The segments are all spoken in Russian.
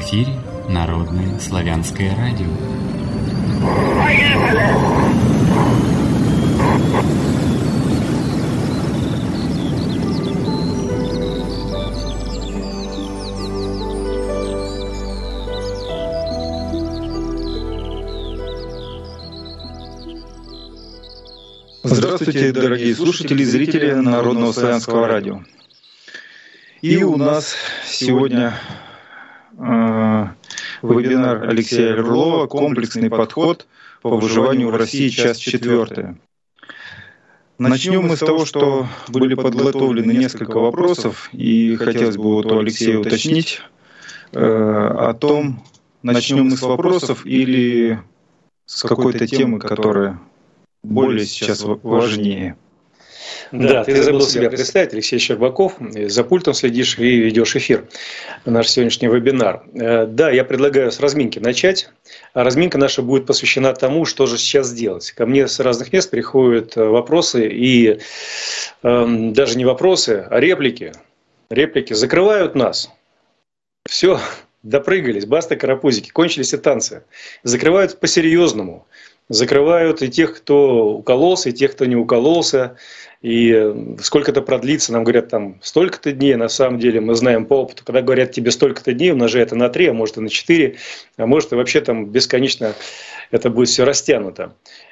эфире Народное славянское радио. Поехали! Здравствуйте, дорогие слушатели и зрители Народного славянского радио. И у нас сегодня вебинар Алексея Орлова «Комплексный подход по выживанию в России. Часть 4». Начнем мы с того, что были подготовлены несколько вопросов, и хотелось бы вот у Алексея уточнить о том, начнем мы с вопросов или с какой-то темы, которая более сейчас важнее. Да, ты забыл себя представить, Алексей Щербаков, за пультом следишь и ведешь эфир, наш сегодняшний вебинар. Да, я предлагаю с разминки начать, а разминка наша будет посвящена тому, что же сейчас делать. Ко мне с разных мест приходят вопросы, и даже не вопросы, а реплики. Реплики закрывают нас. Все, допрыгались, баста карапузики, кончились и танцы. Закрывают по-серьезному. Закрывают и тех, кто укололся, и тех, кто не укололся. И сколько это продлится, нам говорят, там столько-то дней, на самом деле мы знаем по опыту, когда говорят тебе столько-то дней, умножай это на 3, а может и на 4, а может и вообще там бесконечно это будет все растянуто.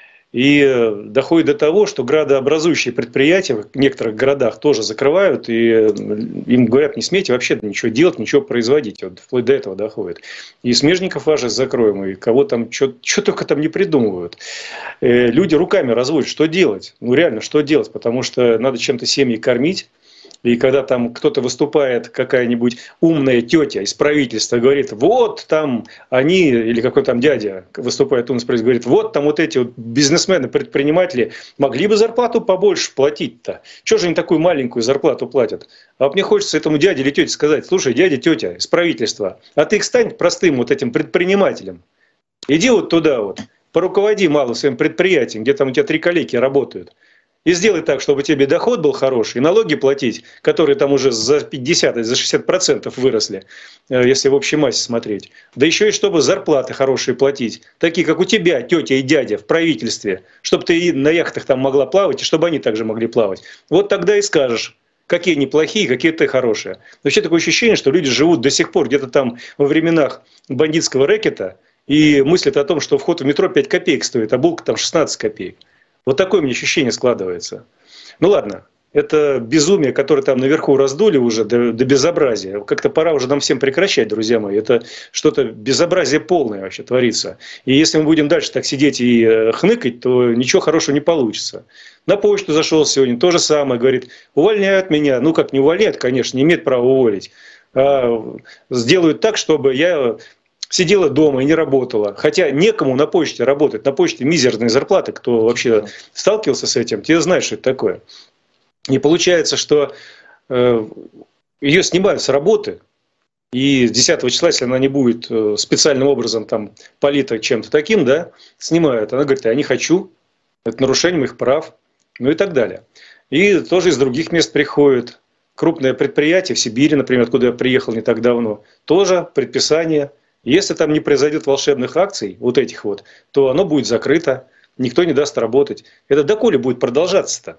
И доходит до того, что градообразующие предприятия в некоторых городах тоже закрывают, и им говорят, не смейте вообще ничего делать, ничего производить. Вот вплоть до этого доходит. И смежников ваших закроем, и кого там, что только там не придумывают. Люди руками разводят, что делать? Ну реально, что делать? Потому что надо чем-то семьи кормить. И когда там кто-то выступает, какая-нибудь умная тетя из правительства говорит, вот там они, или какой там дядя выступает умный правительство, говорит, вот там вот эти вот бизнесмены, предприниматели могли бы зарплату побольше платить-то. Чего же они такую маленькую зарплату платят? А вот мне хочется этому дяде или тете сказать, слушай, дядя, тетя из правительства, а ты стань простым вот этим предпринимателем. Иди вот туда вот, поруководи мало своим предприятием, где там у тебя 3 коллеги работают. И сделай так, чтобы тебе доход был хороший, и налоги платить, которые там уже за 50, за 60% выросли, если в общей массе смотреть. Да еще и чтобы зарплаты хорошие платить, такие как у тебя, тетя и дядя в правительстве, чтобы ты на яхтах там могла плавать, и чтобы они также могли плавать. Вот тогда и скажешь, какие они плохие, какие ты хорошие. Вообще такое ощущение, что люди живут до сих пор где-то там во временах бандитского рэкета и мыслят о том, что вход в метро 5 копеек стоит, а булка там 16 копеек. Вот такое у меня ощущение складывается. Ну ладно, это безумие, которое там наверху раздули уже до безобразия. Как-то пора уже нам всем прекращать, друзья мои. Это что-то безобразие полное вообще творится. И если мы будем дальше так сидеть и хныкать, то ничего хорошего не получится. На почту зашел сегодня, то же самое, говорит, увольняют меня. Ну как не увольняют, конечно, не имеют права уволить. А сделают так, чтобы я сидела дома и не работала. Хотя некому на почте работать. На почте мизерные зарплаты. Кто вообще сталкивался с этим, те знают, что это такое. И получается, что ее снимают с работы. И с 10 числа, если она не будет специальным образом там полита чем-то таким, да, снимают. Она говорит, я не хочу. Это нарушение моих прав. Ну и так далее. И тоже из других мест приходят. Крупное предприятие в Сибири, например, откуда я приехал не так давно. Тоже предписание. Если там не произойдет волшебных акций, вот этих вот, то оно будет закрыто, никто не даст работать. Это доколе будет продолжаться-то?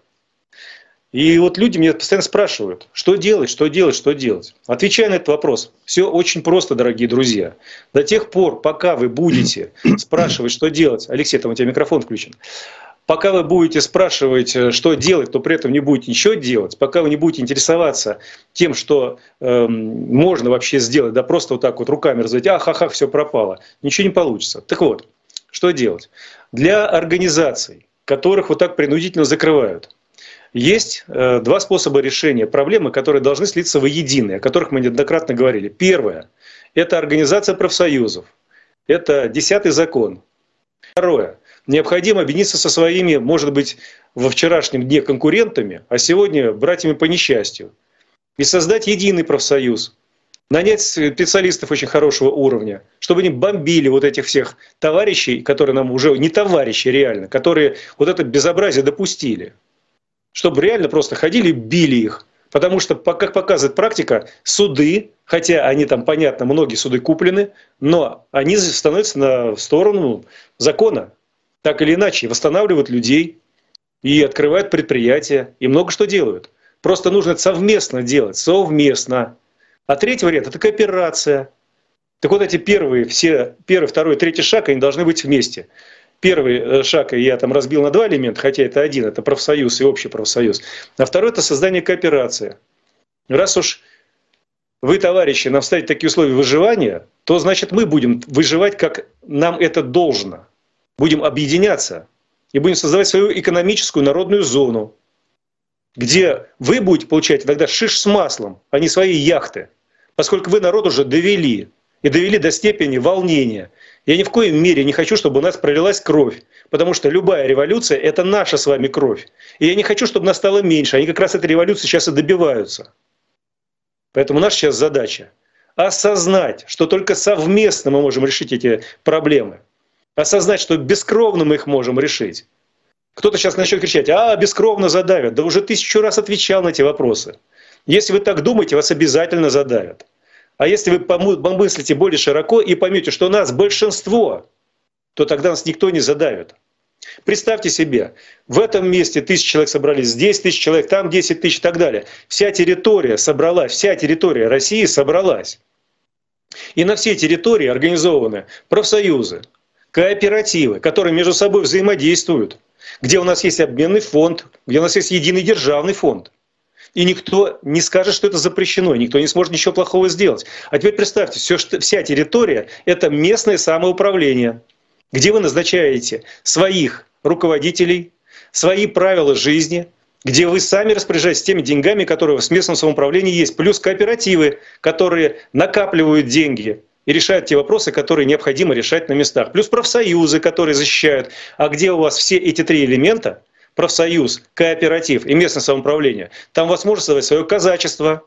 И вот люди меня постоянно спрашивают, что делать, что делать, что делать. Отвечая на этот вопрос, все очень просто, дорогие друзья. До тех пор, пока вы будете спрашивать, что делать, Алексей, там у тебя микрофон включен, пока вы будете спрашивать, что делать, то при этом не будете ничего делать, пока вы не будете интересоваться тем, что можно вообще сделать, да просто вот так вот руками разводить, ха-ха, все пропало, ничего не получится. Так вот, что делать? Для организаций, которых вот так принудительно закрывают, есть 2 способа решения проблемы, которые должны слиться воедино, о которых мы неоднократно говорили. Первое – это организация профсоюзов, это 10-й закон. Второе. Необходимо объединиться со своими, может быть, во вчерашнем дне конкурентами, а сегодня братьями по несчастью. И создать единый профсоюз. Нанять специалистов очень хорошего уровня, чтобы они бомбили вот этих всех товарищей, которые нам уже не товарищи реально, которые вот это безобразие допустили. Чтобы реально просто ходили и били их. Потому что, как показывает практика, суды, хотя они там, понятно, многие суды куплены, но они становятся на сторону закона. Так или иначе, восстанавливают людей и открывают предприятия, и много что делают. Просто нужно это совместно делать, совместно. А третий вариант – это кооперация. Так вот эти первый, второй, третий шаг, они должны быть вместе. Первый шаг я там разбил на два элемента, хотя это один, это профсоюз и общий профсоюз. А второй – это создание кооперации. Раз уж вы, товарищи, нам ставите такие условия выживания, то значит мы будем выживать, как нам это должно. Будем объединяться и будем создавать свою экономическую народную зону, где вы будете получать иногда шиш с маслом, а не свои яхты, поскольку вы народ уже довели. И довели до степени волнения. Я ни в коей мере не хочу, чтобы у нас пролилась кровь, потому что любая революция – это наша с вами кровь. И я не хочу, чтобы нас стало меньше. Они как раз этой революции сейчас и добиваются. Поэтому наша сейчас задача – осознать, что только совместно мы можем решить эти проблемы. Осознать, что бескровно мы их можем решить. Кто-то сейчас начнет кричать: бескровно задавят. Да уже 1000 раз отвечал на эти вопросы. Если вы так думаете, вас обязательно задавят. А если вы помыслите более широко и поймете, что нас большинство, то тогда нас никто не задавит. Представьте себе, в этом месте 1000 человек собрались, здесь 1000 человек, там 10 тысяч и так далее. Вся территория собралась, вся территория России собралась. И на всей территории организованы профсоюзы, кооперативы, которые между собой взаимодействуют, где у нас есть обменный фонд, где у нас есть единый державный фонд. И никто не скажет, что это запрещено, и никто не сможет ничего плохого сделать. А теперь представьте, вся территория – это местное самоуправление, где вы назначаете своих руководителей, свои правила жизни, где вы сами распоряжаетесь теми деньгами, которые в местном самоуправлении есть, плюс кооперативы, которые накапливают деньги и решают те вопросы, которые необходимо решать на местах, плюс профсоюзы, которые защищают. А где у вас все эти три элемента – профсоюз, кооператив и местное самоуправление, там возможно создать свое казачество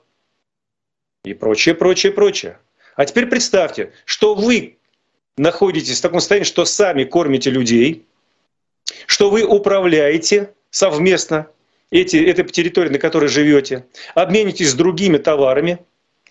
и прочее, прочее, прочее. А теперь представьте, что вы находитесь в таком состоянии, что сами кормите людей, что вы управляете совместно этой территорией, на которой живете, обменитесь с другими товарами,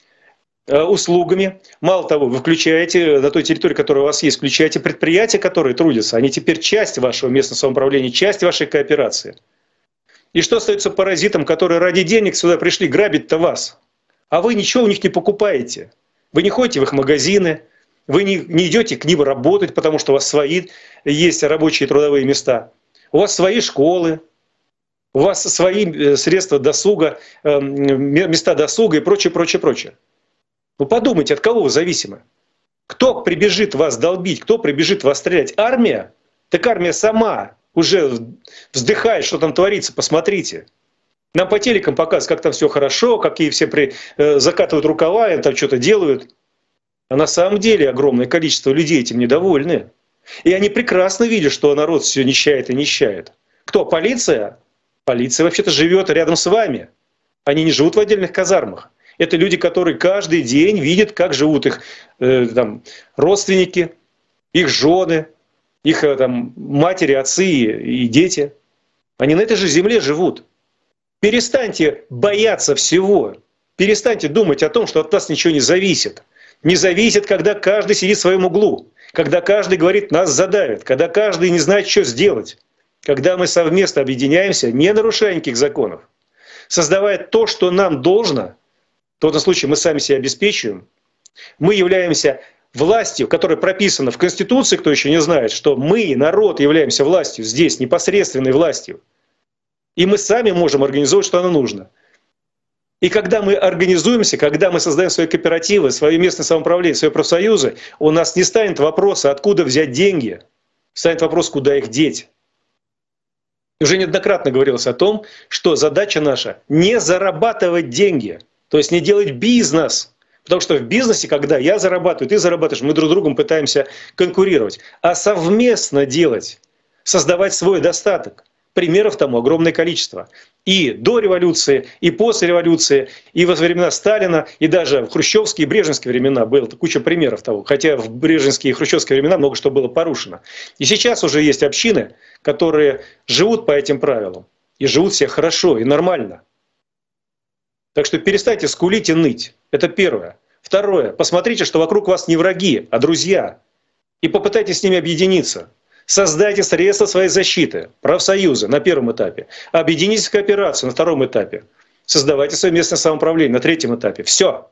услугами. Мало того, вы включаете на той территории, которая у вас есть, включаете предприятия, которые трудятся. Они теперь часть вашего местного самоуправления, часть вашей кооперации. И что остается паразитам, которые ради денег сюда пришли грабить-то вас? А вы ничего у них не покупаете. Вы не ходите в их магазины, вы не идете к ним работать, потому что у вас свои есть рабочие трудовые места. У вас свои школы, у вас свои средства досуга, места досуга и прочее, прочее, прочее. Вы подумайте, от кого вы зависимы? Кто прибежит вас долбить, кто прибежит вас стрелять? Армия? Так армия сама уже вздыхает, что там творится, посмотрите. Нам по телекам показывают, как там все хорошо, какие все закатывают рукава, и там что-то делают. А на самом деле огромное количество людей этим недовольны. И они прекрасно видят, что народ все нищает и нищает. Кто? Полиция? Полиция вообще-то живет рядом с вами. Они не живут в отдельных казармах. Это люди, которые каждый день видят, как живут их родственники, их жены, их матери, отцы и дети. Они на этой же земле живут. Перестаньте бояться всего. Перестаньте думать о том, что от вас ничего не зависит. Не зависит, когда каждый сидит в своем углу, когда каждый говорит, нас задавят, когда каждый не знает, что сделать. Когда мы совместно объединяемся, не нарушая никаких законов, создавая то, что нам должно, в том случае мы сами себя обеспечиваем, мы являемся властью, которая прописана в Конституции, кто еще не знает, что мы, народ, являемся властью здесь, непосредственной властью. И мы сами можем организовать, что нам нужно. И когда мы организуемся, когда мы создаем свои кооперативы, свое местное самоуправление, свои профсоюзы, у нас не станет вопроса, откуда взять деньги, станет вопрос, куда их деть. Уже неоднократно говорилось о том, что задача наша не зарабатывать деньги, то есть не делать бизнес. Потому что в бизнесе, когда я зарабатываю, ты зарабатываешь, мы друг с другом пытаемся конкурировать, а совместно делать, создавать свой достаток. Примеров тому огромное количество. И до революции, и после революции, и во времена Сталина, и даже в хрущевские и брежневские времена было куча примеров того. Хотя в брежневские и хрущевские времена много что было порушено. И сейчас уже есть общины, которые живут по этим правилам. И живут все хорошо и нормально. Так что перестаньте скулить и ныть. Это первое. Второе. Посмотрите, что вокруг вас не враги, а друзья. И попытайтесь с ними объединиться. Создайте средства своей защиты, профсоюзы на первом этапе. Объединитесь в кооперацию на втором этапе. Создавайте совместное самоуправление на третьем этапе. Все.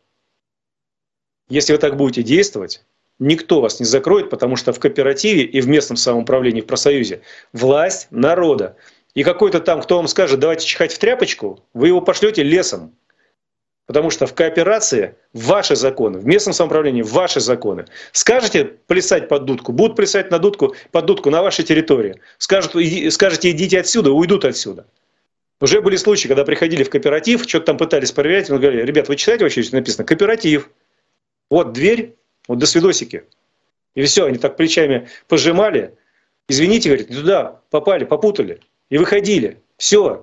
Если вы так будете действовать, никто вас не закроет, потому что в кооперативе и в местном самоуправлении, в профсоюзе власть народа. И какой-то там, кто вам скажет, давайте чихать в тряпочку, вы его пошлете лесом. Потому что в кооперации ваши законы, в местном самоуправлении ваши законы. Скажете плясать под дудку, будут плясать на дудку, под дудку на вашей территории. Скажете идите отсюда, уйдут отсюда. Уже были случаи, когда приходили в кооператив, что-то там пытались проверять, и говорили, ребят, вы читаете вообще, что написано? Кооператив. Вот дверь, вот до свидосики. И все, они так плечами пожимали. Извините, говорит, туда попали, попутали. И выходили. Все.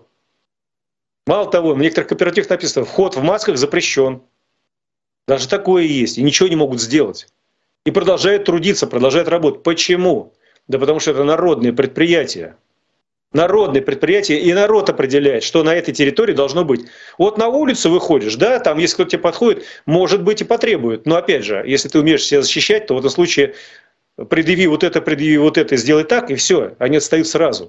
Мало того, в некоторых кооперативах написано, вход в масках запрещен. Даже такое есть. И ничего не могут сделать. И продолжают трудиться, продолжают работать. Почему? Да потому что это народные предприятия. Народные предприятия, и народ определяет, что на этой территории должно быть. Вот на улицу выходишь, да, там, если кто-то тебе подходит, может быть и потребует. Но опять же, если ты умеешь себя защищать, то в этом случае предъяви вот это, сделай так, и все, они отстают сразу.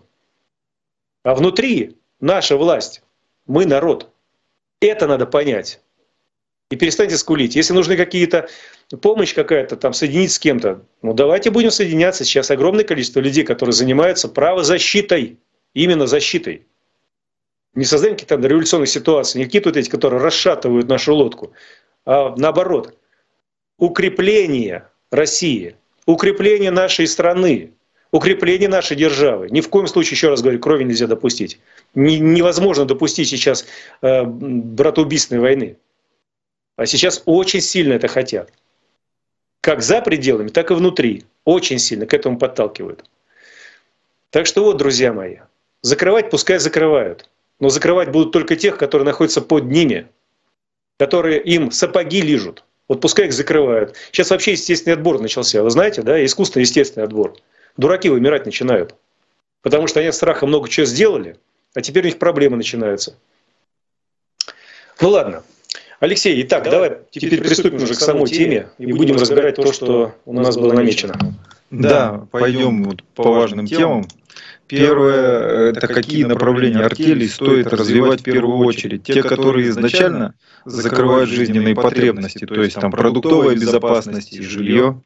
А внутри наша власть. Мы народ. Это надо понять. И перестаньте скулить. Если нужны какие-то помощь какая-то, там, соединить с кем-то, ну давайте будем соединяться. Сейчас огромное количество людей, которые занимаются правозащитой. Именно защитой. Не создаем какие-то революционные ситуации, не какие-то вот эти, которые расшатывают нашу лодку. А наоборот. Укрепление России. Укрепление нашей страны. Укрепление нашей державы. Ни в коем случае, еще раз говорю, крови нельзя допустить. Невозможно допустить сейчас братоубийственной войны. А сейчас очень сильно это хотят. Как за пределами, так и внутри. Очень сильно к этому подталкивают. Так что вот, друзья мои, закрывать пускай закрывают. Но закрывать будут только тех, которые находятся под ними. Которые им сапоги лижут. Вот пускай их закрывают. Сейчас вообще естественный отбор начался. Вы знаете, да? Искусственный естественный отбор. Дураки вымирать начинают. Потому что они от страха много чего сделали, а теперь у них проблемы начинаются. Ну ладно. Алексей, итак, давай теперь приступим уже к самой теме и будем разбирать то, что у нас было намечено. Да, пойдем вот по важным темам. Первое, это какие направления артелей стоит развивать в первую очередь. Те, которые изначально закрывают жизненные потребности, то есть там продуктовая безопасность и жилье.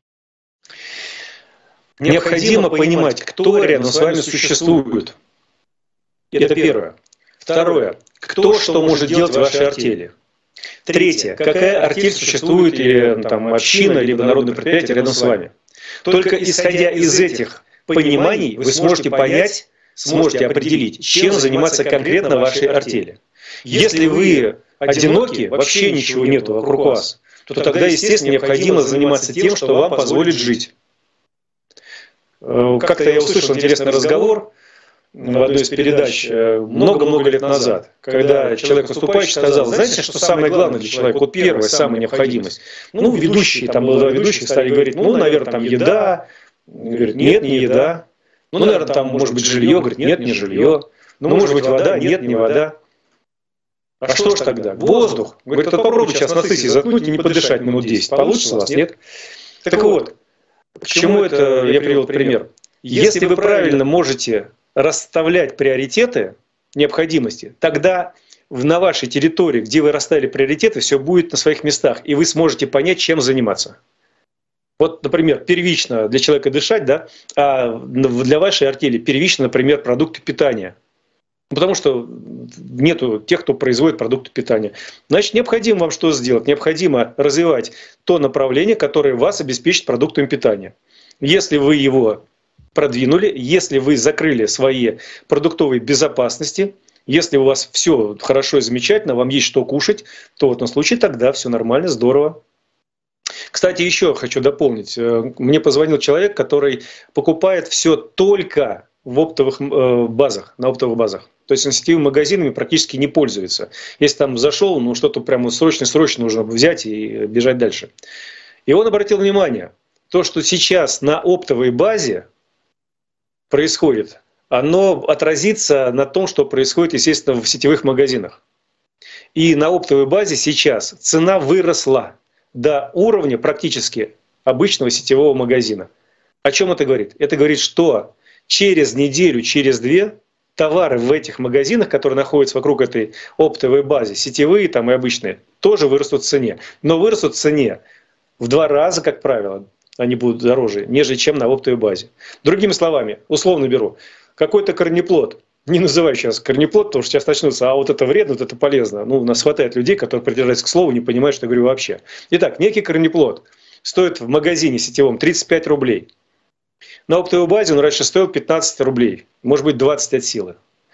Необходимо понимать, кто рядом с вами существует. Это первое. Второе. Кто что может делать в вашей артели. Третье. Какая артель существует, или там, община, либо народное предприятие рядом с вами. Только исходя из этих пониманий, вы сможете понять, сможете определить, чем заниматься конкретно в вашей артели. Если вы одиноки, вообще ничего нету вокруг вас, то тогда, естественно, необходимо заниматься тем, что вам позволит жить. Как-то я услышал интересный разговор в одной из передач много-много лет назад, когда человек выступающий сказал, знаете, что самое главное для человека, вот первая, самая необходимость. Ну, ведущие, там было два ведущих, стали говорить, ну, наверное, там еда. Говорит, нет, не еда. Ну, наверное, там может быть жилье. Говорит, нет, не жилье. Ну, может быть, вода. Нет, не вода. А что ж тогда? Воздух. Говорит, попробуй сейчас на сысе заткнуть и не подышать минут 10. Получится у вас? Нет? Так вот, к чему это я привел пример? Если вы правильно можете расставлять приоритеты необходимости, тогда на вашей территории, где вы расставили приоритеты, все будет на своих местах, и вы сможете понять, чем заниматься. Вот, например, первично для человека дышать, да, а для вашей артели первично, например, продукты питания. Потому что нету тех, кто производит продукты питания. Значит, необходимо вам что сделать? Необходимо развивать то направление, которое вас обеспечит продуктами питания. Если вы его продвинули, если вы закрыли свои продуктовые безопасности, если у вас все хорошо и замечательно, вам есть что кушать, то в этом случае тогда все нормально, здорово. Кстати, еще хочу дополнить. Мне позвонил человек, который покупает все только в оптовых базах, на оптовых базах. То есть он сетевыми магазинами практически не пользуется. Если там зашел, ну что-то прямо срочно нужно взять и бежать дальше. И он обратил внимание, то, что сейчас на оптовой базе происходит, оно отразится на том, что происходит, естественно, в сетевых магазинах. И на оптовой базе сейчас цена выросла до уровня практически обычного сетевого магазина. О чем это говорит? Это говорит, что через неделю, через две товары в этих магазинах, которые находятся вокруг этой оптовой базы, сетевые там и обычные, тоже вырастут в цене. Но вырастут в цене в 2 раза, как правило, они будут дороже, нежели чем на оптовой базе. Другими словами, условно беру, какой-то корнеплод, не называю сейчас корнеплод, потому что сейчас начнутся, а вот это вредно, вот это полезно. Ну, у нас хватает людей, которые придираются к слову, не понимают, что я говорю вообще. Итак, некий корнеплод стоит в магазине сетевом 35 рублей. На оптовой базе он раньше стоил 15 рублей, может быть 20 от силы.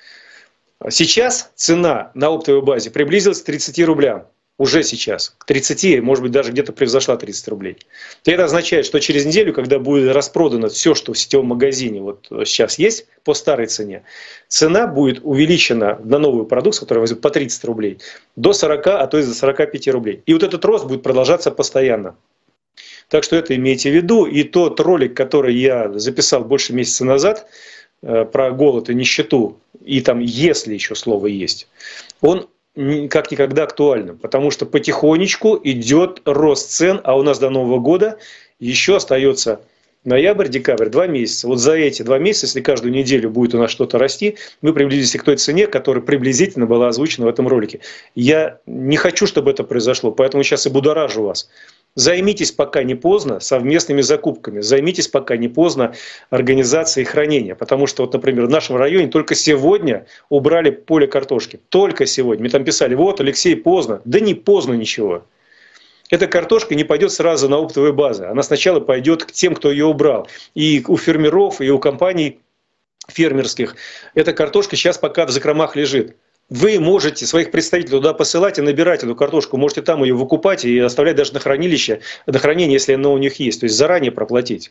Сейчас цена на оптовой базе приблизилась к 30 рублям. Уже сейчас. К 30, может быть, даже где-то превзошла 30 рублей. И это означает, что через неделю, когда будет распродано все, что в сетевом магазине вот сейчас есть, по старой цене, цена будет увеличена на новую продукцию, которая возьмет по 30 рублей, до 40, а то и до 45 рублей. И вот этот рост будет продолжаться постоянно. Так что это имейте в виду. И тот ролик, который я записал больше месяца назад, про голод и нищету, и там «если» еще слово есть, он как никогда актуальным, потому что потихонечку идет рост цен, а у нас до Нового года еще остается ноябрь, декабрь, 2 месяца. Вот за эти 2 месяца, если каждую неделю будет у нас что-то расти, мы приблизимся к той цене, которая приблизительно была озвучена в этом ролике. Я не хочу, чтобы это произошло, поэтому сейчас и будоражу вас. Займитесь пока не поздно совместными закупками, займитесь пока не поздно организацией хранения. Потому что, вот, например, в нашем районе только сегодня убрали поле картошки. Только сегодня. Мне там писали, вот, Алексей, поздно. Да не поздно ничего. Эта картошка не пойдет сразу на оптовые базы. Она сначала пойдет к тем, кто ее убрал. И у фермеров, и у компаний фермерских. Эта картошка сейчас пока в закромах лежит. Вы можете своих представителей туда посылать и набирать эту картошку. Можете там ее выкупать и оставлять даже на хранилище, на хранение, если оно у них есть. То есть заранее проплатить.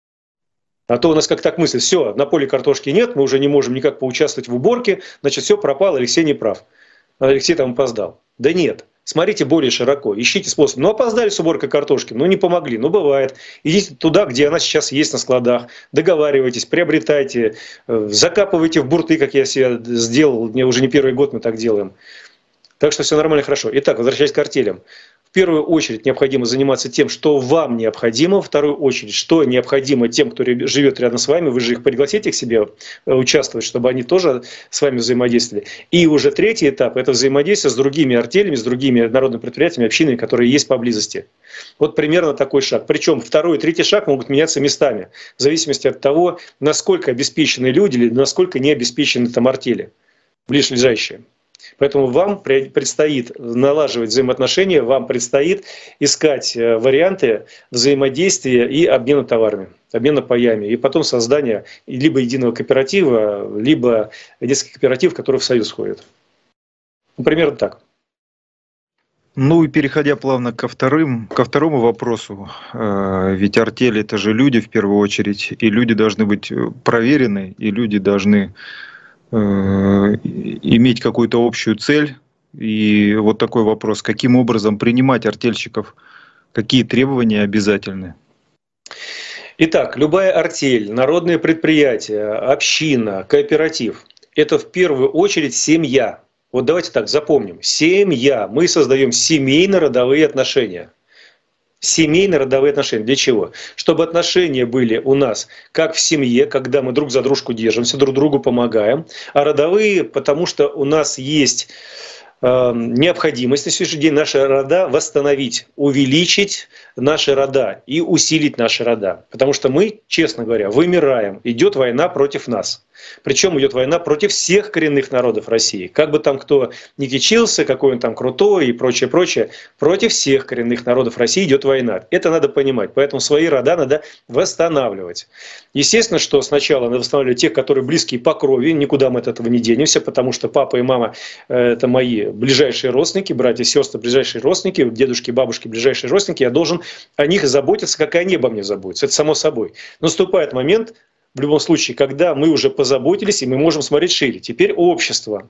А то у нас как так мыслят, все, на поле картошки нет, мы уже не можем никак поучаствовать в уборке, значит, все пропало, Алексей не прав. Алексей там опоздал. Да нет. Смотрите более широко, ищите способ. Ну, опоздали с уборкой картошки, ну, не помогли, ну, бывает. Идите туда, где она сейчас есть на складах, договаривайтесь, приобретайте, закапывайте в бурты, как я себе сделал, мне уже не первый год мы так делаем. Так что все нормально, хорошо. Итак, возвращаясь к артелям. В первую очередь необходимо заниматься тем, что вам необходимо. В вторую очередь, что необходимо тем, кто живет рядом с вами. Вы же их пригласите к себе участвовать, чтобы они тоже с вами взаимодействовали. И уже третий этап – это взаимодействие с другими артелями, с другими народными предприятиями, общинами, которые есть поблизости. Вот примерно такой шаг. Причем второй и третий шаг могут меняться местами. В зависимости от того, насколько обеспечены люди или насколько не обеспечены там артели ближайшие. Поэтому вам предстоит налаживать взаимоотношения, вам предстоит искать варианты взаимодействия и обмена товарами, обмена паями. И потом создание либо единого кооператива, либо детских кооперативов, которые в союз входят. Ну, примерно так. Ну и переходя плавно ко второму вопросу, ведь артели – это же люди в первую очередь, и люди должны быть проверены, и люди должны иметь какую-то общую цель. И вот такой вопрос: каким образом принимать артельщиков, какие требования обязательны? Итак, любая артель, народное предприятие, община, кооператив – это в первую очередь семья. Вот давайте так запомним: семья. Мы создаем семейно-родовые отношения. Семейно-родовые отношения. Для чего? Чтобы отношения были у нас как в семье, когда мы друг за дружку держимся, друг другу помогаем. А родовые, потому что у нас есть необходимость на сегодняшний день наши рода восстановить, увеличить наши рода и усилить наши рода. Потому что мы, честно говоря, вымираем. Идет война против нас. Причем идет война против всех коренных народов России. Как бы там кто ни кичился, какой он там крутой и прочее, прочее, против всех коренных народов России идет война. Это надо понимать. Поэтому свои рода надо восстанавливать. Естественно, что сначала надо восстанавливать тех, которые близкие по крови. Никуда мы от этого не денемся, потому что папа и мама – это мои ближайшие родственники, братья и сестры – ближайшие родственники, дедушки, бабушки – ближайшие родственники. Я должен о них заботиться, как и они обо мне заботятся. Это само собой. Наступает момент, в любом случае, когда мы уже позаботились, и мы можем смотреть шире. Теперь общество.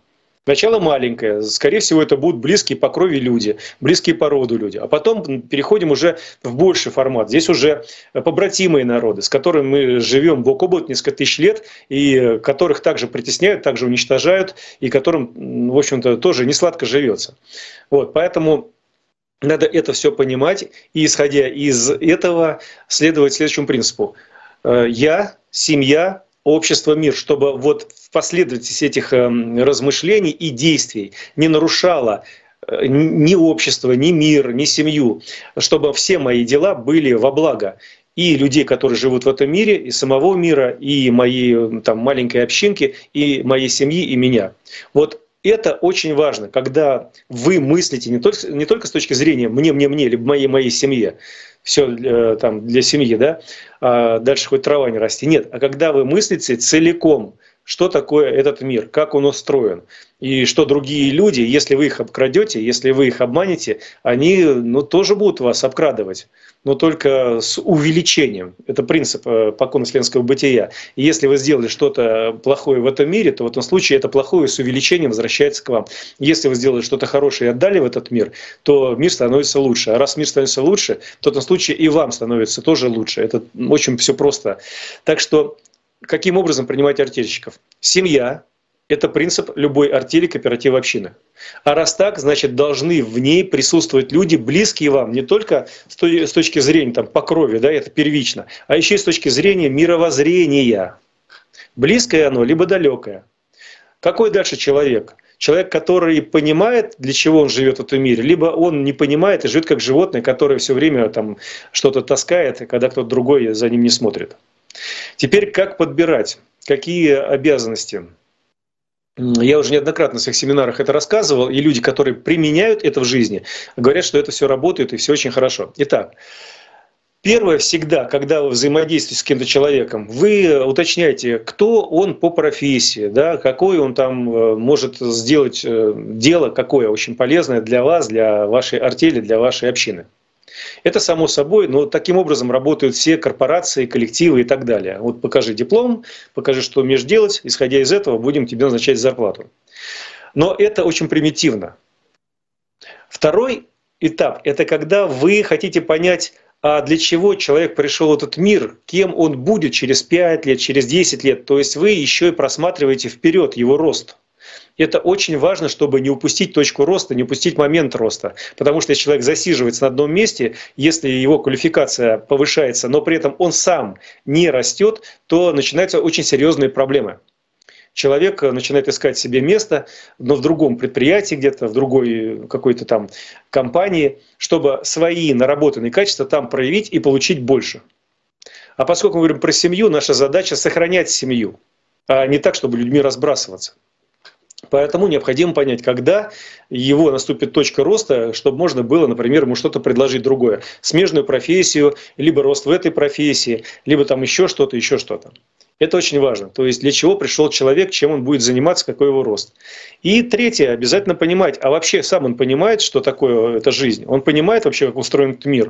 Начало маленькое, скорее всего, это будут близкие по крови люди, близкие по роду люди. А потом переходим уже в больший формат. Здесь уже побратимые народы, с которыми мы живем бок о бок несколько тысяч лет, и которых также притесняют, также уничтожают, и которым, в общем-то, тоже не сладко живется. Вот, поэтому надо это все понимать, и, исходя из этого, следовать следующему принципу. Я, семья, общество, мир, чтобы вот в последовательности этих размышлений и действий не нарушало ни общество, ни мир, ни семью, чтобы все мои дела были во благо и людей, которые живут в этом мире, и самого мира, и моей там маленькой общинки, и моей семьи, и меня. Вот это очень важно, когда вы мыслите не только с точки зрения мне, либо моей семье, все там для семьи, да, а дальше хоть трава не расти. Нет, а когда вы мыслите целиком, что такое этот мир, как он устроен, и что другие люди, если вы их обкрадете, если вы их обманете, они тоже будут вас обкрадывать, но только с увеличением. Это принцип покойно-вселенского бытия. И если вы сделали что-то плохое в этом мире, то в этом случае это плохое с увеличением возвращается к вам. Если вы сделали что-то хорошее и отдали в этот мир, то мир становится лучше. А раз мир становится лучше, то в этом случае и вам становится тоже лучше. Это очень все просто. Так что каким образом принимать артельщиков? Семья – это принцип любой артели, кооператива, общины. А раз так, значит, должны в ней присутствовать люди, близкие вам, не только с точки зрения там, по крови, да, это первично, а еще и с точки зрения мировоззрения. Близкое оно, либо далекое. Какой дальше человек? Человек, который понимает, для чего он живет в этом мире, либо он не понимает и живет как животное, которое все время там что-то таскает, когда кто-то другой за ним не смотрит. Теперь как подбирать? Какие обязанности? Я уже неоднократно в своих семинарах это рассказывал, и люди, которые применяют это в жизни, говорят, что это все работает и все очень хорошо. Итак, первое всегда, когда вы взаимодействуете с каким-то человеком, вы уточняете, кто он по профессии, да, какое он там может сделать дело, какое очень полезное для вас, для вашей артели, для вашей общины. Это само собой, но таким образом работают все корпорации, коллективы и так далее. Вот покажи диплом, покажи, что умеешь делать, исходя из этого будем тебе назначать зарплату. Но это очень примитивно. Второй этап – это когда вы хотите понять, а для чего человек пришел в этот мир, кем он будет через 5 лет, через 10 лет. То есть вы еще и просматриваете вперед его рост. Это очень важно, чтобы не упустить точку роста, не упустить момент роста. Потому что если человек засиживается на одном месте, если его квалификация повышается, но при этом он сам не растет, то начинаются очень серьезные проблемы. Человек начинает искать себе место, но в другом предприятии, где-то в другой какой-то там компании, чтобы свои наработанные качества там проявить и получить больше. А поскольку мы говорим про семью, наша задача сохранять семью, а не так, чтобы людьми разбрасываться. Поэтому необходимо понять, когда его наступит точка роста, чтобы можно было, например, ему что-то предложить другое. Смежную профессию, либо рост в этой профессии, либо там еще что-то, еще что-то. Это очень важно. То есть для чего пришел человек, чем он будет заниматься, какой его рост. И третье, обязательно понимать, а вообще сам он понимает, что такое эта жизнь? Он понимает вообще, как устроен этот мир?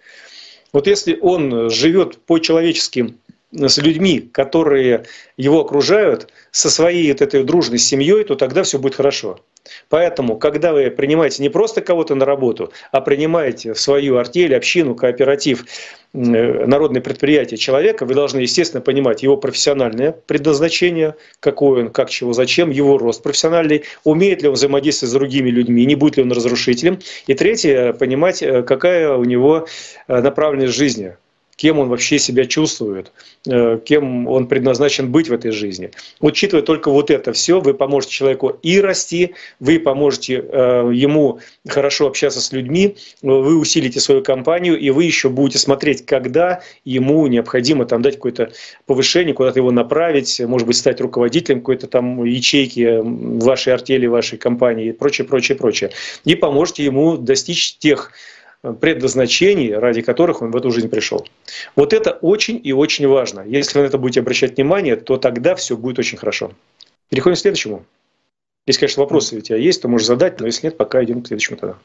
Вот если он живет по-человечески с людьми, которые его окружают, со своей вот этой дружной семьей, то тогда все будет хорошо. Поэтому, когда вы принимаете не просто кого-то на работу, а принимаете в свою артель, общину, кооператив, народное предприятие человека, вы должны, естественно, понимать его профессиональное предназначение, какой он, как, чего, зачем, его рост профессиональный, умеет ли он взаимодействовать с другими людьми, не будет ли он разрушителем. И третье, понимать, какая у него направленность жизни. Кем он вообще себя чувствует, кем он предназначен быть в этой жизни. Учитывая только вот это все, вы поможете человеку и расти, вы поможете ему хорошо общаться с людьми, вы усилите свою компанию, и вы еще будете смотреть, когда ему необходимо там дать какое-то повышение, куда-то его направить, может быть, стать руководителем какой-то там ячейки вашей артели, вашей компании и прочее, прочее, прочее. И поможете ему достичь тех предназначений, ради которых он в эту жизнь пришел. Вот это очень и очень важно. Если вы на это будете обращать внимание, то тогда все будет очень хорошо. Переходим к следующему. Если, конечно, вопросы у тебя есть, то можешь задать, но если нет, пока идем к следующему тогда.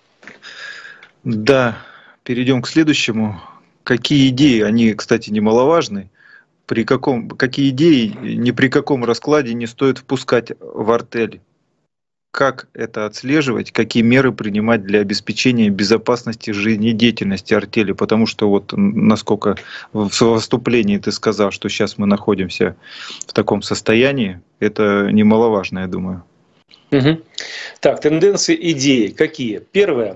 Да, перейдем к следующему. Какие идеи, они, кстати, немаловажны, какие идеи ни при каком раскладе не стоит впускать в артель? как это отслеживать, какие меры принимать для обеспечения безопасности жизнедеятельности артели, потому что вот насколько в выступлении ты сказал, что сейчас мы находимся в таком состоянии, это немаловажно, я думаю. Угу. Так, тенденции, идеи какие? Первое.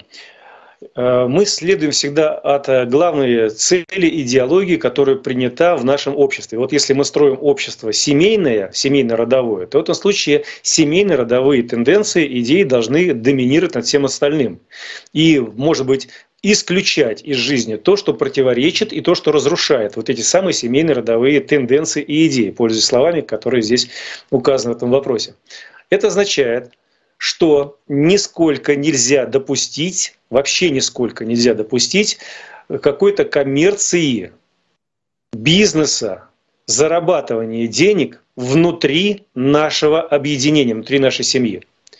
Мы следуем всегда от главной цели идеологии, которая принята в нашем обществе. Вот если мы строим общество семейное, семейно-родовое, то в этом случае семейно-родовые тенденции, идеи должны доминировать над всем остальным. И, может быть, исключать из жизни то, что противоречит, и то, что разрушает вот эти самые семейно-родовые тенденции и идеи, пользуясь словами, которые здесь указаны в этом вопросе. Это означает, что нисколько нельзя допустить, вообще нисколько нельзя допустить какой-то коммерции, бизнеса, зарабатывания денег внутри нашего объединения, внутри нашей семьи.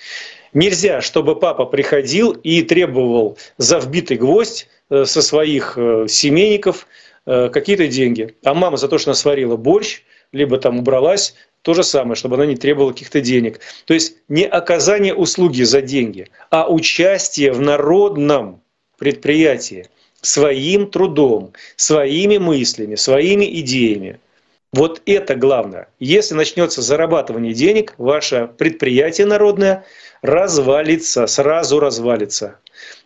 Нельзя, чтобы папа приходил и требовал за вбитый гвоздь со своих семейников какие-то деньги, а мама за то, что она сварила борщ, либо там убралась, то же самое, чтобы она не требовала каких-то денег. То есть не оказание услуги за деньги, а участие в народном предприятии своим трудом, своими мыслями, своими идеями. Вот это главное. Если начнется зарабатывание денег, ваше предприятие народное развалится, сразу развалится.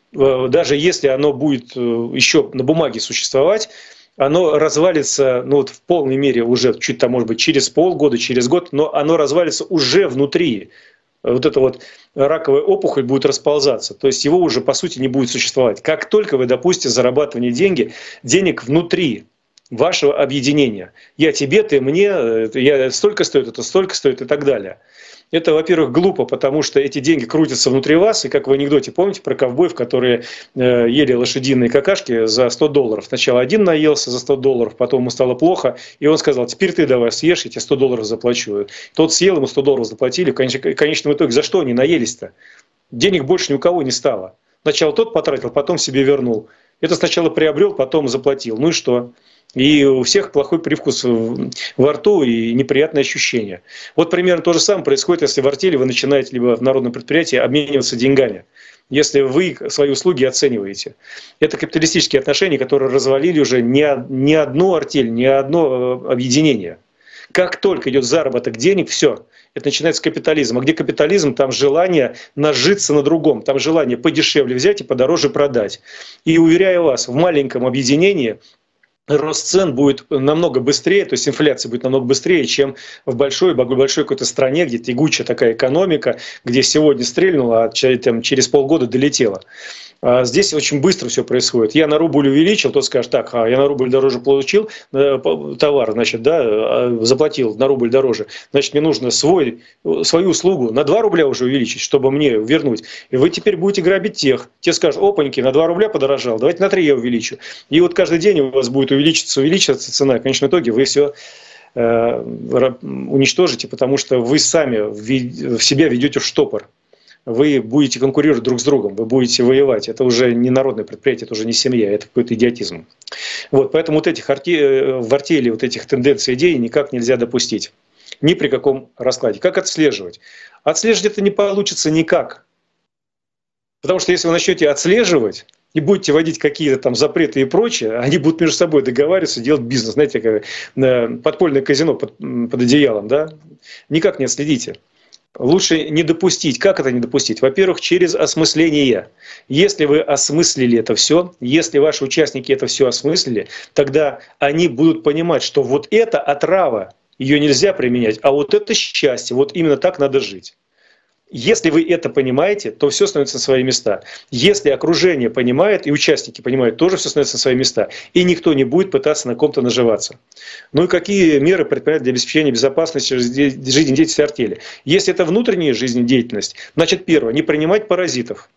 Даже если оно будет еще на бумаге существовать, оно развалится вот в полной мере уже чуть там, может быть, через полгода, через год, но оно развалится уже внутри. Вот эта вот раковая опухоль будет расползаться. То есть его уже, по сути, не будет существовать. Как только вы допустите зарабатывание денег внутри вашего объединения. Я тебе, ты мне, я столько стоит, это столько стоит и так далее. Это, во-первых, глупо, потому что эти деньги крутятся внутри вас, и как в анекдоте, помните про ковбоев, которые ели лошадиные какашки за $100. Сначала один наелся за $100, потом ему стало плохо, и он сказал: теперь ты давай съешь, я тебе $100 заплачу. Тот съел, ему $100 заплатили, в конечном итоге за что они наелись-то? Денег больше ни у кого не стало. Сначала тот потратил, потом себе вернул. Это сначала приобрел, потом заплатил. Ну и что? И у всех плохой привкус во рту и неприятные ощущения. Вот примерно то же самое происходит, если в артели вы начинаете либо в народном предприятии обмениваться деньгами. Если вы свои услуги оцениваете. Это капиталистические отношения, которые развалили уже не одну артель, не одно объединение. Как только идет заработок денег, все. Это начинается капитализм. А где капитализм, там желание нажиться на другом. Там желание подешевле взять и подороже продать. И уверяю вас, в маленьком объединении рост цен будет намного быстрее, то есть инфляция будет намного быстрее, чем в большой какой-то стране, где тягучая такая экономика, где сегодня стрельнула, а через полгода долетела. А здесь очень быстро все происходит. Я на рубль увеличил, тот скажет: так, я на рубль дороже получил товар, значит, да, заплатил на рубль дороже, значит, мне нужно свою услугу на 2 рубля уже увеличить, чтобы мне вернуть. И вы теперь будете грабить тех. Те скажут: опаньки, на 2 рубля подорожал, давайте на 3 я увеличу. И вот каждый день у вас будет увеличиваться цена. В конечном итоге вы все уничтожите, потому что вы сами себя ведете в штопор. Вы будете конкурировать друг с другом, вы будете воевать. Это уже не народное предприятие, это уже не семья, это какой-то идиотизм. Вот, поэтому вот в артели вот этих тенденций, идей никак нельзя допустить. Ни при каком раскладе. Как отслеживать? Отслеживать это не получится никак. Потому что если вы начнете отслеживать и будете вводить какие-то там запреты и прочее, они будут между собой договариваться, делать бизнес. Знаете, как подпольное казино под одеялом, да? Никак не отследите. Лучше не допустить. Как это не допустить? Во-первых, через осмысление. Если вы осмыслили это все, если ваши участники это все осмыслили, тогда они будут понимать, что вот это отрава, ее нельзя применять, а вот это счастье, вот именно так надо жить. Если вы это понимаете, то все становится на свои места. Если окружение понимает и участники понимают, тоже все становится на свои места. И никто не будет пытаться на ком-то наживаться. Ну и какие меры предпринять для обеспечения безопасности жизнедеятельности артели? Если это внутренняя жизнедеятельность, значит, первое, не принимать паразитов.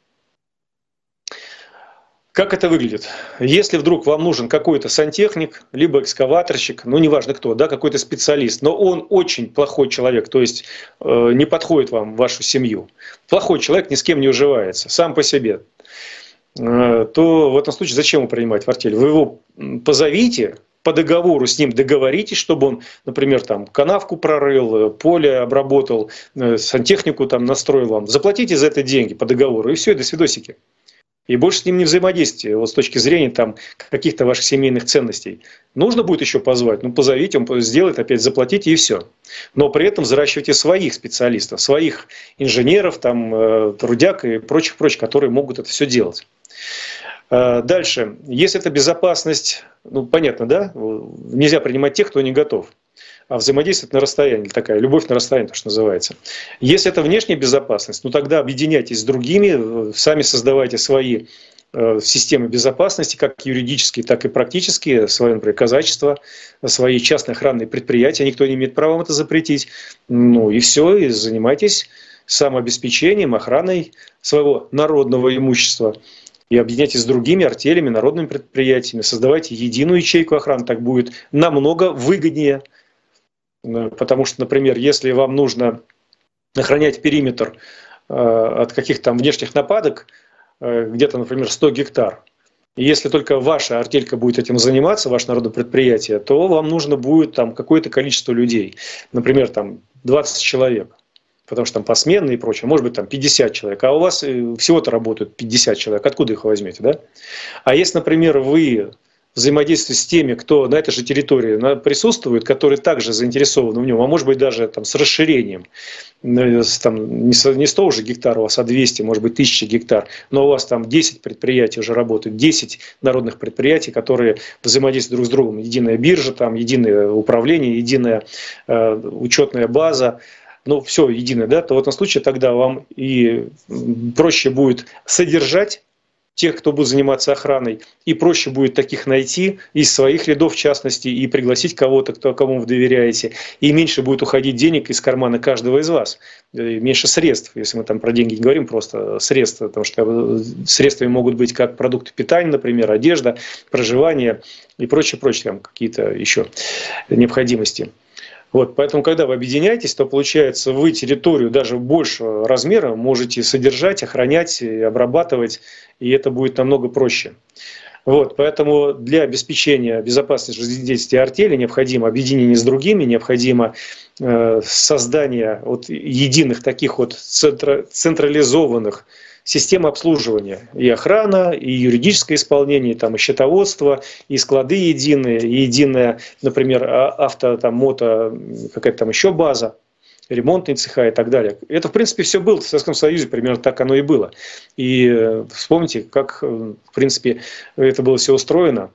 Как это выглядит? Если вдруг вам нужен какой-то сантехник, либо экскаваторщик, ну неважно кто, да, какой-то специалист, но он очень плохой человек, то есть не подходит вам в вашу семью, плохой человек ни с кем не уживается, сам по себе, то в этом случае зачем его принимать в артель? Вы его позовите, по договору с ним договоритесь, чтобы он, например, там канавку прорыл, поле обработал, сантехнику там настроил вам. Заплатите за это деньги по договору, и все, до свидосики. И больше с ним не взаимодействуйте, вот с точки зрения там, каких-то ваших семейных ценностей. Нужно будет еще позвать, ну позовите, он сделает, опять заплатите и все. Но при этом взращивайте своих специалистов, своих инженеров, там, трудяг и прочих, которые могут это все делать. Дальше, если это безопасность, ну понятно, да, нельзя принимать тех, кто не готов. А взаимодействовать на расстоянии, такая любовь на расстоянии, то, что называется. Если это внешняя безопасность, ну тогда объединяйтесь с другими, сами создавайте свои системы безопасности, как юридические, так и практические, свое, например, казачество, свои частные охранные предприятия, никто не имеет права вам это запретить. Ну и все, и занимайтесь самообеспечением, охраной своего народного имущества. И объединяйтесь с другими артелями, народными предприятиями, создавайте единую ячейку охраны, так будет намного выгоднее. Потому что, например, если вам нужно охранять периметр от каких-то там внешних нападок, где-то, например, 100 гектар, и если только ваша артелька будет этим заниматься, ваше народное предприятие, то вам нужно будет там какое-то количество людей, например, там 20 человек, потому что там посменные и прочее, может быть там 50 человек, а у вас всего-то работают 50 человек, откуда их возьмете, да? А если, например, вы взаимодействие с теми, кто на этой же территории присутствует, которые также заинтересованы в нем, а может быть даже там, с расширением, там, не 100 уже гектар у вас, а 200, может быть 1000 гектар, но у вас там 10 предприятий уже работают, 10 народных предприятий, которые взаимодействуют друг с другом, единая биржа, там, единое управление, единая учетная база, ну все единое, да, то в этом случае тогда вам и проще будет содержать тех, кто будет заниматься охраной, и проще будет таких найти из своих рядов, в частности, и пригласить кого-то, кому вы доверяете, и меньше будет уходить денег из кармана каждого из вас, и меньше средств, если мы там про деньги не говорим, просто средства, потому что средствами могут быть как продукты питания, например, одежда, проживание и прочее, там какие-то еще необходимости. Вот, поэтому, когда вы объединяетесь, то получается, вы территорию даже большего размера можете содержать, охранять, и обрабатывать, и это будет намного проще. Вот, поэтому для обеспечения безопасности жизнедеятельности артели необходимо объединение с другими, необходимо создание вот единых таких вот централизованных систем обслуживания. И охрана, и юридическое исполнение, там, и счетоводство, и склады единые, и единая, например, мото, какая-то там еще база, ремонтные цеха и так далее. Это, в принципе, все было в Советском Союзе, примерно так оно и было. И вспомните, как, в принципе, это было все устроено.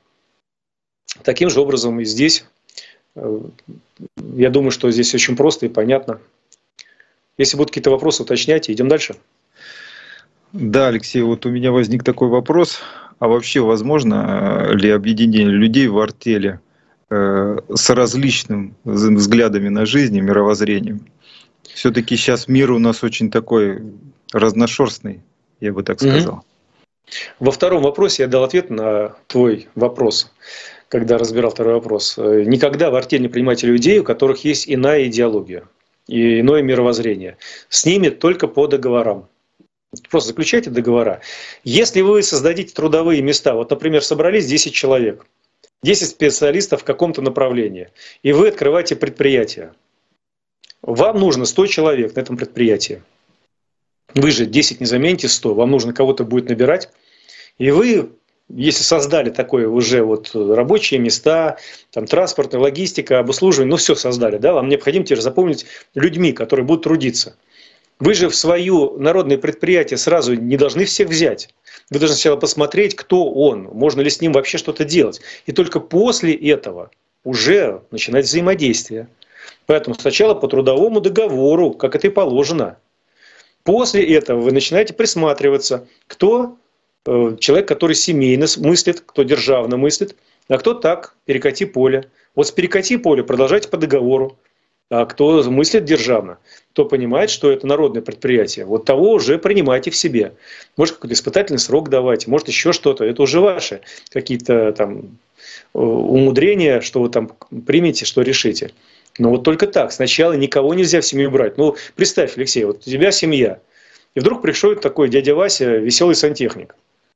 Таким же образом и здесь. Я думаю, что здесь очень просто и понятно. Если будут какие-то вопросы, уточняйте. Идем дальше. Да, Алексей, вот у меня возник такой вопрос. А вообще возможно ли объединение людей в артели с различными взглядами на жизнь и мировоззрением? Все-таки сейчас мир у нас очень такой разношерстный, я бы так сказал. Во втором вопросе я дал ответ на твой вопрос, когда разбирал второй вопрос. Никогда в артель не принимайте людей, у которых есть иная идеология и иное мировоззрение. С ними только по договорам. Просто заключайте договора. Если вы создадите трудовые места, вот, например, собрались 10 человек, 10 специалистов в каком-то направлении, и вы открываете предприятие, вам нужно 100 человек на этом предприятии. Вы же 10 не замените 100, вам нужно кого-то будет набирать, и вы, если создали такое уже вот рабочие места, там, транспортная логистика, обслуживание, ну все создали, да, вам необходимо теперь заполнить людьми, которые будут трудиться. Вы же в свое народное предприятие сразу не должны всех взять. Вы должны сначала посмотреть, кто он, можно ли с ним вообще что-то делать. И только после этого уже начинать взаимодействие. Поэтому сначала по трудовому договору, как это и положено. После этого вы начинаете присматриваться, кто человек, который семейно мыслит, кто державно мыслит, а кто так, перекати поле. Вот с перекати поле продолжайте по договору. А кто мыслит державно, кто понимает, что это народное предприятие, вот того уже принимайте в себе. Может, какой-то испытательный срок давайте, может, еще что-то. Это уже ваши какие-то там умудрения, что вы там примете, что решите. Но вот только так. Сначала никого нельзя в семью брать. Ну, представь, Алексей, вот у тебя семья. И вдруг пришел такой дядя Вася, веселый сантехник.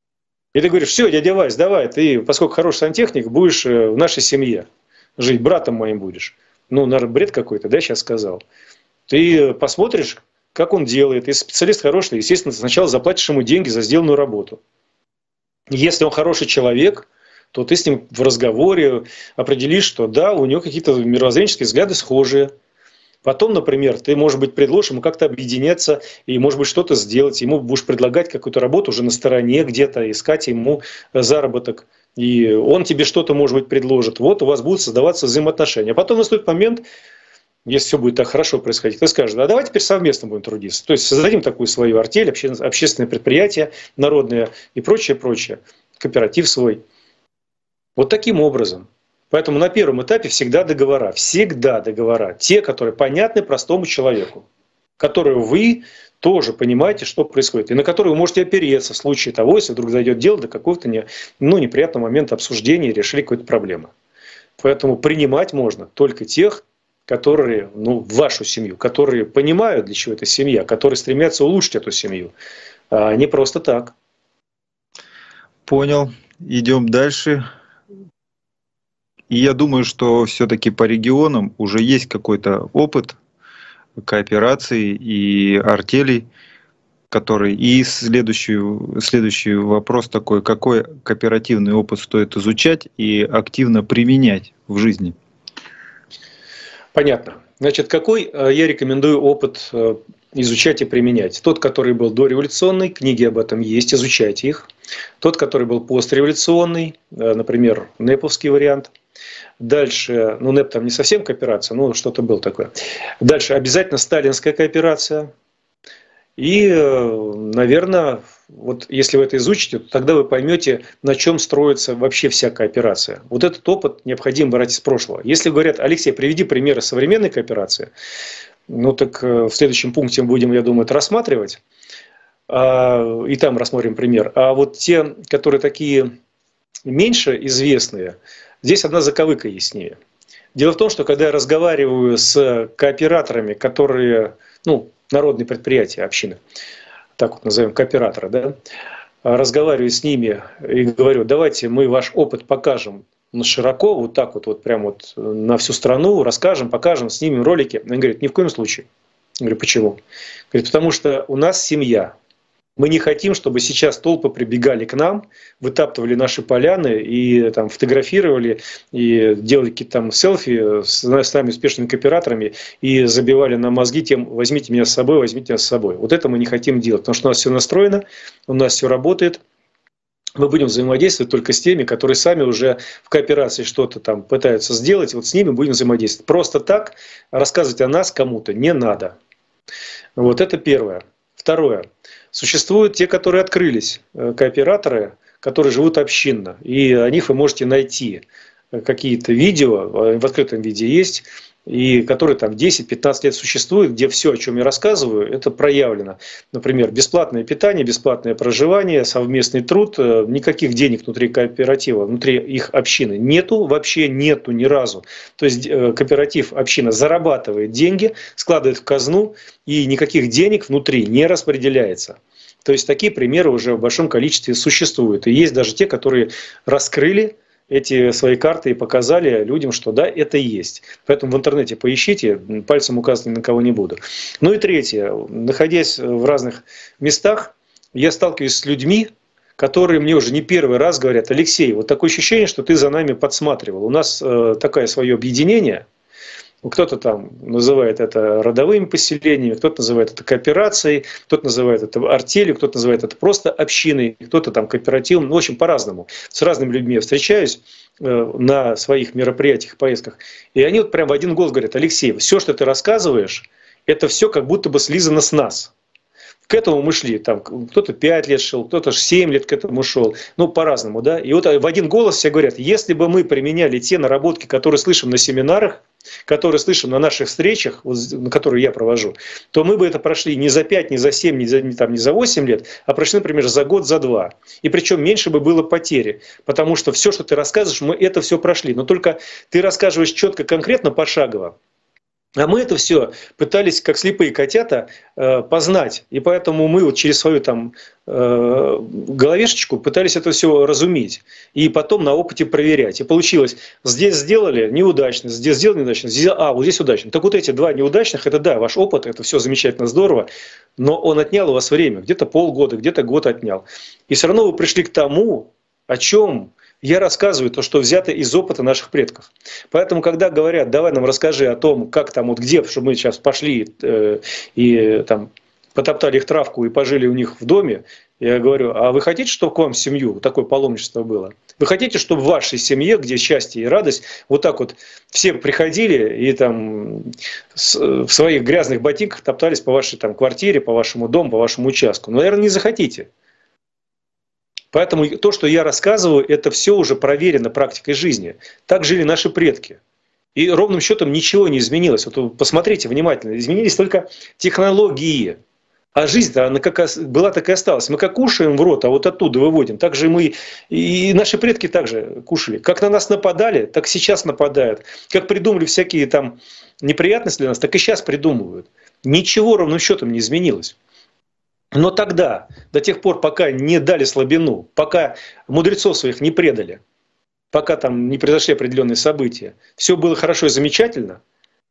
И ты говоришь: все, дядя Вась, давай, ты, поскольку хороший сантехник, будешь в нашей семье жить, братом моим будешь. Ну, наверное, бред какой-то, да, сейчас сказал. Ты посмотришь, как он делает. Если специалист хороший, естественно, ты сначала заплатишь ему деньги за сделанную работу. Если он хороший человек, то ты с ним в разговоре определишь, что да, у него какие-то мировоззренческие взгляды схожие. Потом, например, ты, может быть, предложишь ему как-то объединяться и, может быть, что-то сделать. Ему будешь предлагать какую-то работу уже на стороне где-то, искать ему заработок. И он тебе что-то, может быть, предложит. Вот у вас будут создаваться взаимоотношения. А потом наступит момент, если все будет так хорошо происходить, ты скажешь: а давайте теперь совместно будем трудиться. То есть создадим такую свою артель, общественное предприятие народное и прочее, прочее. Кооператив свой. Вот таким образом. Поэтому на первом этапе всегда договора. Всегда договора. Те, которые понятны простому человеку. Которые вы тоже понимаете, что происходит. И на которые вы можете опереться в случае того, если вдруг зайдет дело до какого-то неприятного момента обсуждения и решили какую-то проблему. Поэтому принимать можно только тех, которые, в вашу семью, которые понимают, для чего эта семья, которые стремятся улучшить эту семью, а не просто так. Понял. Идем дальше. И я думаю, что все-таки по регионам уже есть какой-то опыт кооперации и артелей, который... И следующий вопрос такой: какой кооперативный опыт стоит изучать и активно применять в жизни? Понятно. Значит, какой я рекомендую опыт изучать и применять? Тот, который был дореволюционный, книги об этом есть, изучайте их. Тот, который был постреволюционный, например, нэповский вариант. Дальше, нэп там не совсем кооперация, но что-то было такое. Дальше обязательно сталинская кооперация. И, наверное, вот если вы это изучите, то тогда вы поймете, на чем строится вообще вся кооперация. Вот этот опыт необходимо брать из прошлого. Если говорят: Алексей, приведи примеры современной кооперации, так в следующем пункте будем, я думаю, это рассматривать. И там рассмотрим пример. А вот те, которые такие меньше известные, здесь одна заковыка яснее. Дело в том, что когда я разговариваю с кооператорами, которые, народные предприятия, общины, так вот назовем, кооператора, да, разговариваю с ними и говорю: давайте мы ваш опыт покажем широко, вот так вот прям вот на всю страну, расскажем, покажем, снимем ролики. Они говорят: ни в коем случае. Я говорю: почему? Говорит: потому что у нас семья. Мы не хотим, чтобы сейчас толпы прибегали к нам, вытаптывали наши поляны и там фотографировали, и делали какие-то там селфи с нами успешными кооператорами и забивали нам мозги тем: возьмите меня с собой, возьмите меня с собой. Вот это мы не хотим делать, потому что у нас все настроено, у нас все работает. Мы будем взаимодействовать только с теми, которые сами уже в кооперации что-то там пытаются сделать. Вот с ними будем взаимодействовать. Просто так рассказывать о нас кому-то не надо. Вот это первое. Второе. Существуют те, которые открылись, кооператоры, которые живут общинно. И о них вы можете найти какие-то видео, в открытом виде есть, и которые там 10-15 лет существуют, где все, о чем я рассказываю, это проявлено. Например, бесплатное питание, бесплатное проживание, совместный труд, никаких денег внутри кооператива, внутри их общины нету, вообще нету ни разу. То есть кооператив, община зарабатывает деньги, складывает в казну, и никаких денег внутри не распределяется. То есть такие примеры уже в большом количестве существуют. И есть даже те, которые раскрыли эти свои карты и показали людям, что да, это и есть. Поэтому в интернете поищите, пальцем указывать ни на кого не буду. Ну и третье. Находясь в разных местах, я сталкиваюсь с людьми, которые мне уже не первый раз говорят: Алексей, вот такое ощущение, что ты за нами подсматривал. У нас такое свое объединение. Кто-то там называет это родовыми поселениями, кто-то называет это кооперацией, кто-то называет это артелью, кто-то называет это просто общиной, кто-то там кооперативом. В общем, по-разному. С разными людьми я встречаюсь на своих мероприятиях, поездках. И они вот прям в один голос говорят: Алексей, все, что ты рассказываешь, это все как будто бы слизано с нас. К этому мы шли, там кто-то 5 лет шел, кто-то 7 лет к этому шел, по-разному, да. И вот в один голос все говорят: если бы мы применяли те наработки, которые слышим на семинарах, которые слышим на наших встречах, которые я провожу, то мы бы это прошли не за 5, не за 7, не за 8 лет, а прошли, например, за год, за 2. И причем меньше бы было потери, потому что все, что ты рассказываешь, мы это все прошли. Но только ты рассказываешь четко, конкретно, пошагово. А мы это все пытались, как слепые котята, познать. И поэтому мы вот через свою там головешечку пытались это все разуметь. И потом на опыте проверять. И получилось, здесь сделали неудачно, здесь сделали неудачно, здесь, вот здесь удачно. Так вот эти два неудачных, это да, ваш опыт, это все замечательно, здорово, но он отнял у вас время. Где-то полгода, где-то год отнял. И все равно вы пришли к тому, о чем я рассказываю, то, что взято из опыта наших предков. Поэтому, когда говорят, давай нам расскажи о том, как там, вот где, чтобы мы сейчас пошли и там потоптали их травку и пожили у них в доме, я говорю, а вы хотите, чтобы к вам в семью такое паломничество было? Вы хотите, чтобы в вашей семье, где счастье и радость, вот так вот все приходили и там в своих грязных ботинках топтались по вашей там квартире, по вашему дому, по вашему участку? Ну, наверное, не захотите. Поэтому то, что я рассказываю, это все уже проверено практикой жизни. Так жили наши предки. И ровным счетом ничего не изменилось. Вот посмотрите внимательно, изменились только технологии. А жизнь-то она как была, так и осталась. Мы как кушаем в рот, а вот оттуда выводим. Так же мы и наши предки также кушали. Как на нас нападали, так сейчас нападают. Как придумали всякие там неприятности для нас, так и сейчас придумывают. Ничего ровным счетом не изменилось. Но тогда, до тех пор, пока не дали слабину, пока мудрецов своих не предали, пока там не произошли определенные события, все было хорошо и замечательно,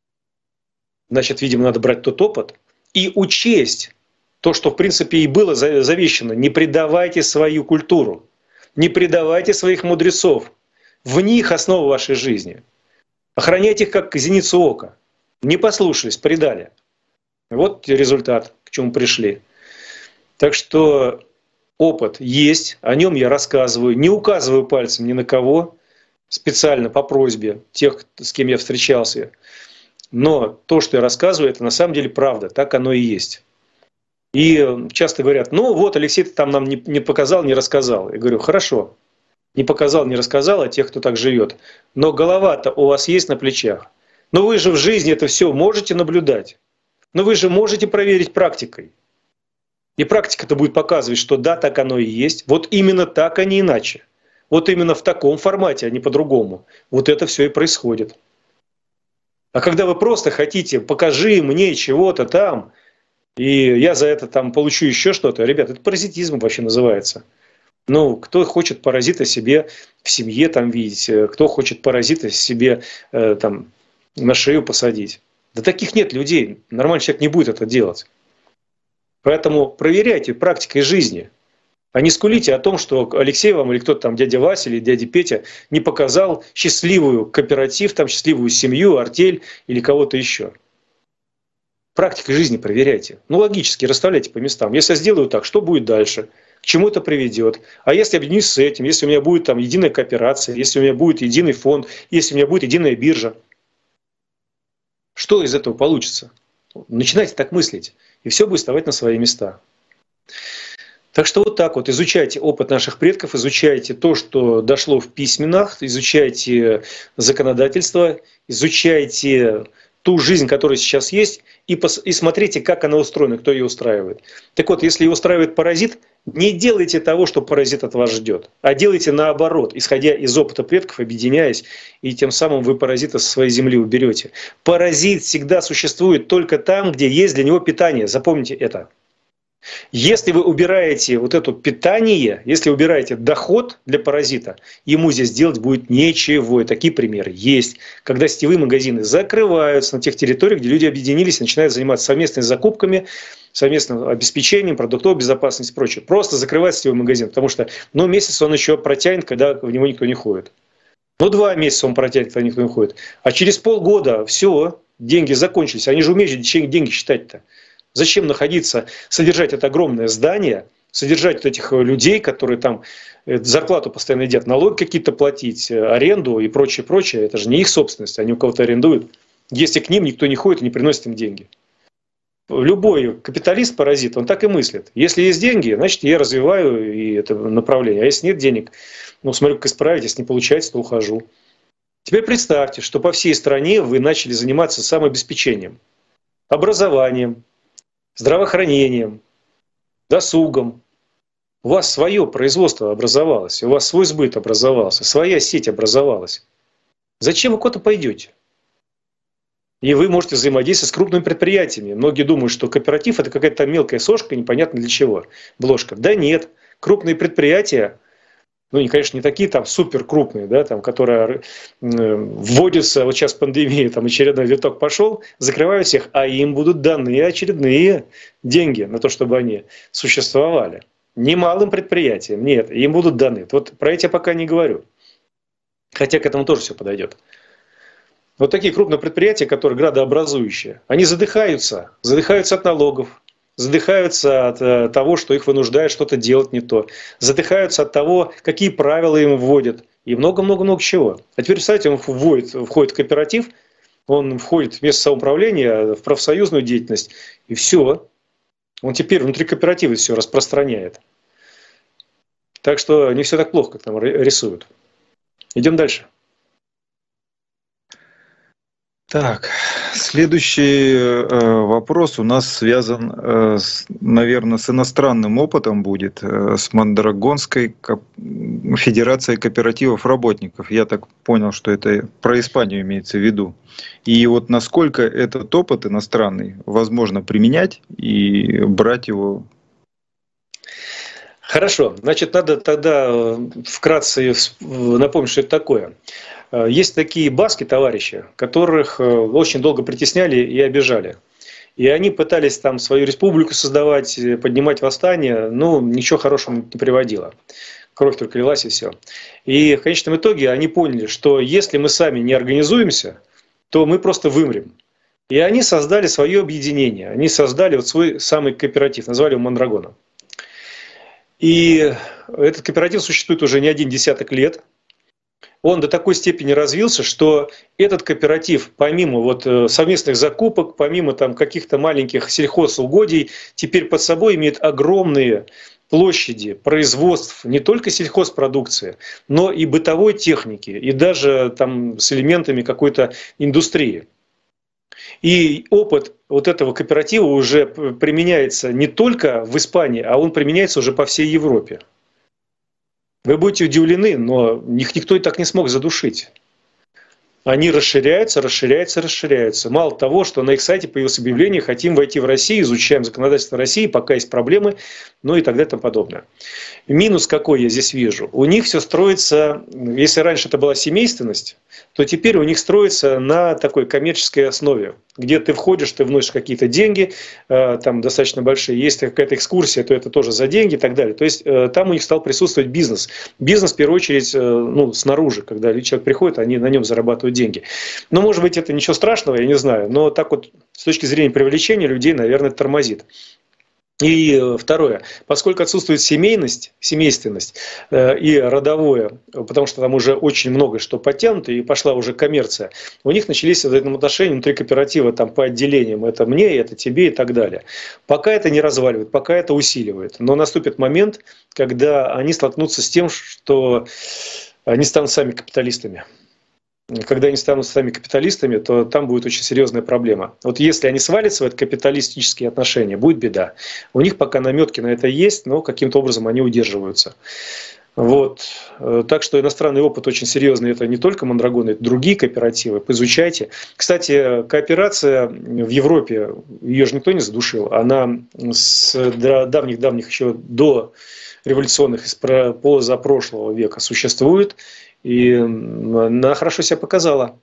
значит, видимо, надо брать тот опыт и учесть то, что в принципе и было завещано. Не предавайте свою культуру, не предавайте своих мудрецов. В них основа вашей жизни. Охраняйте их как зеницу ока. Не послушались, предали. Вот результат, к чему пришли. Так что опыт есть, о нем я рассказываю, не указываю пальцем ни на кого, специально по просьбе тех, с кем я встречался. Но то, что я рассказываю, это на самом деле правда, так оно и есть. И часто говорят, ну вот Алексей там нам не показал, не рассказал. Я говорю, хорошо, не показал, не рассказал о тех, кто так живет. Но голова-то у вас есть на плечах. Но вы же в жизни это все можете наблюдать. Но вы же можете проверить практикой. И практика-то будет показывать, что да, так оно и есть. Вот именно так, а не иначе. Вот именно в таком формате, а не по-другому. Вот это все и происходит. А когда вы просто хотите, покажи мне чего-то там, и я за это там получу еще что-то, ребят, это паразитизм вообще называется. Ну, кто хочет паразита себе в семье там видеть, кто хочет паразита себе там на шею посадить. Да таких нет людей. Нормальный человек не будет это делать. Поэтому проверяйте практикой жизни, а не скулите о том, что Алексей вам или кто-то там, дядя Вася или дядя Петя, не показал счастливую кооператив, там, счастливую семью, артель или кого-то еще. Практикой жизни проверяйте. Ну, логически расставляйте по местам. Если я сделаю так, что будет дальше? К чему это приведет? А если я объединюсь с этим, если у меня будет там единая кооперация, если у меня будет единый фонд, если у меня будет единая биржа, что из этого получится? Начинайте так мыслить, и все будет вставать на свои места. Так что вот так вот, изучайте опыт наших предков, изучайте то, что дошло в письменах, изучайте законодательство, изучайте ту жизнь, которая сейчас есть, и смотрите, как она устроена, кто ее устраивает. Так вот, если ее устраивает паразит, не делайте того, что паразит от вас ждет, а делайте наоборот, исходя из опыта предков, объединяясь, и тем самым вы паразита со своей земли уберете. Паразит всегда существует только там, где есть для него питание. Запомните это. Если вы убираете вот это питание, если убираете доход для паразита, ему здесь делать будет ничего. И такие примеры есть. Когда сетевые магазины закрываются на тех территориях, где люди объединились и начинают заниматься совместными закупками, совместным обеспечением, продуктовой безопасности и прочее. Просто закрывать сетевой магазин, потому что месяц он еще протянет, когда в него никто не ходит. 2 месяца он протянет, когда никто не ходит. А через полгода все, деньги закончились. Они же умеют деньги считать-то. Зачем находиться, содержать это огромное здание, содержать вот этих людей, которые там зарплату постоянно едят, налоги какие-то платить, аренду и прочее, прочее. Это же не их собственность, они у кого-то арендуют. Если к ним никто не ходит и не приносит им деньги. Любой капиталист-паразит, он так и мыслит. Если есть деньги, значит я развиваю и это направление. А если нет денег, смотрю, как исправить, если не получается, то ухожу. Теперь представьте, что по всей стране вы начали заниматься самообеспечением, образованием, здравоохранением, досугом. У вас свое производство образовалось, у вас свой сбыт образовался, своя сеть образовалась. Зачем вы куда-то пойдете? И вы можете взаимодействовать с крупными предприятиями. Многие думают, что кооператив – это какая-то мелкая сошка, непонятно для чего, бложка. Да нет, крупные предприятия, ну, конечно, не такие там супер крупные, да, там, которые вводятся, вот сейчас пандемия, там очередной виток пошел, закрывают всех, а им будут даны очередные деньги на то, чтобы они существовали. Не малым предприятиям, нет, им будут даны. Вот про эти я пока не говорю. Хотя к этому тоже все подойдет. Вот такие крупные предприятия, которые градообразующие, они задыхаются от налогов, задыхаются от того, что их вынуждают что-то делать не то, задыхаются от того, какие правила им вводят, и много-много-много чего. А теперь, представьте, он входит в кооператив, он входит в место самоуправления, в профсоюзную деятельность, и все. Он теперь внутри кооператива все распространяет. Так что не все так плохо, как нам рисуют. Идем дальше. Так, следующий вопрос у нас связан, наверное, с иностранным опытом будет, с Мондрагонской федерацией кооперативов работников. Я так понял, что это про Испанию имеется в виду. И вот насколько этот опыт иностранный возможно применять и брать его. Хорошо, значит, надо тогда вкратце напомнить, что это такое. Есть такие баски, товарищи, которых очень долго притесняли и обижали. И они пытались там свою республику создавать, поднимать восстание, но ничего хорошего не приводило. Кровь только лилась и все. И в конечном итоге они поняли, что если мы сами не организуемся, то мы просто вымрем. И они создали свое объединение. Они создали вот свой самый кооператив, назвали его Мондрагоном. И этот кооператив существует уже не один десяток лет. Он до такой степени развился, что этот кооператив, помимо вот совместных закупок, помимо там каких-то маленьких сельхозугодий, теперь под собой имеет огромные площади производств не только сельхозпродукции, но и бытовой техники, и даже там с элементами какой-то индустрии. И опыт вот этого кооператива уже применяется не только в Испании, а он применяется уже по всей Европе. Вы будете удивлены, но их никто и так не смог задушить. Они расширяются. Мало того, что на их сайте появилось объявление: хотим войти в Россию, изучаем законодательство России, пока есть проблемы, ну и так далее и тому подобное. Минус какой я здесь вижу? У них все строится, если раньше это была семейственность, то теперь у них строится на такой коммерческой основе, где ты входишь, ты вносишь какие-то деньги, там достаточно большие, если какая-то экскурсия, то это тоже за деньги и так далее. То есть там у них стал присутствовать бизнес. Бизнес в первую очередь снаружи, когда человек приходит, они на нем зарабатывают деньги. Но может быть это ничего страшного, я не знаю, но так вот с точки зрения привлечения людей, наверное, это тормозит. И второе, поскольку отсутствует семейственность и родовое, потому что там уже очень много что подтянуто, и пошла уже коммерция, у них начались в этом отношении внутри кооператива там, по отделениям, это мне, это тебе и так далее. Пока это не разваливает, пока это усиливает. Но наступит момент, когда они столкнутся с тем, что они станут сами капиталистами. Когда они станут сами капиталистами, то там будет очень серьезная проблема. Вот если они свалятся в это капиталистические отношения, будет беда. У них пока наметки на это есть, но каким-то образом они удерживаются. Вот. Так что иностранный опыт очень серьезный. Это не только Мондрагон, это другие кооперативы. Поизучайте. Кстати, кооперация в Европе, ее же никто не задушил. Она с давних-давних еще до революционных, позапрошлого века существует. И она хорошо себя показала.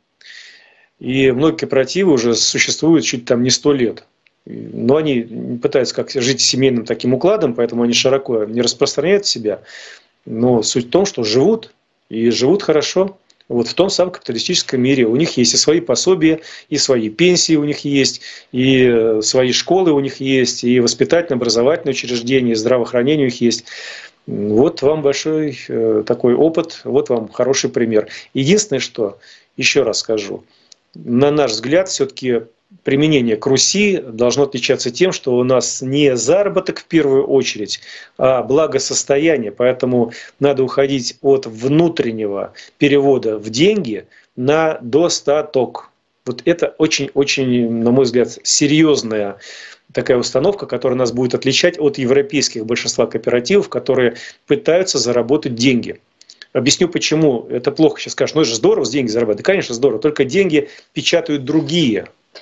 И многие кооперативы уже существуют чуть там не 100 лет. Но они пытаются как жить семейным таким укладом, поэтому они широко не распространяют себя. Но суть в том, что живут, и живут хорошо. Вот в том самом капиталистическом мире. У них есть и свои пособия, и свои пенсии у них есть, и свои школы у них есть, и воспитательно-образовательные учреждения, и здравоохранение у них есть. Вот вам большой такой опыт, вот вам хороший пример. Единственное, что, еще раз скажу, на наш взгляд, все-таки применение к Руси должно отличаться тем, что у нас не заработок в первую очередь, а благосостояние. Поэтому надо уходить от внутреннего перевода в деньги на достаток. Вот это очень-очень, на мой взгляд, серьезная такая установка, которая нас будет отличать от европейских большинства кооперативов, которые пытаются заработать деньги. Объясню почему. Это плохо сейчас скажешь, ну это же здорово, деньги зарабатывать. Да, конечно, здорово, только деньги печатают другие.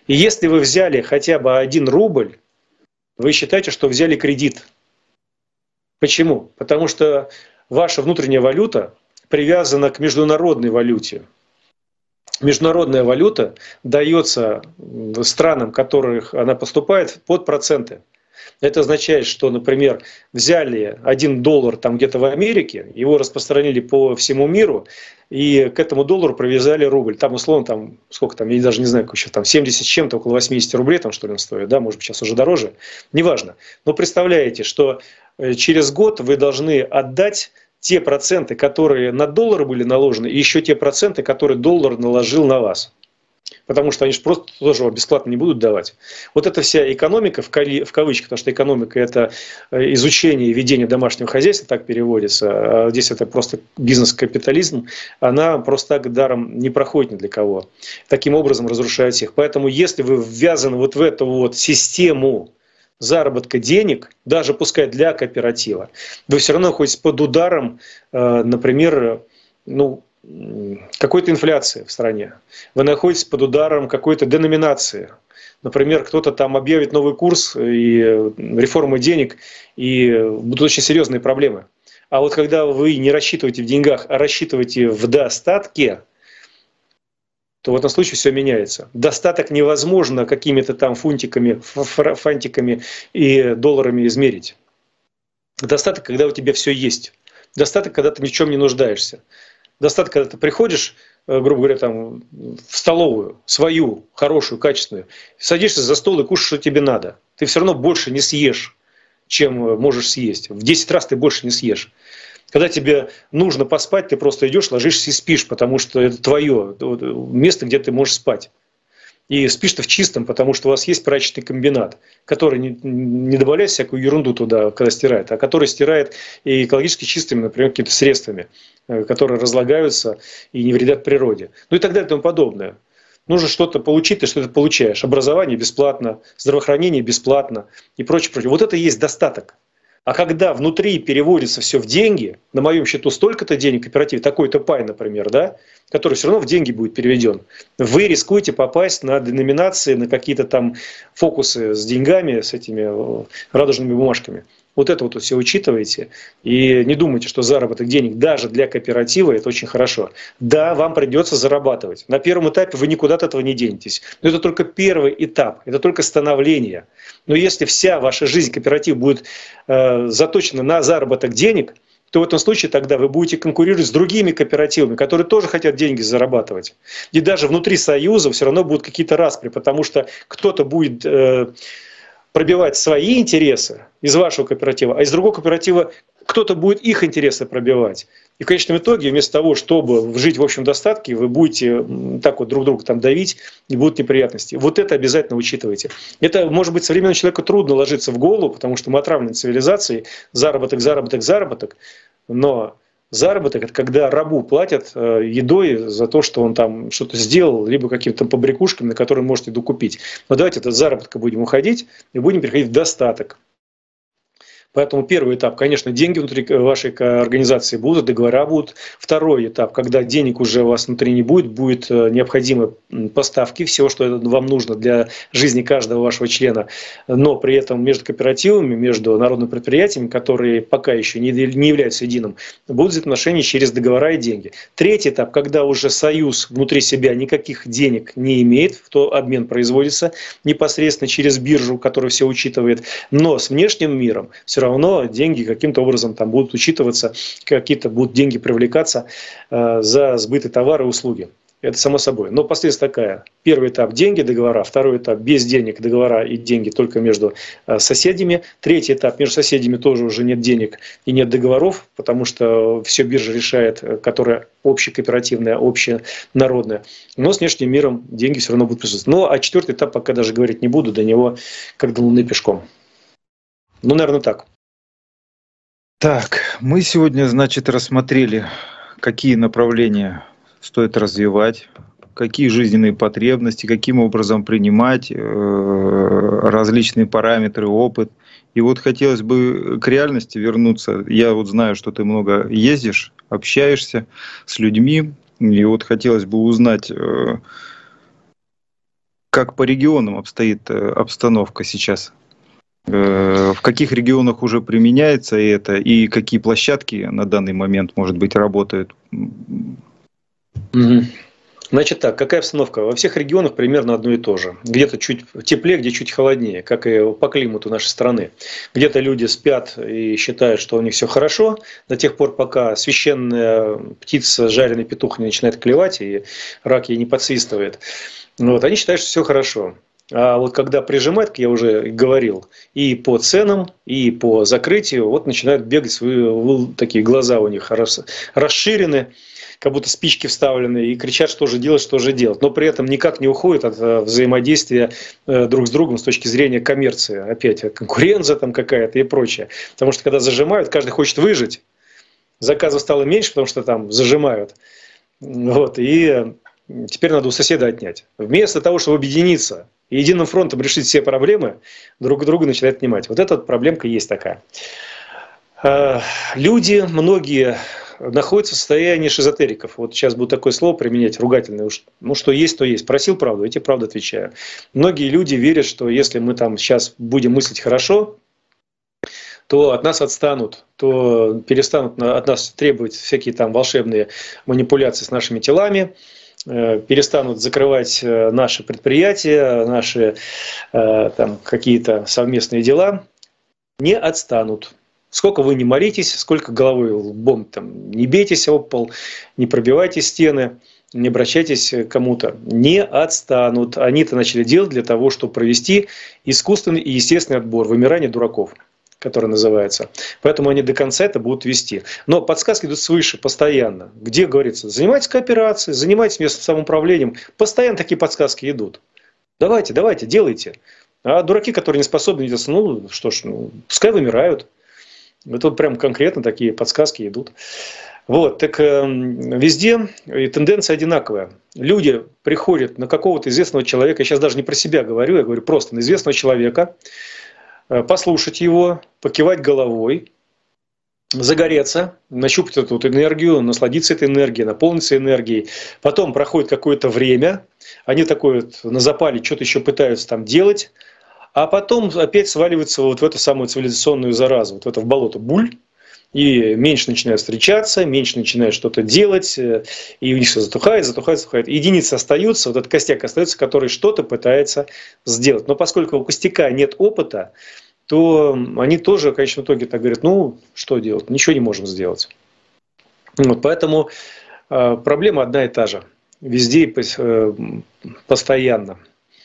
И если вы взяли хотя бы 1 рубль, вы считаете, что взяли кредит. Почему? Потому что ваша внутренняя валюта привязана к международной валюте. Международная валюта дается странам, в которых она поступает, под проценты. Это означает, что, например, взяли $1 там где-то в Америке, его распространили по всему миру, и к этому доллару привязали рубль. Там, условно, там, сколько там, я даже не знаю, еще там 70 с чем-то, около 80 рублей, там, что ли, он стоит, да, может быть, сейчас уже дороже, неважно. Но представляете, что через год вы должны отдать те проценты, которые на доллар были наложены, и еще те проценты, которые доллар наложил на вас. Потому что они же просто тоже бесплатно не будут давать. Вот эта вся экономика, в кавычках, потому что экономика – это изучение и ведение домашнего хозяйства, так переводится, а здесь это просто бизнес-капитализм, она просто так даром не проходит ни для кого. Таким образом разрушает всех. Поэтому если вы ввязаны вот в эту вот систему заработка денег, даже пускай для кооператива, вы все равно находитесь под ударом, например, какой-то инфляции в стране. Вы находитесь под ударом какой-то деноминации. Например, кто-то там объявит новый курс и реформу денег, и будут очень серьезные проблемы. А вот когда вы не рассчитываете в деньгах, а рассчитываете в достатке, то в этом случае все меняется. Достаток невозможно какими-то там фунтиками, фантиками и долларами измерить. Достаток, когда у тебя все есть. Достаток, когда ты ни в чем не нуждаешься. Достаток, когда ты приходишь, грубо говоря, там, в столовую, свою, хорошую, качественную, садишься за стол и кушаешь, что тебе надо. Ты все равно больше не съешь, чем можешь съесть. В 10 раз ты больше не съешь. Когда тебе нужно поспать, ты просто идешь, ложишься и спишь, потому что это твое место, где ты можешь спать. И спишь-то в чистом, потому что у вас есть прачечный комбинат, который не добавляет всякую ерунду туда, когда стирает, а который стирает и экологически чистыми, например, какими-то средствами, которые разлагаются и не вредят природе. Ну и так далее и тому подобное. Нужно что-то получить, ты что-то получаешь. Образование бесплатно, здравоохранение бесплатно и прочее, прочее. Вот это и есть достаток. А когда внутри переводится все в деньги, на моем счету столько-то денег в кооперативе, такой-то пай, например, да, который все равно в деньги будет переведен, вы рискуете попасть на деноминации, на какие-то там фокусы с деньгами, с этими радужными бумажками. Вот это вот все учитываете и не думайте, что заработок денег даже для кооператива это очень хорошо. Да, вам придется зарабатывать. На первом этапе вы никуда от этого не денетесь. Но это только первый этап, это только становление. Но если вся ваша жизнь кооператив будет заточена на заработок денег, то в этом случае тогда вы будете конкурировать с другими кооперативами, которые тоже хотят деньги зарабатывать. И даже внутри союза все равно будут какие-то распри, потому что кто-то будет пробивать свои интересы из вашего кооператива, а из другого кооператива кто-то будет их интересы пробивать. И в конечном итоге, вместо того, чтобы жить в общем достатке, вы будете так вот друг друга там давить, и будут неприятности. Вот это обязательно учитывайте. Это, может быть, современному человеку трудно ложиться в голову, потому что мы отравлены цивилизацией, заработок, заработок, заработок, но заработок – это когда рабу платят едой за то, что он там что-то сделал, либо какими-то побрякушками, на которые он может еду купить. Но давайте от заработка будем уходить и будем переходить в достаток. Поэтому первый этап, конечно, деньги внутри вашей организации будут, договора будут. Второй этап, когда денег уже у вас внутри не будет, будут необходимы поставки всего, что вам нужно для жизни каждого вашего члена. Но при этом между кооперативами, между народными предприятиями, которые пока еще не являются единым, будут взаимоотношения через договора и деньги. Третий этап, когда уже союз внутри себя никаких денег не имеет, то обмен производится непосредственно через биржу, которая все учитывает, но с внешним миром все равно деньги каким-то образом там будут учитываться, какие-то будут деньги привлекаться за сбыт товара и услуги. Это само собой. Но последствия такая. Первый этап – деньги, договора. Второй этап – без денег, договора и деньги только между соседями. Третий этап – между соседями тоже уже нет денег и нет договоров, потому что все биржа решает, которая общекооперативная, общенародная. Но с внешним миром деньги все равно будут присутствовать. Ну, а четвертый этап пока даже говорить не буду, до него как до Луны пешком. Ну, наверное, так. Так, мы сегодня, значит, рассмотрели, какие направления стоит развивать, какие жизненные потребности, каким образом принимать различные параметры, опыт. И вот хотелось бы к реальности вернуться. Я вот знаю, что ты много ездишь, общаешься с людьми, и вот хотелось бы узнать, Как по регионам обстоит обстановка сейчас? В каких регионах уже применяется это, и какие площадки на данный момент, может быть, работают? Значит так, какая обстановка? Во всех регионах примерно одно и то же. Где-то чуть теплее, где чуть холоднее, как и по климату нашей страны. Где-то люди спят и считают, что у них все хорошо, до тех пор, пока священная птица, жареный петух не начинает клевать, и рак ей не подсвистывает. Вот, они считают, что все хорошо. А вот когда прижимают, как я уже говорил, и по ценам, и по закрытию, вот начинают бегать свои такие глаза у них расширены, как будто спички вставлены, и кричат, что же делать, что же делать. Но при этом никак не уходят от взаимодействия друг с другом с точки зрения коммерции. Опять конкуренция там какая-то и прочее. Потому что когда зажимают, каждый хочет выжить. Заказов стало меньше, потому что там зажимают. Вот, и теперь надо у соседа отнять. Вместо того, чтобы объединиться и единым фронтом решить все проблемы, друг друга начинают отнимать. Вот эта вот проблемка есть такая. Люди, многие находятся в состоянии шизотериков. Вот сейчас буду такое слово применять, ругательное. Ну, что есть, то есть. Просил правду, я тебе правду отвечаю. Многие люди верят, что если мы там сейчас будем мыслить хорошо, то от нас отстанут, то перестанут от нас требовать всякие там волшебные манипуляции с нашими телами, перестанут закрывать наши предприятия, наши там какие-то совместные дела, не отстанут. Сколько вы не молитесь, сколько головой лбом там, не бейтесь об пол, не пробивайте стены, не обращайтесь к кому-то, не отстанут. Они-то начали делать для того, чтобы провести искусственный и естественный отбор, вымирание дураков, который называется. Поэтому они до конца это будут вести. Но подсказки идут свыше, постоянно. Где говорится, занимайтесь кооперацией, занимайтесь местным самоуправлением. Постоянно такие подсказки идут. Давайте, делайте. А дураки, которые не способны делать, ну что ж, пускай вымирают. Это вот прям конкретно такие подсказки идут. Вот, так везде и тенденция одинаковая. Люди приходят на какого-то известного человека, я сейчас даже не про себя говорю, я говорю просто на известного человека, послушать его, покивать головой, загореться, нащупать эту вот энергию, насладиться этой энергией, наполниться энергией. Потом проходит какое-то время, они такое вот на запале что-то еще пытаются там делать, а потом опять сваливаются вот в эту самую цивилизационную заразу, вот в это в болото буль, и меньше начинают встречаться, меньше начинают что-то делать, и у них все затухает. Единицы остаются, вот этот костяк остается, который что-то пытается сделать. Но поскольку у костяка нет опыта, то они тоже в конечном итоге так говорят, ну, что делать, ничего не можем сделать. Вот, поэтому проблема одна и та же, везде и постоянно.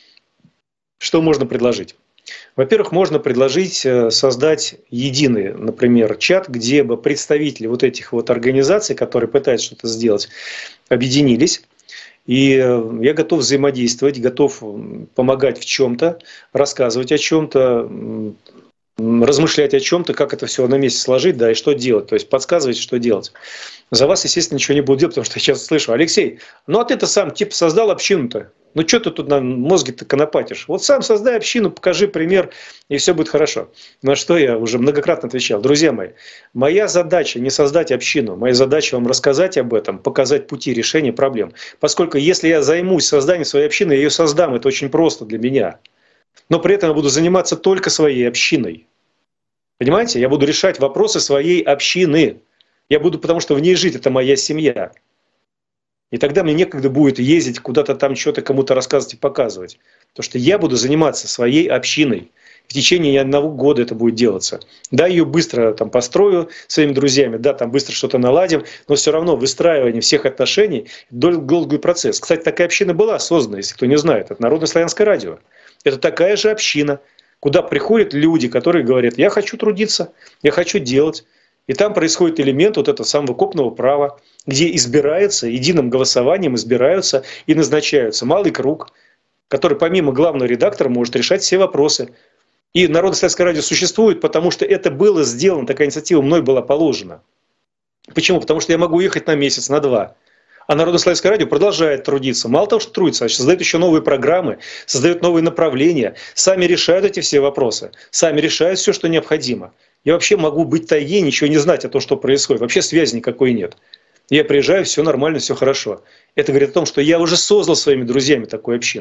Что можно предложить? Во-первых, можно предложить создать единый, например, чат, где бы представители вот этих вот организаций, которые пытаются что-то сделать, объединились. И я готов взаимодействовать, готов помогать в чем-то, рассказывать о чем-то, размышлять о чем-то, как это все на месте сложить, да, и что делать. То есть подсказывать, что делать. За вас, естественно, ничего не буду делать, потому что я сейчас слышу: Алексей, ну а ты-то сам типа создал общину-то. Ну что ты тут на мозге-то конопатишь? Вот сам создай общину, покажи пример, и все будет хорошо. На что я уже многократно отвечал. Друзья мои, моя задача не создать общину, моя задача вам рассказать об этом, показать пути решения проблем. Поскольку если я займусь созданием своей общины, я ее создам, это очень просто для меня. Но при этом я буду заниматься только своей общиной. Понимаете? Я буду решать вопросы своей общины. Я буду, потому что в ней жить, это моя семья. И тогда мне некогда будет ездить куда-то там, что-то кому-то рассказывать и показывать. Потому что я буду заниматься своей общиной. В течение не одного года это будет делаться. Да, ее быстро там построю своими друзьями, да, там быстро что-то наладим, но все равно выстраивание всех отношений – долгий процесс. Кстати, такая община была создана, если кто не знает. Это Народное славянское радио. Это такая же община, куда приходят люди, которые говорят: я хочу трудиться, я хочу делать. И там происходит элемент вот этого самого копного права, где избираются, единым голосованием избираются и назначаются малый круг, который помимо главного редактора может решать все вопросы. И Народное славянское радио существует, потому что это было сделано, такая инициатива мной была положена. Почему? Потому что я могу ехать на месяц, на два. А Народное славянское радио продолжает трудиться. Мало того, что трудится, а создает еще новые программы, создает новые направления, сами решают эти все вопросы, сами решают все, что необходимо. Я вообще могу быть в тайге, ничего не знать о том, что происходит. Вообще связи никакой нет. Я приезжаю, все нормально, все хорошо. Это говорит о том, что я уже создал своими друзьями такую общину.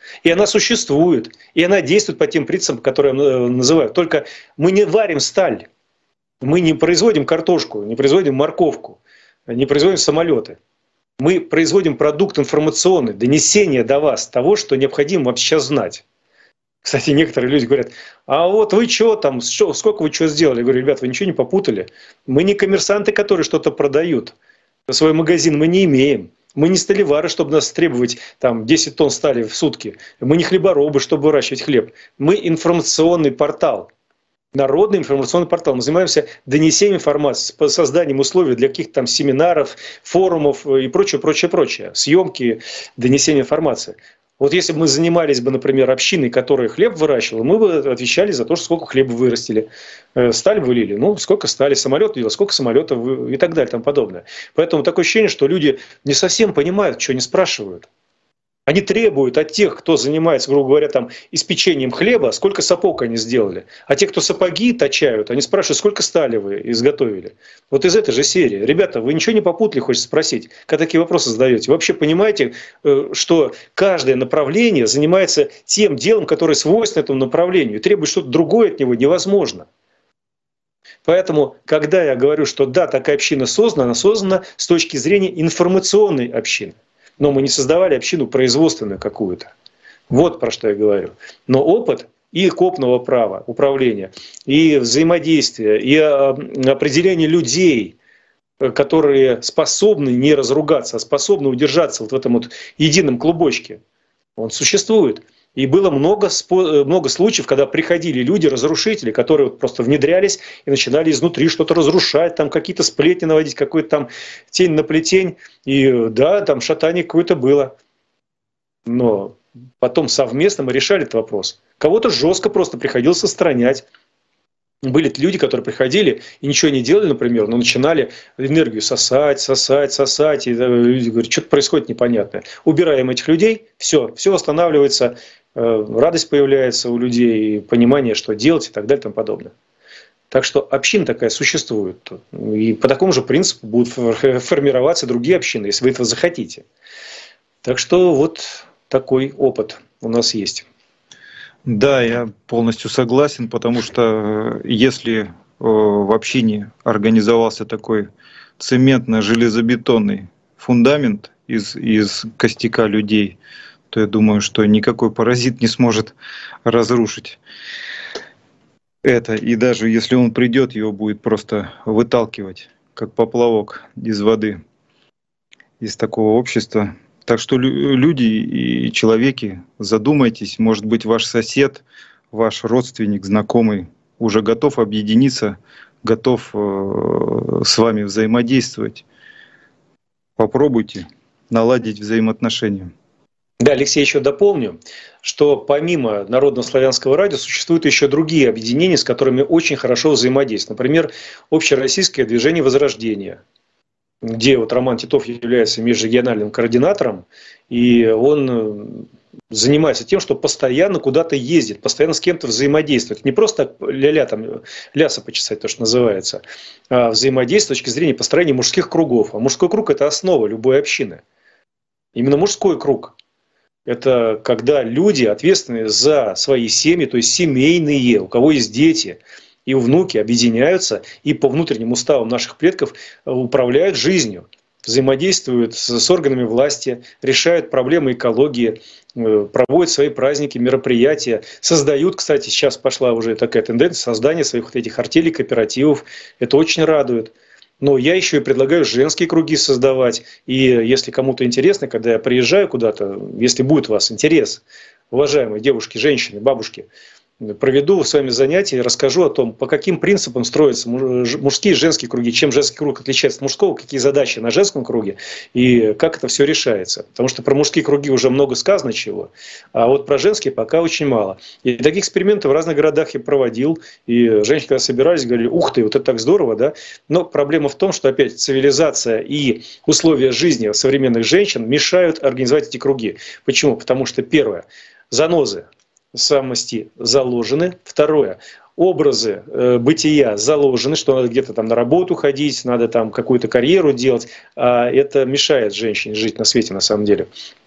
И она существует, и она действует по тем принципам, которые я называю. Только мы не варим сталь, мы не производим картошку, не производим морковку, не производим самолеты. Мы производим продукт информационный, донесение до вас того, что необходимо вам сейчас знать. Кстати, некоторые люди говорят: а вот вы что там, сколько вы чего сделали? Я говорю: ребят, вы ничего не попутали. Мы не коммерсанты, которые что-то продают. Свой магазин мы не имеем. Мы не сталевары, чтобы нас требовать там 10 тонн стали в сутки. Мы не хлеборобы, чтобы выращивать хлеб. Мы информационный портал. Народный информационный портал. Мы занимаемся донесением информации, созданием условий для каких-то там семинаров, форумов и прочее. Съемки, донесение информации. Вот если бы мы занимались бы, например, общиной, которая хлеб выращивала, мы бы отвечали за то, что сколько хлеба вырастили. Сталь вылили, ну сколько стали, самолет делал, сколько самолетов и так далее и тому подобное. Поэтому такое ощущение, что люди не совсем понимают, что они спрашивают. Они требуют от тех, кто занимается, грубо говоря, там, испечением хлеба, сколько сапог они сделали. А те, кто сапоги точают, они спрашивают, сколько стали вы изготовили. Вот из этой же серии. Ребята, вы ничего не попутали, хочется спросить, когда такие вопросы задаете? Вы вообще понимаете, что каждое направление занимается тем делом, которое свойственно этому направлению, и требует что-то другое от него невозможно. Поэтому, когда я говорю, что да, такая община создана, она создана с точки зрения информационной общины. Но мы не создавали общину производственную какую-то. Вот про что я говорю. Но опыт и копного права, управления, и взаимодействия, и определение людей, которые способны не разругаться, а способны удержаться вот в этом вот едином клубочке, он существует. И было много случаев, когда приходили люди, разрушители, которые вот просто внедрялись и начинали изнутри что-то разрушать, там какие-то сплетни наводить, какую-то там тень на плетень. И да, там шатание какое-то было. Но потом совместно мы решали этот вопрос. Кого-то жестко просто приходилось отстранять. Были люди, которые приходили и ничего не делали, например, но начинали энергию сосать. И люди говорят, что-то происходит непонятное. Убираем этих людей, все восстанавливается, радость появляется у людей, понимание, что делать и так далее и тому подобное. Так что община такая существует. И по такому же принципу будут формироваться другие общины, если вы этого захотите. Так что вот такой опыт у нас есть. Да, я полностью согласен, потому что если в общине организовался такой цементно-железобетонный фундамент из костяка людей, то я думаю, что никакой паразит не сможет разрушить это. И даже если он придет, его будет просто выталкивать, как поплавок из воды, из такого общества. Так что люди и человеки, задумайтесь, может быть, ваш сосед, ваш родственник, знакомый уже готов объединиться, готов с вами взаимодействовать. Попробуйте наладить взаимоотношения. Да, Алексей, еще дополню, что помимо Народного славянского радио существуют еще другие объединения, с которыми очень хорошо взаимодействуют. Например, Общероссийское движение Возрождения, где вот Роман Титов является межрегиональным координатором, и он занимается тем, что постоянно куда-то ездит, постоянно с кем-то взаимодействует. Не просто ляса почесать, то, что называется, а взаимодействие с точки зрения построения мужских кругов. А мужской круг – это основа любой общины. Именно мужской круг. Это когда люди, ответственные за свои семьи, то есть семейные, у кого есть дети и внуки, объединяются и по внутренним уставам наших предков управляют жизнью, взаимодействуют с органами власти, решают проблемы экологии, проводят свои праздники, мероприятия, создают, кстати, сейчас пошла уже такая тенденция создания своих вот этих артелей, кооперативов. Это очень радует. Но я еще и предлагаю женские круги создавать. И если кому-то интересно, когда я приезжаю куда-то, если будет у вас интерес, уважаемые девушки, женщины, бабушки, проведу с вами занятия и расскажу о том, по каким принципам строятся мужские и женские круги, чем женский круг отличается от мужского, какие задачи на женском круге и как это все решается. Потому что про мужские круги уже много сказано чего, а вот про женские пока очень мало. И таких экспериментов в разных городах я проводил, и женщины, когда собирались, говорили: ух ты, вот это так здорово, да? Но проблема в том, что опять цивилизация и условия жизни современных женщин мешают организовать эти круги. Почему? Потому что первое, занозы самости заложены. Второе, образы бытия заложены, что надо где-то там на работу ходить, надо там какую-то карьеру делать. А это мешает женщине жить на свете на самом деле.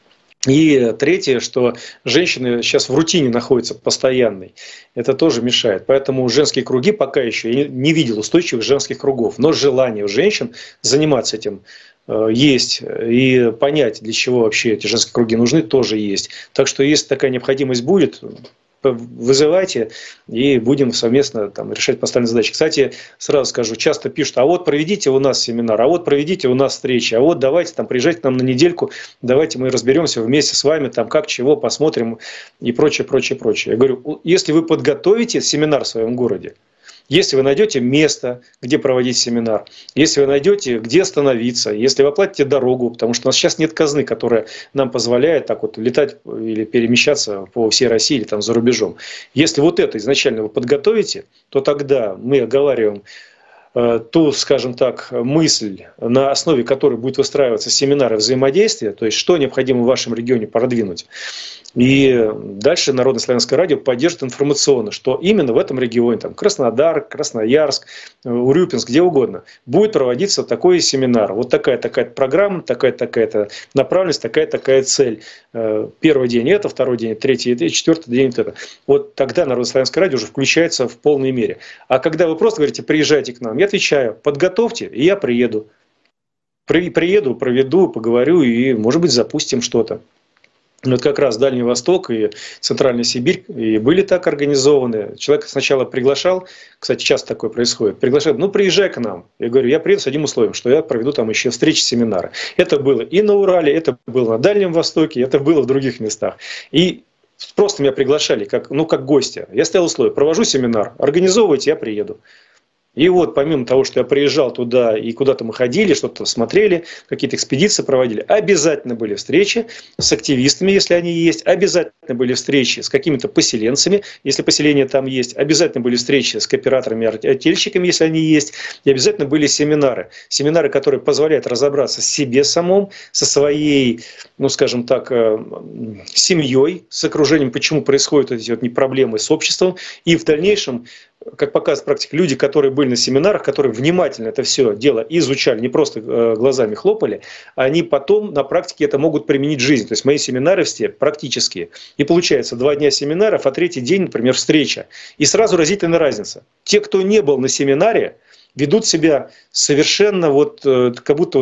И третье, что женщины сейчас в рутине находятся постоянной, это тоже мешает. Поэтому женские круги пока еще я не видел устойчивых женских кругов. Но желание у женщин заниматься этим есть. И понять, для чего вообще эти женские круги нужны, тоже есть. Так что если такая необходимость будет, вызывайте и будем совместно там решать поставленные задачи. Кстати, сразу скажу, часто пишут: а вот проведите у нас семинар, а вот проведите у нас встречи, а вот давайте там приезжайте к нам на недельку, давайте мы разберемся вместе с вами, там как, чего, посмотрим и прочее, прочее, прочее. Я говорю, если вы подготовите семинар в своем городе, если вы найдете место, где проводить семинар, если вы найдете, где остановиться, если вы оплатите дорогу, потому что у нас сейчас нет казны, которая нам позволяет так вот летать или перемещаться по всей России или там за рубежом. Если вот это изначально вы подготовите, то тогда мы оговариваем ту, скажем так, мысль, на основе которой будет выстраиваться семинары взаимодействия, то есть что необходимо в вашем регионе продвинуть. И дальше Народное славянское радио поддержит информационно, что именно в этом регионе, там Краснодар, Красноярск, Урюпинск, где угодно, будет проводиться такой семинар. Вот такая-такая программа, такая-такая направленность, такая-такая цель. Первый день это, второй день, третий это, четвертый день это. Вот тогда Народное славянское радио уже включается в полной мере. А когда вы просто говорите, приезжайте к нам, я отвечаю, подготовьте, и я приеду. Приеду, проведу, поговорю и, может быть, запустим что-то. Вот как раз Дальний Восток и Центральная Сибирь и были так организованы. Человек сначала приглашал, кстати, часто такое происходит, приглашает, ну приезжай к нам. Я говорю, я приеду с одним условием, что я проведу там еще встречи, семинары. Это было и на Урале, это было на Дальнем Востоке, это было в других местах. И просто меня приглашали как гостя. Я ставил условие, провожу семинар, организовывайте, я приеду. И вот помимо того, что я приезжал туда и куда-то мы ходили, что-то смотрели, какие-то экспедиции проводили, обязательно были встречи с активистами, если они есть, обязательно были встречи с какими-то поселенцами, если поселения там есть, обязательно были встречи с кооператорами-артельщиками, если они есть, и обязательно были семинары. Семинары, которые позволяют разобраться с себе самим, со своей, скажем так, семьей, с окружением, почему происходят эти вот проблемы с обществом, и в дальнейшем, как показывает практика, люди, которые были на семинарах, которые внимательно это все дело изучали, не просто глазами хлопали, они потом на практике это могут применить в жизни. То есть мои семинары все практические. И получается 2 дня семинаров, а 3-й день, например, встреча. И сразу разительная разница. Те, кто не был на семинаре, ведут себя совершенно как будто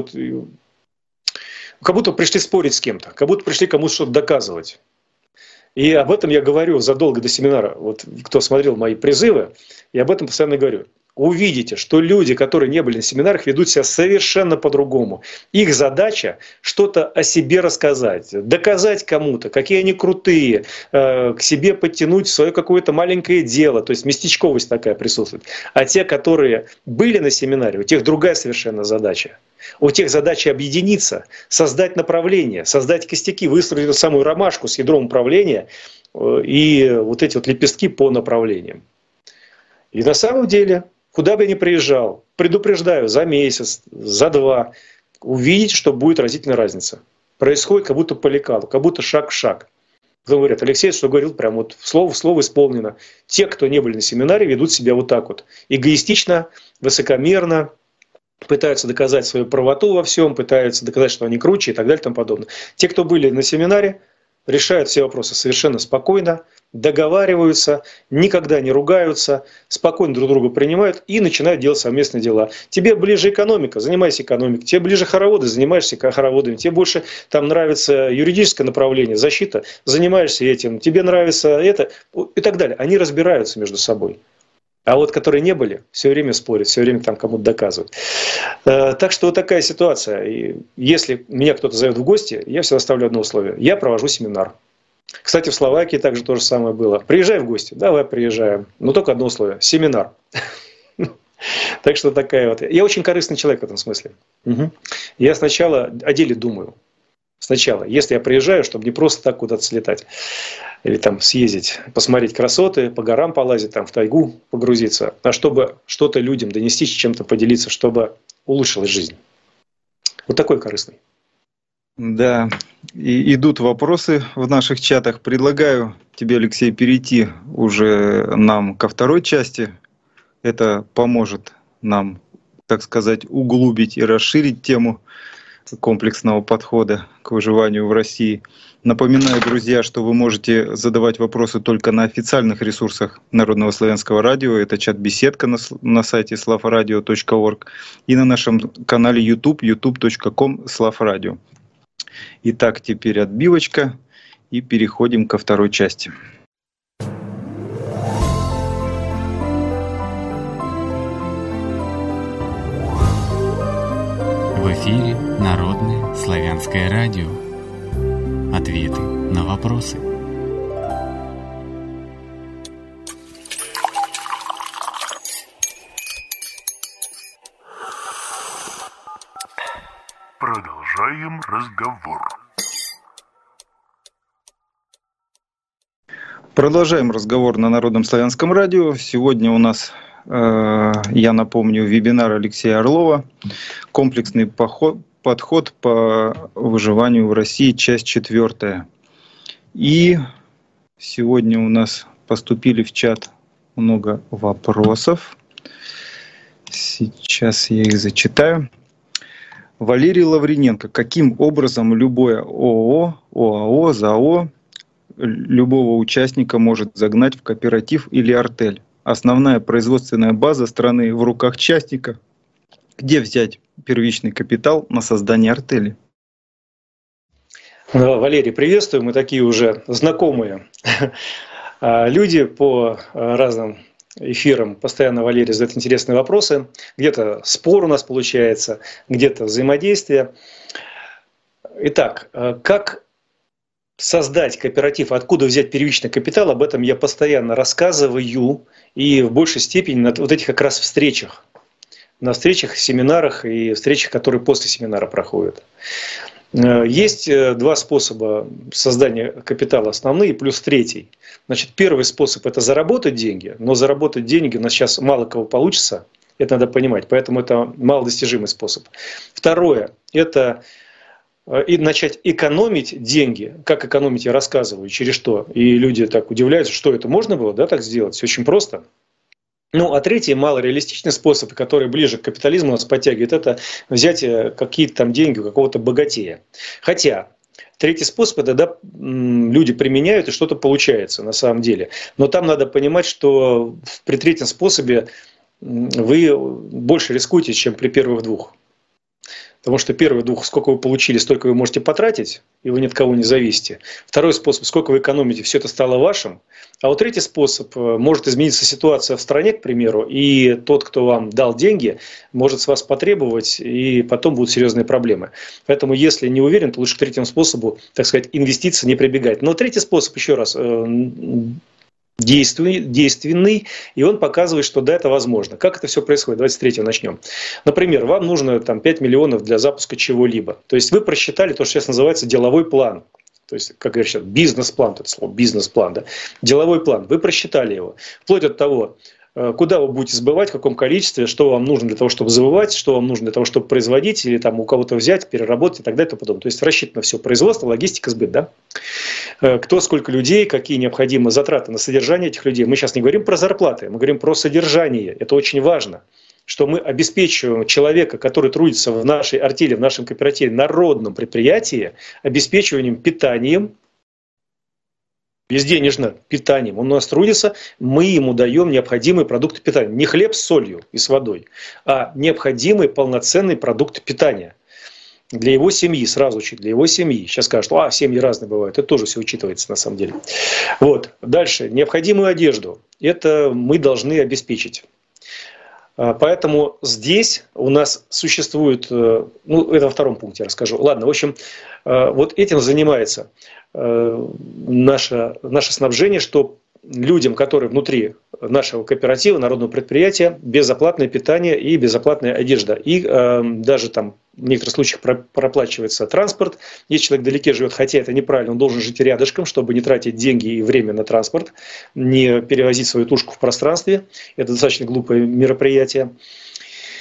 пришли спорить с кем-то, как будто пришли кому-то что-то доказывать. И об этом я говорю задолго до семинара. Вот кто смотрел мои призывы, я об этом постоянно говорю. Увидите, что люди, которые не были на семинарах, ведут себя совершенно по-другому. Их задача что-то о себе рассказать, доказать кому-то, какие они крутые, к себе подтянуть свое какое-то маленькое дело. То есть местечковость такая присутствует. А те, которые были на семинаре, у тех другая совершенно задача. У тех задача объединиться, создать направление, создать костяки, выстроить эту самую ромашку с ядром управления и вот эти вот лепестки по направлениям. И на самом деле, куда бы я ни приезжал, предупреждаю, за месяц, за 2, увидите, что будет разительная разница. Происходит как будто по лекалу, как будто шаг в шаг. Потом говорят, Алексей, что говорил, прям вот слово в слово исполнено. Те, кто не были на семинаре, ведут себя вот так вот. Эгоистично, высокомерно, пытаются доказать свою правоту во всем, пытаются доказать, что они круче и так далее и тому подобное. Те, кто были на семинаре, решают все вопросы совершенно спокойно, договариваются, никогда не ругаются, спокойно друг друга принимают и начинают делать совместные дела. Тебе ближе экономика, занимайся экономикой. Тебе ближе хороводы, занимаешься хороводами. Тебе больше там нравится юридическое направление, защита, занимаешься этим. Тебе нравится это и так далее. Они разбираются между собой. А вот которые не были, все время спорят, все время там кому-то доказывают. Так что вот такая ситуация. И если меня кто-то зовет в гости, я всегда ставлю одно условие. Я провожу семинар. Кстати, в Словакии также то же самое было. Приезжай в гости. Давай приезжаем. Но только одно условие. Семинар. Так что такая вот. Я очень корыстный человек в этом смысле. Я сначала о деле думаю. Сначала, если я приезжаю, чтобы не просто так куда-то слетать или там съездить, посмотреть красоты, по горам полазить, там в тайгу погрузиться, а чтобы что-то людям донести, чем-то поделиться, чтобы улучшилась жизнь. Вот такой корыстный. Да, и идут вопросы в наших чатах. Предлагаю тебе, Алексей, перейти уже нам ко второй части. Это поможет нам, так сказать, углубить и расширить тему комплексного подхода к выживанию в России. Напоминаю, друзья, что вы можете задавать вопросы только на официальных ресурсах Народного славянского радио. Это чат-беседка на сайте slavradio.org и на нашем канале YouTube, youtube.com/slavradio. Итак, теперь отбивочка и переходим ко второй части. В эфире Народное славянское радио. Ответы на вопросы. Продолжаем разговор. Продолжаем разговор на Народном славянском радио. Сегодня у нас, я напомню, вебинар Алексея Орлова «Комплексный подход по выживанию в России. Часть 4». И сегодня у нас поступили в чат много вопросов. Сейчас я их зачитаю. Валерий Лавриненко. Каким образом любое ООО, ОАО, ЗАО любого участника может загнать в кооператив или артель? Основная производственная база страны в руках частника. Где взять первичный капитал на создание артели? Валерий, приветствую. Мы такие уже знакомые люди по разным эфирам. Постоянно Валерий задает интересные вопросы. Где-то спор у нас получается, где-то взаимодействие. Итак, как создать кооператив, откуда взять первичный капитал, об этом я постоянно рассказываю и в большей степени на вот этих как раз встречах. На встречах, семинарах и встречах, которые после семинара проходят. Есть два способа создания капитала основные, плюс третий. Значит, первый способ – это заработать деньги, но заработать деньги у нас сейчас мало кого получится, это надо понимать, поэтому это малодостижимый способ. Второе – это и начать экономить деньги. Как экономить, я рассказываю, через что. И люди так удивляются, что это можно было, да, так сделать. Все очень просто. Ну, а третий, малореалистичный способ, который ближе к капитализму нас подтягивает, это взять какие-то там деньги у какого-то богатея. Хотя, третий способ, это да, люди применяют и что-то получается на самом деле. Но там надо понимать, что при третьем способе вы больше рискуете, чем при первых двух. Потому что первых двух, сколько вы получили, столько вы можете потратить, и вы ни от кого не зависите. Второй способ, сколько вы экономите, все это стало вашим. А вот третий способ, может измениться ситуация в стране, к примеру, и тот, кто вам дал деньги, может с вас потребовать, и потом будут серьезные проблемы. Поэтому, если не уверен, то лучше к третьему способу, так сказать, инвестиций не прибегать. Но третий способ, еще раз, действенный, и он показывает, что да, это возможно. Как это все происходит? Давайте с третьего начнем. Например, вам нужно там, 5 миллионов для запуска чего-либо. То есть вы просчитали то, что сейчас называется деловой план. То есть, как говорят сейчас, бизнес-план, это слово бизнес-план, да? Деловой план. Вы просчитали его. Вплоть от того, куда вы будете сбывать, в каком количестве, что вам нужно для того, чтобы забывать, что вам нужно для того, чтобы производить, или там у кого-то взять, переработать и так далее и тому подобное. То есть рассчитано все: производство, логистика, сбыт, да? Кто, сколько людей, какие необходимы затраты на содержание этих людей. Мы сейчас не говорим про зарплаты, мы говорим про содержание. Это очень важно, что мы обеспечиваем человека, который трудится в нашей артели, в нашем кооперативе, народном предприятии, обеспечиванием питанием, безденежно питанием. Он у нас трудится, мы ему даем необходимые продукты питания. Не хлеб с солью и с водой, а необходимые полноценные продукты питания. Для его семьи, сразу учить, для его семьи. Сейчас скажут, что семьи разные бывают. Это тоже все учитывается на самом деле. Вот. Дальше. Необходимую одежду. Это мы должны обеспечить. Поэтому здесь у нас существует, это во втором пункте я расскажу. Ладно, в общем, вот этим занимается наше снабжение, что людям, которые внутри нашего кооператива, народного предприятия, безоплатное питание и безоплатная одежда. И даже там в некоторых случаях проплачивается транспорт. Если человек вдалеке живет, хотя это неправильно, он должен жить рядышком, чтобы не тратить деньги и время на транспорт, не перевозить свою тушку в пространстве. Это достаточно глупое мероприятие.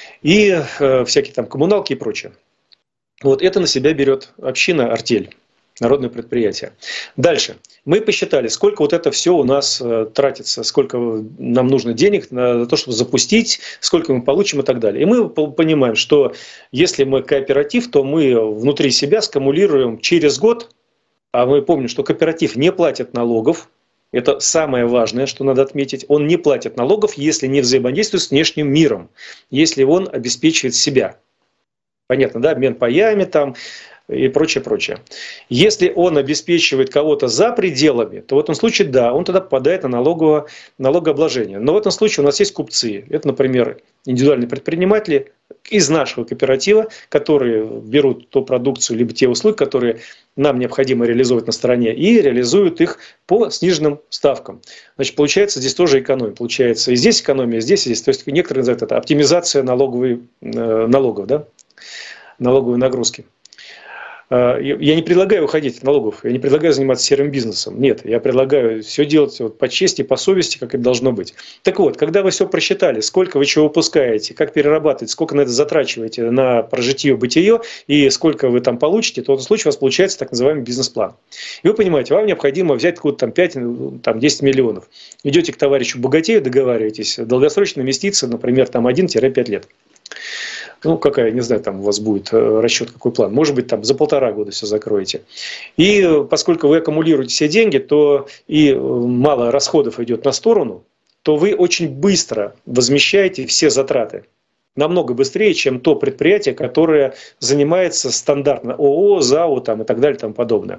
И всякие там коммуналки и прочее. Вот это на себя берет община, артель. Народное предприятие. Дальше. Мы посчитали, сколько вот это все у нас тратится, сколько нам нужно денег на то, чтобы запустить, сколько мы получим и так далее. И мы понимаем, что если мы кооператив, то мы внутри себя скумулируем через год, а мы помним, что кооператив не платит налогов. Это самое важное, что надо отметить. Он не платит налогов, если не взаимодействует с внешним миром, если он обеспечивает себя. Понятно, да? Обмен паями там и прочее, прочее. Если он обеспечивает кого-то за пределами, то в этом случае, да, он тогда попадает на налогообложение. Но в этом случае у нас есть купцы. Это, например, индивидуальные предприниматели из нашего кооператива, которые берут ту продукцию, либо те услуги, которые нам необходимо реализовать на стороне, и реализуют их по сниженным ставкам. Значит, получается здесь тоже экономия. Получается и здесь экономия, и здесь. То есть некоторые называют это оптимизация налогов, да? Налоговой нагрузки. Я не предлагаю уходить от налогов, я не предлагаю заниматься серым бизнесом. Нет, я предлагаю все делать вот по чести, по совести, как это должно быть. Так вот, когда вы все просчитали, сколько вы чего выпускаете, как перерабатываете, сколько на это затрачиваете, на прожитие-бытие, и сколько вы там получите, то в этом случае у вас получается так называемый бизнес-план. И вы понимаете, вам необходимо взять какую-то там 5-10 миллионов. Идете к товарищу богатею, договариваетесь, долгосрочная инвестиция, например, там 1-5 лет. Ну, какая, не знаю, там у вас будет расчет, какой план. Может быть, там за 1,5 года все закроете. И поскольку вы аккумулируете все деньги, то и мало расходов идет на сторону, то вы очень быстро возмещаете все затраты. Намного быстрее, чем то предприятие, которое занимается стандартно ООО, ЗАО там, и так далее и тому подобное.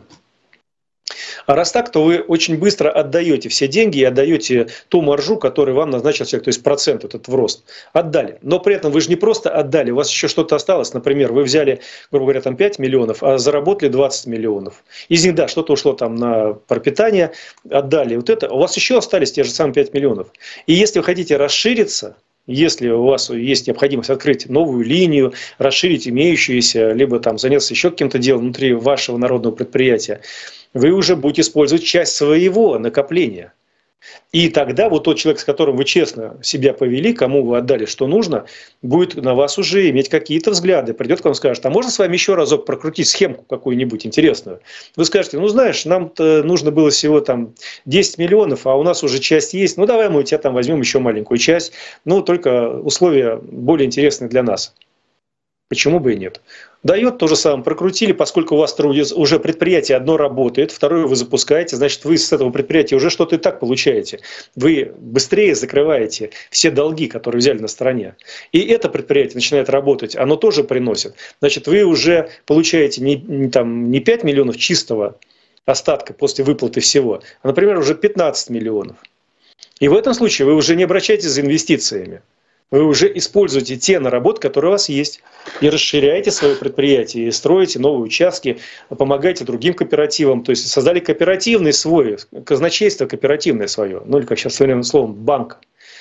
А раз так, то вы очень быстро отдаете все деньги и отдаете ту маржу, которую вам назначил человек, то есть процент этот в рост. Отдали. Но при этом вы же не просто отдали, у вас еще что-то осталось. Например, вы взяли, грубо говоря, там 5 миллионов, а заработали 20 миллионов. Из них, да, что-то ушло там на пропитание, отдали вот это. У вас еще остались те же самые 5 миллионов. И если вы хотите расшириться, если у вас есть необходимость открыть новую линию, расширить имеющуюся, либо там заняться еще каким-то делом внутри вашего народного предприятия, вы уже будете использовать часть своего накопления. И тогда вот тот человек, с которым вы честно себя повели, кому вы отдали, что нужно, будет на вас уже иметь какие-то взгляды. Придет к вам и скажет, а можно с вами еще разок прокрутить схемку какую-нибудь интересную? Вы скажете, ну знаешь, нам-то нужно было всего там 10 миллионов, а у нас уже часть есть. Ну давай мы у тебя там возьмем еще маленькую часть, но только условия более интересные для нас. Почему бы и нет? Дает то же самое, прокрутили, поскольку у вас уже предприятие одно работает, второе вы запускаете, значит вы с этого предприятия уже что-то и так получаете. Вы быстрее закрываете все долги, которые взяли на стороне. И это предприятие начинает работать, оно тоже приносит. Значит вы уже получаете не 5 миллионов чистого остатка после выплаты всего, а, например, уже 15 миллионов. И в этом случае вы уже не обращаетесь за инвестициями. Вы уже используете те наработки, которые у вас есть, и расширяете свое предприятие, и строите новые участки, помогаете другим кооперативам. То есть создали кооперативный свой, казначейство кооперативное свое, ну или как сейчас современным словом, банк,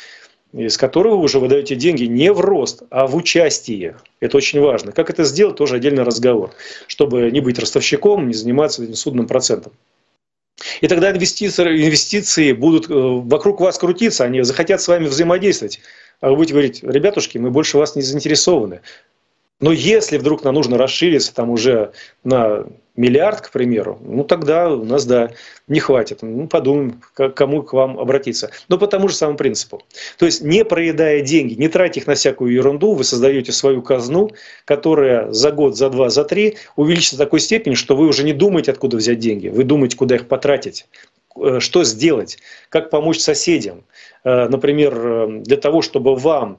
из которого вы уже выдаете деньги не в рост, а в участие. Это очень важно. Как это сделать, тоже отдельный разговор, чтобы не быть ростовщиком, не заниматься этим судным процентом. И тогда инвестиции будут вокруг вас крутиться, они захотят с вами взаимодействовать. А вы будете говорить, ребятушки, мы больше вас не заинтересованы. Но если вдруг нам нужно расшириться там уже на 1 миллиард, к примеру, ну тогда у нас, да, не хватит. Ну, подумаем, кому к вам обратиться. Но по тому же самому принципу. То есть, не проедая деньги, не тратя их на всякую ерунду, вы создаете свою казну, которая за год, за 2, за 3 увеличится до такой степени, что вы уже не думаете, откуда взять деньги. Вы думаете, куда их потратить. Что сделать, как помочь соседям. Например, для того, чтобы вам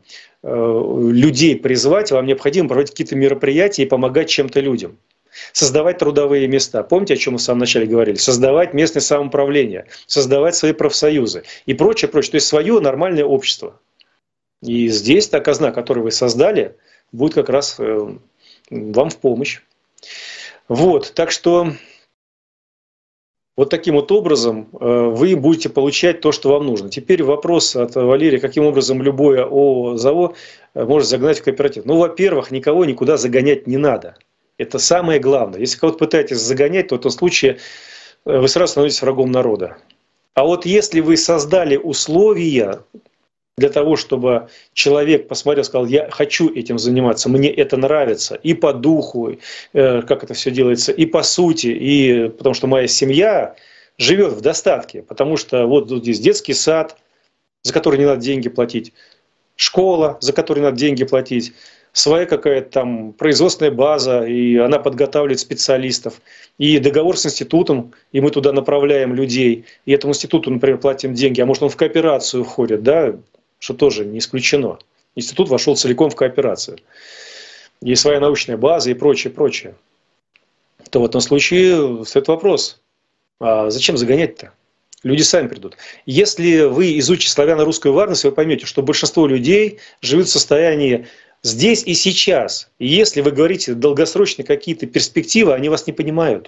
людей призвать, вам необходимо проводить какие-то мероприятия и помогать чем-то людям. Создавать трудовые места. Помните, о чем мы в самом начале говорили? Создавать местное самоуправление, создавать свои профсоюзы и прочее, прочее. То есть свое нормальное общество. И здесь та казна, которую вы создали, будет как раз вам в помощь. Вот, так что вот таким вот образом вы будете получать то, что вам нужно. Теперь вопрос от Валерия, каким образом любое ООО, ЗАО может загнать в кооператив. Ну, во-первых, никого никуда загонять не надо. Это самое главное. Если кого-то пытаетесь загонять, то в этом случае вы сразу становитесь врагом народа. А вот если вы создали условия для того, чтобы человек посмотрел, сказал, я хочу этим заниматься, мне это нравится, и по духу, как это все делается, и по сути, и потому что моя семья живет в достатке, потому что вот здесь детский сад, за который не надо деньги платить, школа, за которую надо деньги платить, своя какая-то там производственная база, и она подготавливает специалистов, и договор с институтом, и мы туда направляем людей, и этому институту, например, платим деньги, а может он в кооперацию входит, да, что тоже не исключено. Институт вошел целиком в кооперацию. И своя научная база, и прочее, прочее. То в этом случае стоит вопрос, а зачем загонять-то? Люди сами придут. Если вы изучите славяно-русскую варность, вы поймете, что большинство людей живут в состоянии здесь и сейчас. И если вы говорите долгосрочные какие-то перспективы, они вас не понимают.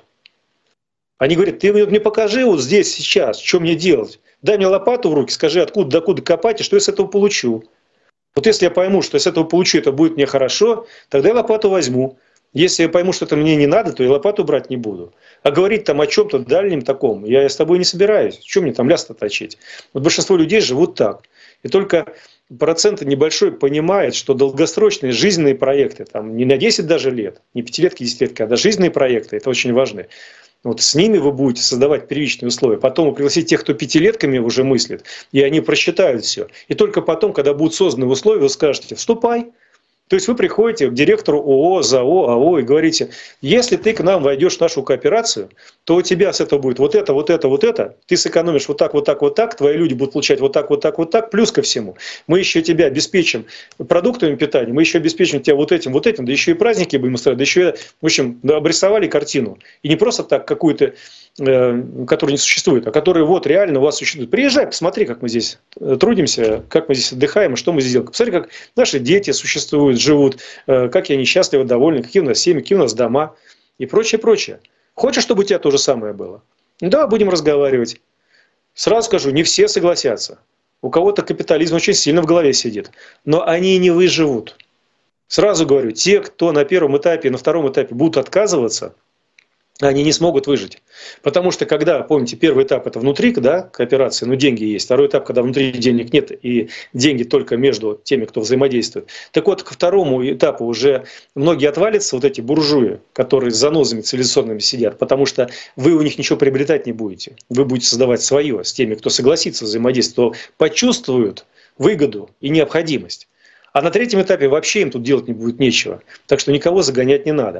Они говорят, ты мне покажи вот здесь, сейчас, что мне делать. Дай мне лопату в руки, скажи, откуда докуда копать, и что я с этого получу. Вот если я пойму, что я с этого получу, это будет мне хорошо, тогда я лопату возьму. Если я пойму, что это мне не надо, то я лопату брать не буду. А говорить там о чем-то дальнем таком, я с тобой не собираюсь. Чем мне там ляс-то точить? Вот большинство людей живут так. И только процент небольшой понимает, что долгосрочные жизненные проекты, там, не на 10 даже лет, не пятилетки, десятилетки, а даже жизненные проекты, это очень важно. Вот с ними вы будете создавать первичные условия. Потом вы пригласите тех, кто пятилетками уже мыслит, и они просчитают все. И только потом, когда будут созданы условия, вы скажете, вступай. То есть вы приходите к директору ООО, ЗАО, АО и говорите, если ты к нам войдешь в нашу кооперацию, то у тебя с этого будет вот это, вот это, вот это. Ты сэкономишь вот так, вот так, вот так. Твои люди будут получать вот так, вот так, вот так. Плюс ко всему, мы еще тебя обеспечим продуктами питания, мы еще обеспечим тебя вот этим, да еще и праздники будем устраивать, да еще, в общем, обрисовали картину. И не просто так какую-то, которая не существует, а которая вот реально у вас существует. Приезжай, посмотри, как мы здесь трудимся, как мы здесь отдыхаем, и что мы здесь делаем. Посмотри, как наши дети существуют, живут, как они счастливы, довольны, какие у нас семьи, какие у нас дома и прочее, прочее. Хочешь, чтобы у тебя то же самое было? Да, будем разговаривать. Сразу скажу, не все согласятся. У кого-то капитализм очень сильно в голове сидит, но они не выживут. Сразу говорю, те, кто на первом этапе и на втором этапе будут отказываться, они не смогут выжить. Потому что когда, помните, первый этап это внутри, да, кооперации, но деньги есть. Второй этап, когда внутри денег нет и деньги только между теми, кто взаимодействует. Так вот, ко второму этапу уже многие отвалятся, вот эти буржуи, которые с занозами цивилизационными сидят, потому что вы у них ничего приобретать не будете. Вы будете создавать свое с теми, кто согласится взаимодействовать, то почувствуют выгоду и необходимость. А на третьем этапе вообще им тут делать не будет нечего. Так что никого загонять не надо.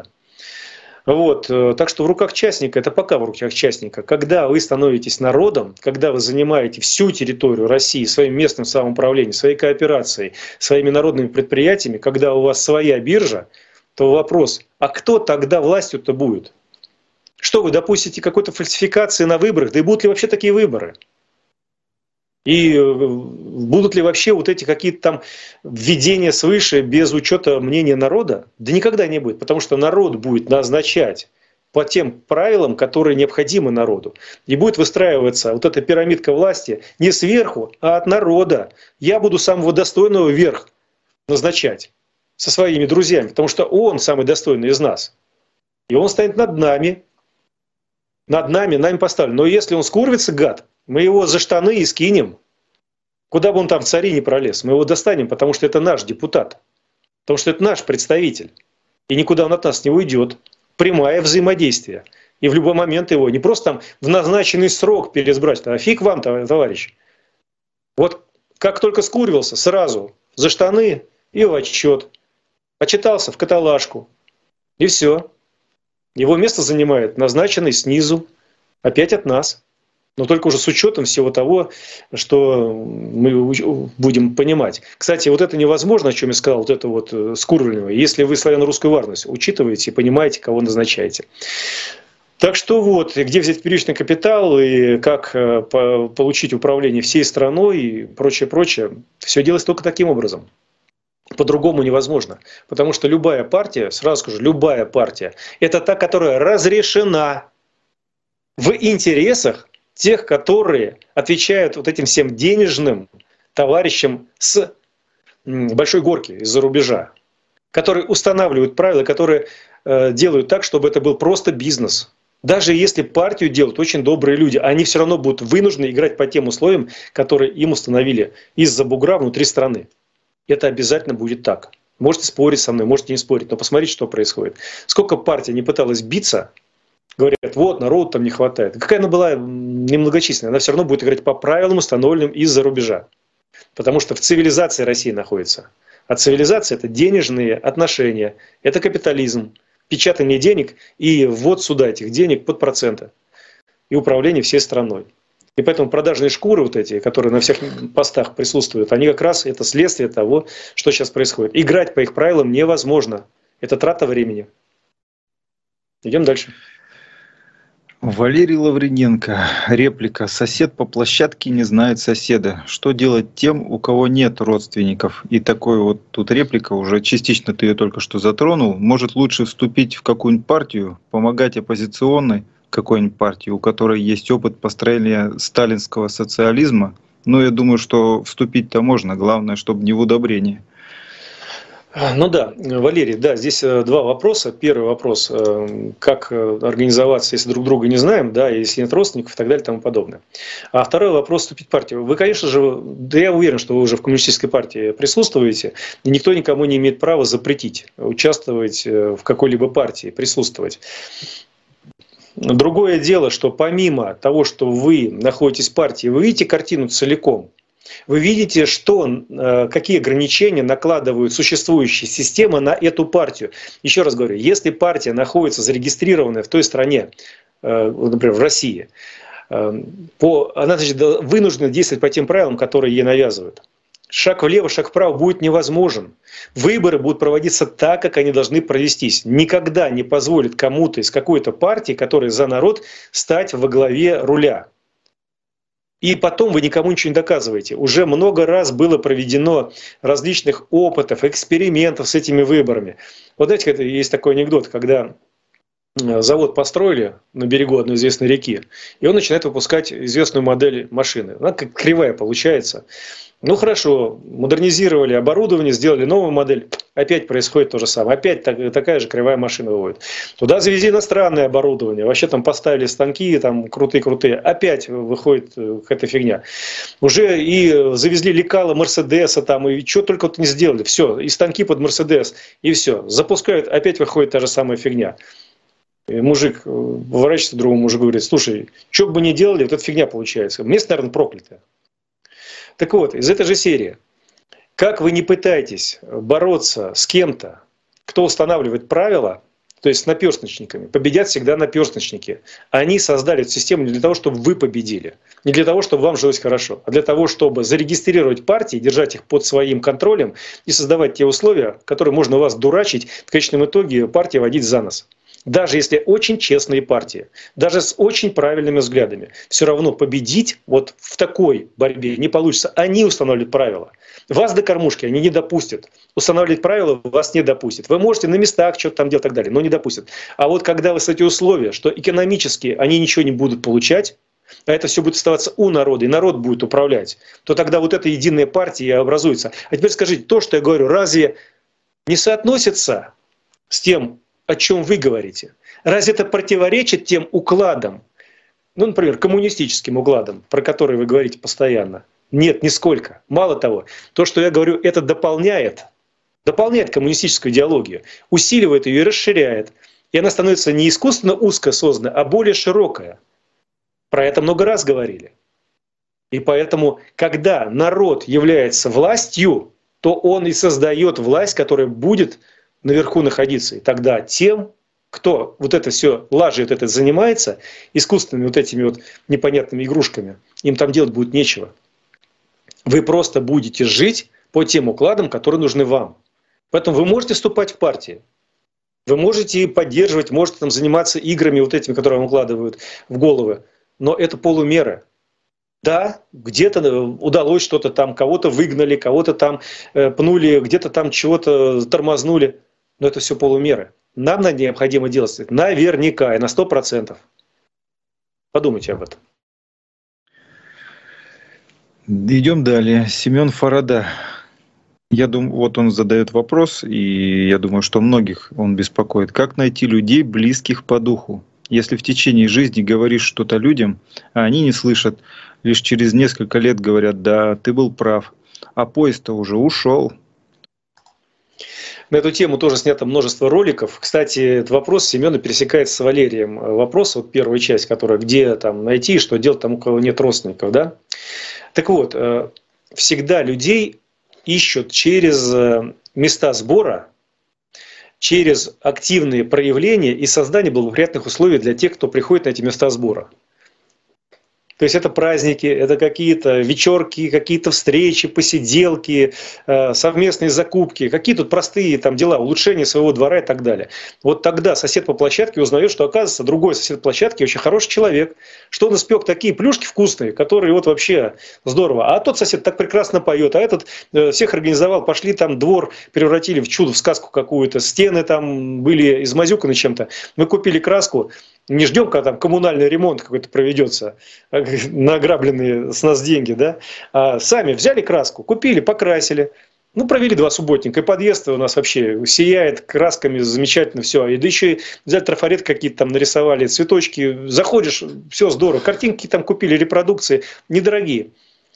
Вот, так что в руках частника, это пока в руках частника, когда вы становитесь народом, когда вы занимаете всю территорию России своим местным самоуправлением, своей кооперацией, своими народными предприятиями, когда у вас своя биржа, то вопрос, а кто тогда властью-то будет? Что вы допустите какой-то фальсификации на выборах? Да и будут ли вообще такие выборы? И будут ли вообще вот эти какие-то там введения свыше без учета мнения народа? Да никогда не будет, потому что народ будет назначать по тем правилам, которые необходимы народу. И будет выстраиваться вот эта пирамидка власти не сверху, а от народа. Я буду самого достойного вверх назначать со своими друзьями, потому что он самый достойный из нас. И он станет над нами поставлен. Но если он скурвится, гад, мы его за штаны и скинем. Куда бы он там в цари не пролез, мы его достанем, потому что это наш депутат. Потому что это наш представитель. И никуда он от нас не уйдет. Прямое взаимодействие. И в любой момент его не просто там в назначенный срок переизбрать, а фиг вам, товарищ. Вот как только скуривался, сразу за штаны и в отчет. Отчитался в каталажку. И все. Его место занимает назначенный снизу. Опять от нас. Но только уже с учетом всего того, что мы будем понимать. Кстати, вот это невозможно, о чем я сказал, вот это вот скурвливание, если вы славяно-русскую варность учитываете и понимаете, кого назначаете. Так что вот, где взять первичный капитал и как получить управление всей страной и прочее, прочее, все делается только таким образом. По-другому невозможно. Потому что любая партия, сразу скажу, любая партия, это та, которая разрешена в интересах тех, которые отвечают вот этим всем денежным товарищам с большой горки из-за рубежа, которые устанавливают правила, которые делают так, чтобы это был просто бизнес. Даже если партию делают очень добрые люди, они все равно будут вынуждены играть по тем условиям, которые им установили из-за бугра внутри страны. Это обязательно будет так. Можете спорить со мной, можете не спорить, но посмотрите, что происходит. Сколько партий не пыталась биться, говорят, вот, народу там не хватает. Какая она была немногочисленная, она все равно будет играть по правилам, установленным из-за рубежа. Потому что в цивилизации России находится. А цивилизация – это денежные отношения, это капитализм, печатание денег и ввод сюда этих денег под проценты. И управление всей страной. И поэтому продажные шкуры вот эти, которые на всех постах присутствуют, они как раз это следствие того, что сейчас происходит. Играть по их правилам невозможно. Это трата времени. Идем дальше. Валерий Лавриненко. Реплика. Сосед по площадке не знает соседа. Что делать тем, у кого нет родственников? И такой вот тут реплика, уже частично ты ее только что затронул. Может лучше вступить в какую-нибудь партию, помогать оппозиционной какой-нибудь партии, у которой есть опыт построения сталинского социализма. Но я думаю, что вступить-то можно. Главное, чтобы не в удобрение. Ну да, Валерий, да, здесь два вопроса. Первый вопрос, как организоваться, если друг друга не знаем, да, если нет родственников и так далее и тому подобное. А второй вопрос, вступить в партию. Вы, конечно же, да я уверен, что вы уже в коммунистической партии присутствуете, и никто никому не имеет права запретить участвовать в какой-либо партии, присутствовать. Другое дело, что помимо того, что вы находитесь в партии, вы видите картину целиком. Вы видите, какие ограничения накладывают существующие системы на эту партию. Еще раз говорю, если партия находится зарегистрированная в той стране, например, в России, она, значит, вынуждена действовать по тем правилам, которые ей навязывают. Шаг влево, шаг вправо будет невозможен. Выборы будут проводиться так, как они должны провестись. Никогда не позволит кому-то из какой-то партии, которая за народ, стать во главе руля. И потом вы никому ничего не доказываете. Уже много раз было проведено различных опытов, экспериментов с этими выборами. Вот знаете, есть такой анекдот, когда завод построили на берегу одной известной реки, и он начинает выпускать известную модель машины. Она как кривая получается. Ну хорошо, модернизировали оборудование, сделали новую модель, опять происходит то же самое. Опять такая же кривая машина выводит. Туда завезли иностранное оборудование, вообще там поставили станки там крутые-крутые, опять выходит какая-то фигня. Уже и завезли лекала Мерседеса там, и что только вот не сделали. Все, и станки под Мерседес, и все. Запускают, опять выходит та же самая фигня. И мужик поворачивается к другому мужику и говорит, слушай, что бы мы ни делали, вот эта фигня получается. Место, наверное, проклятое. Так вот, из этой же серии, как вы не пытаетесь бороться с кем-то, кто устанавливает правила, то есть с наперсточниками, победят всегда наперсточники. Они создали эту систему не для того, чтобы вы победили, не для того, чтобы вам жилось хорошо, а для того, чтобы зарегистрировать партии, держать их под своим контролем и создавать те условия, которые можно вас дурачить, в конечном итоге партии водить за нос. Даже если очень честные партии, даже с очень правильными взглядами, все равно победить вот в такой борьбе не получится. Они устанавливают правила. Вас до кормушки они не допустят. Устанавливать правила вас не допустят. Вы можете на местах что-то там делать и так далее, но не допустят. А вот когда вы эти условия, что экономически они ничего не будут получать, а это все будет оставаться у народа, и народ будет управлять, то тогда вот эта единая партия и образуется. А теперь скажите, то, что я говорю, разве не соотносится с тем, о чем вы говорите? Разве это противоречит тем укладам, ну, например, коммунистическим укладам, про которые вы говорите постоянно? Нет, нисколько. Мало того, то, что я говорю, это дополняет коммунистическую идеологию, усиливает ее и расширяет. И она становится не искусственно узко созданной, а более широкая. Про это много раз говорили. И поэтому, когда народ является властью, то он и создает власть, которая будет наверху находиться. И тогда тем, кто вот это все лажет, это занимается, искусственными вот этими вот непонятными игрушками, им там делать будет нечего. Вы просто будете жить по тем укладам, которые нужны вам. Поэтому вы можете вступать в партии. Вы можете поддерживать, можете там заниматься играми вот этими, которые вам укладывают в головы. Но это полумера. Да, где-то удалось что-то там, кого-то выгнали, кого-то там пнули, где-то там чего-то тормознули. Но это все полумеры. Нам необходимо делать это наверняка и на 100%. Подумайте об этом. Идем далее. Семен Фарада. Я думаю, вот он задает вопрос, и я думаю, что многих он беспокоит. Как найти людей, близких по духу? Если в течение жизни говоришь что-то людям, а они не слышат, лишь через несколько лет говорят: да, ты был прав, а поезд-то уже ушел. На эту тему тоже снято множество роликов. Кстати, этот вопрос Семена пересекается с Валерием. Вопрос, вот первая часть, которая где там найти, что делать тому, у кого нет родственников, да? Так вот, всегда людей ищут через места сбора, через активные проявления и создание благоприятных условий для тех, кто приходит на эти места сбора. То есть это праздники, это какие-то вечерки, какие-то встречи, посиделки, совместные закупки, какие тут простые там дела, улучшение своего двора и так далее. Вот тогда сосед по площадке узнает, что, оказывается, другой сосед по площадке очень хороший человек, что он испек такие плюшки вкусные, которые вот вообще здорово. А тот сосед так прекрасно поет, а этот всех организовал, пошли там двор, превратили в чудо, в сказку какую-то, стены там были измазюканы чем-то. Мы купили краску. Не ждем, когда там коммунальный ремонт какой-то проведется, награбленные с нас деньги, да? А сами взяли краску, купили, покрасили. Ну, провели 2 субботника, и подъезд у нас вообще сияет красками, замечательно все. И да еще и взяли трафарет какие-то там нарисовали, цветочки. Заходишь, все здорово. Картинки там купили, репродукции недорогие.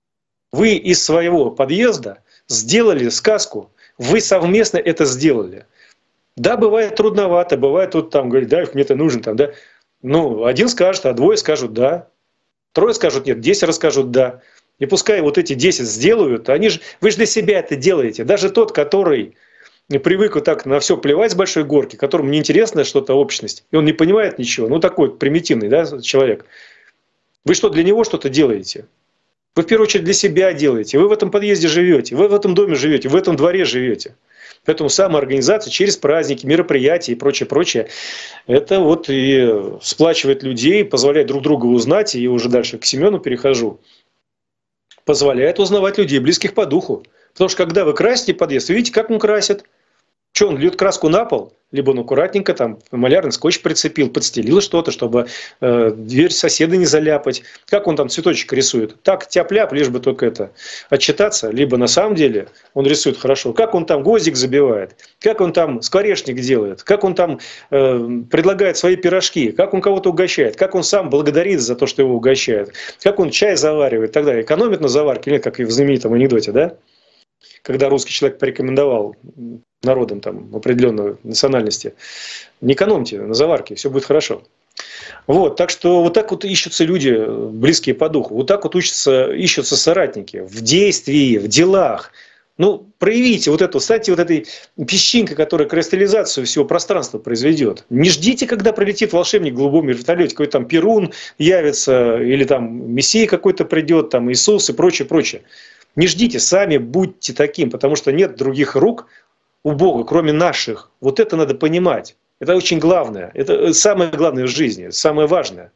Вы из своего подъезда сделали сказку, вы совместно это сделали. Да, бывает трудновато, бывает тут там, говорит, да, мне это нужен там, да. Ну, один скажет, а 2 скажут да. 3 скажут нет, 10 расскажут да. И пускай вот эти 10 сделают, вы же для себя это делаете. Даже тот, который привык вот так на все плевать с большой горки, которому неинтересна что-то общность, и он не понимает ничего, ну такой примитивный, да, человек. Вы что, для него что-то делаете? Вы в первую очередь для себя делаете. Вы в этом подъезде живете, вы в этом доме живете, в этом дворе живете. Поэтому самоорганизация через праздники, мероприятия и прочее, это вот и сплачивает людей, позволяет друг друга узнать, и уже дальше к Семену перехожу, позволяет узнавать людей, близких по духу. Потому что когда вы красите подъезд, вы видите, как он красит. Что, он льет краску на пол? Либо он аккуратненько там малярный скотч прицепил, подстелил что-то, чтобы дверь соседа не заляпать. Как он там цветочек рисует? Так, тяп-ляп, лишь бы только это отчитаться. Либо на самом деле он рисует хорошо. Как он там гвоздик забивает? Как он там скворечник делает? Как он там предлагает свои пирожки? Как он кого-то угощает? Как он сам благодарит за то, что его угощают? Как он чай заваривает и так далее? Экономит на заварке? Нет, как и в знаменитом анекдоте, да? Когда русский человек порекомендовал народам там, определенной национальности: не экономьте на заварке, все будет хорошо. Вот, так что вот так вот ищутся люди, близкие по духу, вот так вот ищутся соратники в действии, в делах. Ну, проявите вот эту, станьте вот этой песчинкой, которая кристаллизацию всего пространства произведет. Не ждите, когда прилетит волшебник в голубом вертолете, какой-то там Перун явится, или там Мессия какой-то придет, там Иисус и прочее. Не ждите, сами будьте таким, потому что нет других рук у Бога, кроме наших. Вот это надо понимать. Это очень главное. Это самое главное в жизни, самое важное.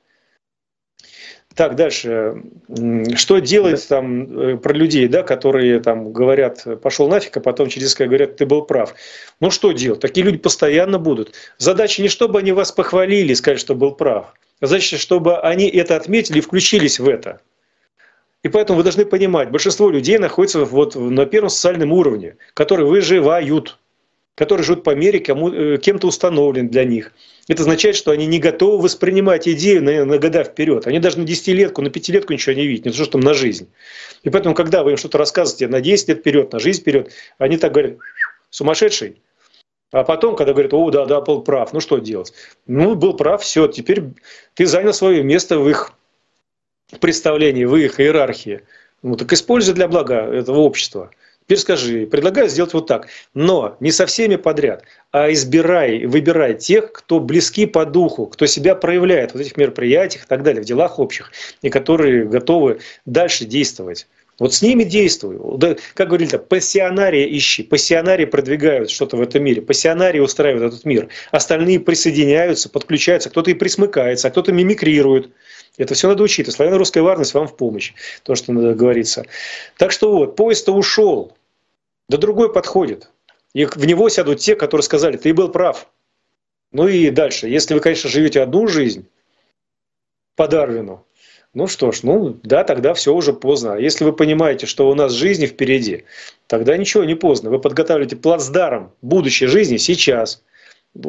Так, дальше. Что делать там про людей, да, которые там говорят, пошел нафиг, а потом через несколько говорят, ты был прав. Ну что делать? Такие люди постоянно будут. Задача не чтобы они вас похвалили и сказали, что был прав. Задача, чтобы они это отметили и включились в это. И поэтому вы должны понимать, большинство людей находится вот на первом социальном уровне, которые выживают, которые живут по мере, кем-то установлен для них. Это означает, что они не готовы воспринимать идею на года вперед. Они даже на 10-летку, на 5-летку ничего не видят, не то что там на жизнь. И поэтому, когда вы им что-то рассказываете на 10 лет вперед, на жизнь вперед, они так говорят, сумасшедший. А потом, когда говорят, о, да, был прав, ну что делать? Ну, был прав, все, теперь ты занял свое место в их представлении, в их иерархии. Ну, так используй для блага этого общества. Теперь скажи, предлагаю сделать вот так. Но не со всеми подряд, а выбирай тех, кто близки по духу, кто себя проявляет в этих мероприятиях и так далее, в делах общих, и которые готовы дальше действовать. Вот с ними действуй. Да, как говорили, пассионария ищи. Пассионарии продвигают что-то в этом мире. Пассионарии устраивают этот мир. Остальные присоединяются, подключаются. Кто-то и присмыкается, а кто-то мимикрирует. Это все надо учить. Славяно-русская варность вам в помощь. То, что надо говориться. Так что вот, поезд-то ушел. Да другой подходит. И в него сядут те, которые сказали, ты был прав. Ну и дальше. Если вы, конечно, живете одну жизнь по Дарвину, ну что ж, ну да, тогда все уже поздно. А если вы понимаете, что у нас жизни впереди, тогда ничего не поздно. Вы подготавливаете плацдарм будущей жизни сейчас. Вот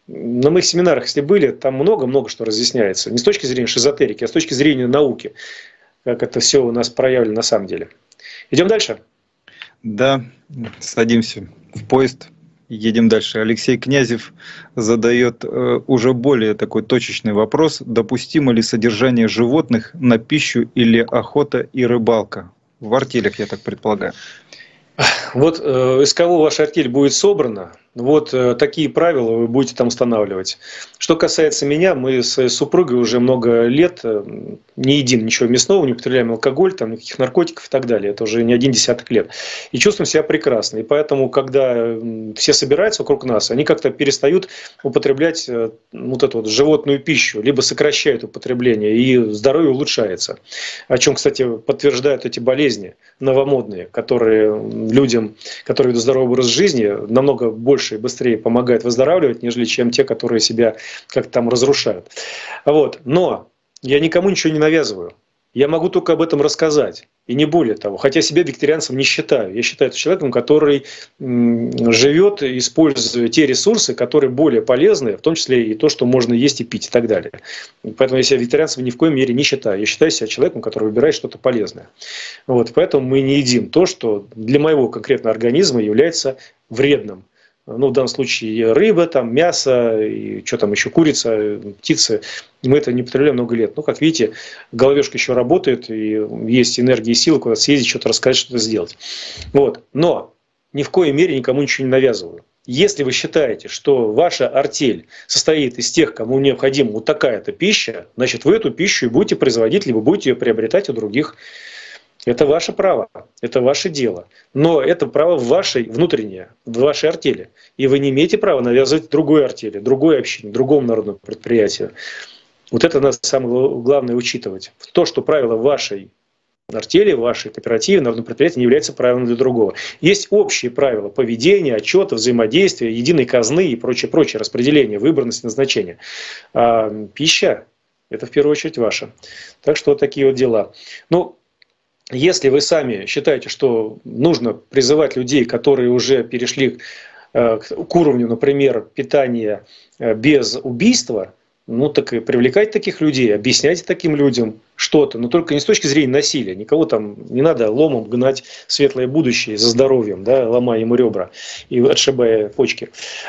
на моих семинарах, если были, там много-много что разъясняется. Не с точки зрения шизотерики, а с точки зрения науки. Как это все у нас проявлено на самом деле. Идем дальше? Да, садимся в поезд. Едем дальше. Алексей Князев задает уже более такой точечный вопрос. Допустимо ли содержание животных на пищу или охота и рыбалка? В артелях, я так предполагаю. Вот из кого ваша артель будет собрана, вот такие правила вы будете там устанавливать. Что касается меня, мы с супругой уже много лет не едим ничего мясного, не употребляем алкоголь, там, никаких наркотиков и так далее. Это уже не 10 лет. И чувствуем себя прекрасно. И поэтому, когда все собираются вокруг нас, они как-то перестают употреблять вот эту вот животную пищу, либо сокращают употребление, и здоровье улучшается. О чем, кстати, подтверждают эти болезни новомодные, которые людям, которые ведут здоровый образ жизни, намного больше и быстрее помогают выздоравливать, нежели чем те, которые себя как-то там разрушают. Вот. Но я никому ничего не навязываю. Я могу только об этом рассказать. И не более того. Хотя себя вегетарианцем не считаю. Я считаю это человеком, который живет, используя те ресурсы, которые более полезны, в том числе и то, что можно есть и пить и так далее. Поэтому я себя вегетарианцем ни в коей мере не считаю. Я считаю себя человеком, который выбирает что-то полезное. Вот. Поэтому мы не едим то, что для моего конкретного организма является вредным. Ну, в данном случае рыба, там, мясо, и что там еще, курица, птицы. Мы это не употребляем много лет. Ну, как видите, головешка еще работает, и есть энергия и сила куда-то съездить, что-то рассказать, что-то сделать. Вот. Но ни в коей мере никому ничего не навязываю. Если вы считаете, что ваша артель состоит из тех, кому необходима вот такая-то пища, значит, вы эту пищу и будете производить, либо будете ее приобретать у других. Это ваше право, это ваше дело. Но это право вашей внутреннее, в вашей артели. И вы не имеете права навязывать другой артели, другой общине, другому народному предприятию. Вот это надо самое главное учитывать. То, что правило вашей артели, вашей кооперативе, народного предприятия не является правилом для другого. Есть общие правила поведения, отчета, взаимодействия, единой казны и прочее, распределение, выборность, назначение. А пища – это в первую очередь ваша. Так что вот такие вот дела. Ну, если вы сами считаете, что нужно призывать людей, которые уже перешли к уровню, например, питания без убийства, ну так и привлекайте таких людей, объясняйте таким людям что-то, но только не с точки зрения насилия. Никого там не надо ломом гнать в светлое будущее за здоровьем, да, ломая ему ребра и отшибая почки,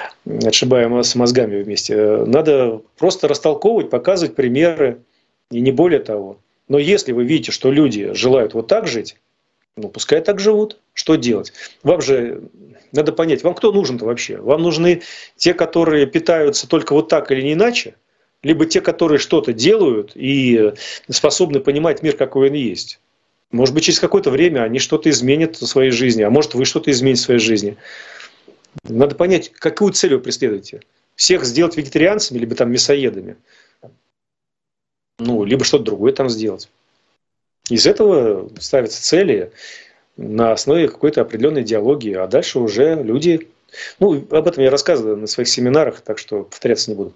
отшибая с мозгами вместе. Надо просто растолковывать, показывать примеры, и не более того. Но если вы видите, что люди желают вот так жить, ну пускай так живут. Что делать? Вам же надо понять, вам кто нужен-то вообще? Вам нужны те, которые питаются только вот так или не иначе? Либо те, которые что-то делают и способны понимать мир, какой он есть? Может быть, через какое-то время они что-то изменят в своей жизни, а может, вы что-то измените в своей жизни. Надо понять, какую цель вы преследуете. Всех сделать вегетарианцами, либо там мясоедами? Ну, либо что-то другое там сделать. Из этого ставятся цели на основе какой-то определенной идеологии, а дальше уже люди... Ну, об этом я рассказывал на своих семинарах, так что повторяться не буду.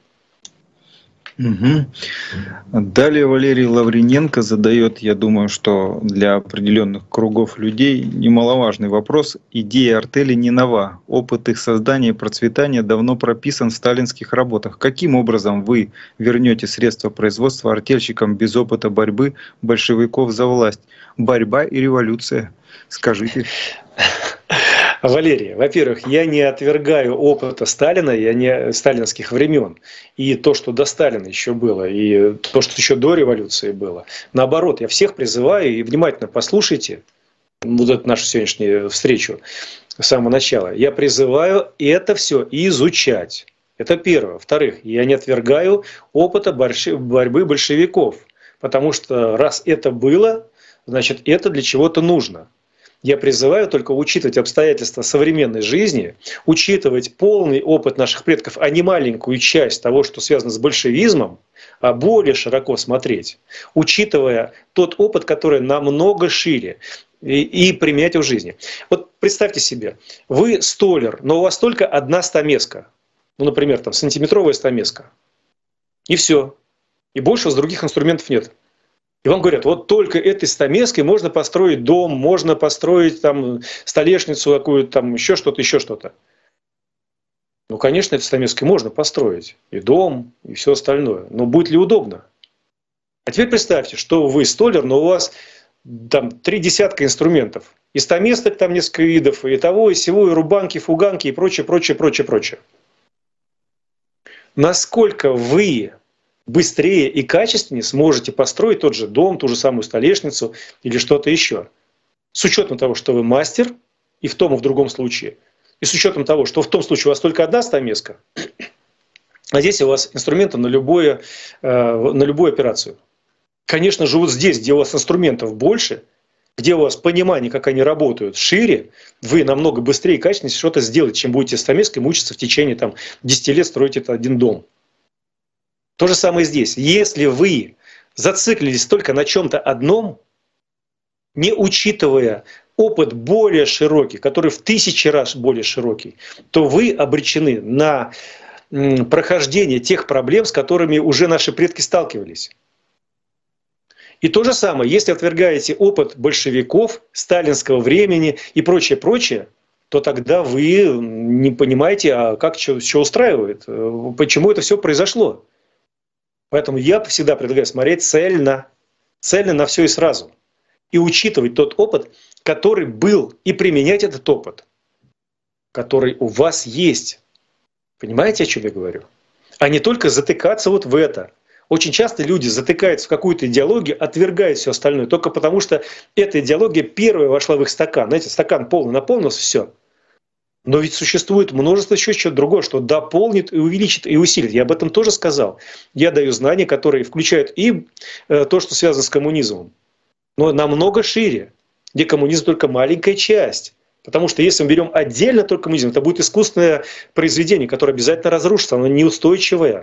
Угу. Далее Валерий Лавриненко задает, я думаю, что для определенных кругов людей немаловажный вопрос. Идея артели не нова. Опыт их создания и процветания давно прописан в сталинских работах. Каким образом вы вернете средства производства артельщикам без опыта борьбы большевиков за власть? Борьба и революция. Скажите. Валерий, во-первых, я не отвергаю опыта Сталина, я не сталинских времен. И то, что до Сталина еще было, и то, что еще до революции было. Наоборот, я всех призываю и внимательно послушайте вот эту нашу сегодняшнюю встречу с самого начала. Я призываю это все изучать. Это первое. Во-вторых, я не отвергаю опыта борьбы большевиков. Потому что раз это было, значит это для чего-то нужно. Я призываю только учитывать обстоятельства современной жизни, учитывать полный опыт наших предков, а не маленькую часть того, что связано с большевизмом, а более широко смотреть, учитывая тот опыт, который намного шире, и применять его в жизни. Вот представьте себе, вы столяр, но у вас только одна стамеска, ну, например, там, сантиметровая стамеска, и все, и больше у вас других инструментов нет. И вам говорят, вот только этой стамеской можно построить дом, можно построить там столешницу какую-то, там еще что-то, еще что-то. Ну, конечно, это стамеской можно построить. И дом, и все остальное. Но будет ли удобно? А теперь представьте, что вы столяр, но у вас там 3 десятка инструментов. И стамесок там несколько видов, и того, и сего, и рубанки, фуганки, и прочее, прочее, прочее, прочее. Насколько вы быстрее и качественнее сможете построить тот же дом, ту же самую столешницу или что-то еще. С учетом того, что вы мастер, и в том, и в другом случае. И с учетом того, что в том случае у вас только одна стамеска, а здесь у вас инструменты на любую операцию. Конечно же, вот здесь, где у вас инструментов больше, где у вас понимание, как они работают, шире, вы намного быстрее и качественнее что-то сделаете, чем будете стамеской мучиться в течение 10 лет строить этот один дом. То же самое здесь. Если вы зациклились только на чем-то одном, не учитывая опыт более широкий, который в 1000 раз более широкий, то вы обречены на прохождение тех проблем, с которыми уже наши предки сталкивались. И то же самое, если отвергаете опыт большевиков, сталинского времени и прочее, прочее, то тогда вы не понимаете, а как что устраивает, почему это все произошло. Поэтому я всегда предлагаю смотреть цельно на все и сразу. И учитывать тот опыт, который был, и применять этот опыт, который у вас есть. Понимаете, о чем я говорю? А не только затыкаться вот в это. Очень часто люди затыкаются в какую-то идеологию, отвергают все остальное, только потому что эта идеология первая вошла в их стакан. Знаете, стакан полный наполнился, все. Но ведь существует множество еще чего-то другого, что дополнит и увеличит и усилит. Я об этом тоже сказал. Я даю знания, которые включают и то, что связано с коммунизмом, но намного шире, где коммунизм только маленькая часть. Потому что если мы берем отдельно только коммунизм, это будет искусственное произведение, которое обязательно разрушится, оно неустойчивое.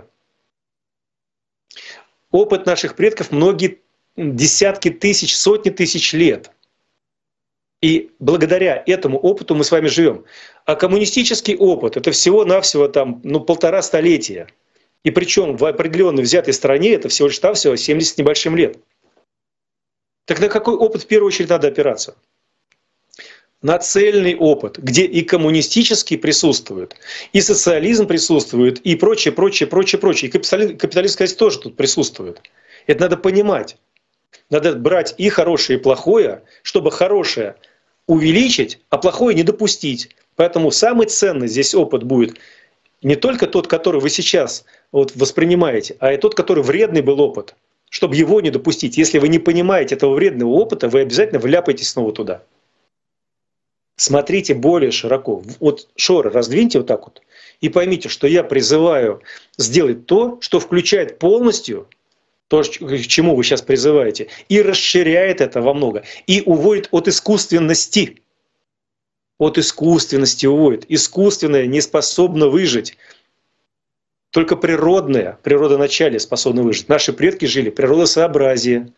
Опыт наших предков многие десятки тысяч, сотни тысяч лет. И благодаря этому опыту мы с вами живем. А коммунистический опыт – это всего-навсего 1,5 столетия. И причем в определенной взятой стране это всего лишь 70 с небольшим лет. Так на какой опыт в первую очередь надо опираться? На цельный опыт, где и коммунистический присутствует, и социализм присутствует, и прочее, прочее, прочее, прочее. И капитализм, кстати, тоже тут присутствует. Это надо понимать. Надо брать и хорошее, и плохое, чтобы хорошее увеличить, а плохое не допустить. Поэтому самый ценный здесь опыт будет не только тот, который вы сейчас воспринимаете, а и тот, который вредный был опыт, чтобы его не допустить. Если вы не понимаете этого вредного опыта, вы обязательно вляпаетесь снова туда. Смотрите более широко. Вот шоры раздвиньте вот так вот и поймите, что я призываю сделать то, что включает полностью то, к чему вы сейчас призываете, и расширяет это во много, и уводит от искусственности. От искусственности уводит. Искусственное не способно выжить. Только природное, природоначалие способно выжить. Наши предки жили природосообразие.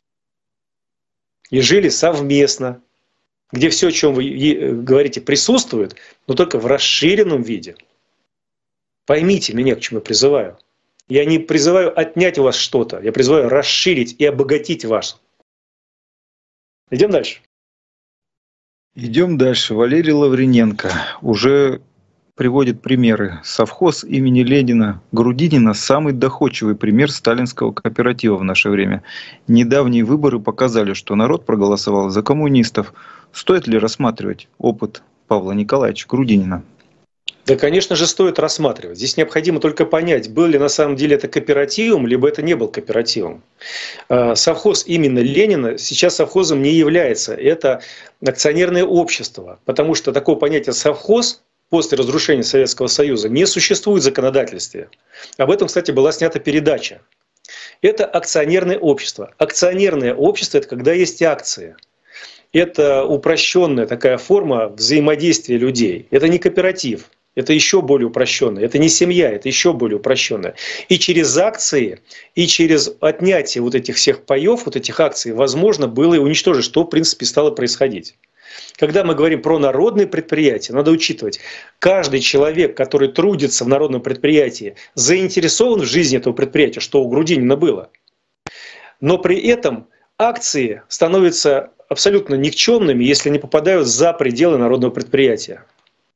И жили совместно. Где все, о чем вы говорите, присутствует, но только в расширенном виде. Поймите меня, к чему я призываю. Я не призываю отнять у вас что-то, я призываю расширить и обогатить вас. Идем дальше. Идем дальше. Валерий Лавриненко уже приводит примеры. Совхоз имени Ленина Грудинина – самый доходчивый пример сталинского кооператива в наше время. Недавние выборы показали, что народ проголосовал за коммунистов. Стоит ли рассматривать опыт Павла Николаевича Грудинина? Да, конечно же, стоит рассматривать. Здесь необходимо только понять, был ли на самом деле это кооперативом, либо это не был кооперативом. Совхоз именно Ленина сейчас совхозом не является. Это акционерное общество. Потому что такое понятие совхоз после разрушения Советского Союза не существует в законодательстве. Об этом, кстати, была снята передача. Это акционерное общество. Акционерное общество – это когда есть акции. Это упрощенная такая форма взаимодействия людей. Это не кооператив. Это еще более упрощенное. Это не семья, это еще более упрощенное. И через акции, и через отнятие вот этих всех паев, вот этих акций, возможно было и уничтожить, что в принципе стало происходить. Когда мы говорим про народные предприятия, надо учитывать, каждый человек, который трудится в народном предприятии, заинтересован в жизни этого предприятия, что у Грудинина было. Но при этом акции становятся абсолютно никчемными, если они попадают за пределы народного предприятия.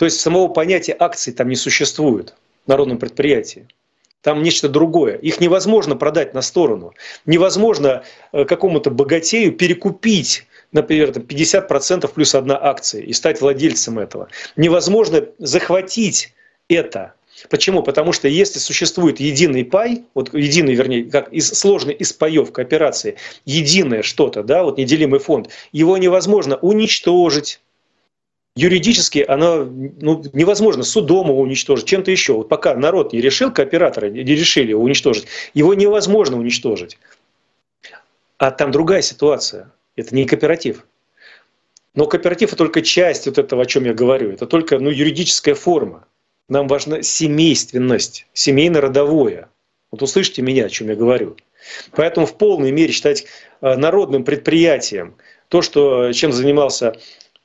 То есть самого понятия акций там не существует в народном предприятии. Там нечто другое. Их невозможно продать на сторону. Невозможно какому-то богатею перекупить, например, 50% плюс одна акция и стать владельцем этого. Невозможно захватить это. Почему? Потому что если существует единый пай, вот единый, вернее, как сложный из паев кооперации, единое что-то, да, вот неделимый фонд, его невозможно уничтожить. Юридически оно невозможно судом его уничтожить, чем-то еще. Вот пока народ не решил, кооператоры не решили его уничтожить, его невозможно уничтожить. А там другая ситуация. Это не кооператив. Но кооператив – это только часть вот этого, о чем я говорю. Это только юридическая форма. Нам важна семейственность, семейно-родовое. Вот услышите меня, о чем я говорю. Поэтому в полной мере считать народным предприятием то, чем занимался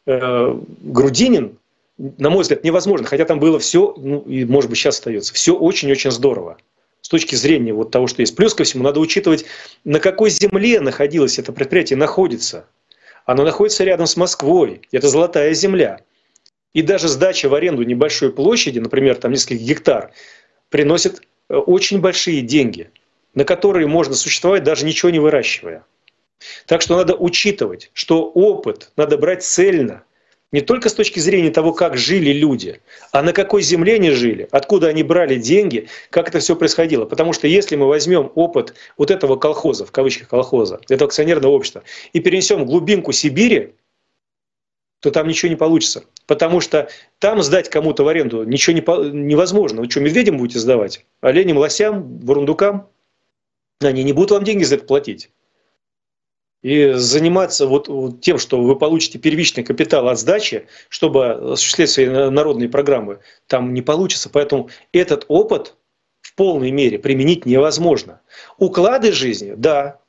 Грудинин, на мой взгляд, невозможно. Хотя там было все, и может быть сейчас остается, все очень-очень здорово. С точки зрения вот того, что есть. Плюс ко всему, надо учитывать, на какой земле находилось это предприятие, находится. Оно находится рядом с Москвой. Это золотая земля. И даже сдача в аренду небольшой площади, например, там несколько гектар, приносит очень большие деньги, на которые можно существовать, даже ничего не выращивая. Так что надо учитывать, что опыт надо брать цельно. Не только с точки зрения того, как жили люди, а на какой земле они жили, откуда они брали деньги, как это все происходило. Потому что если мы возьмем опыт вот этого колхоза, в кавычках колхоза, этого акционерного общества, и перенесем в глубинку Сибири, то там ничего не получится. Потому что там сдать кому-то в аренду ничего невозможно. Вы что, медведям будете сдавать? Оленям, лосям, бурундукам? Они не будут вам деньги за это платить. И заниматься вот тем, что вы получите первичный капитал от сдачи, чтобы осуществлять свои народные программы, там не получится. Поэтому этот опыт в полной мере применить невозможно. Уклады жизни – да.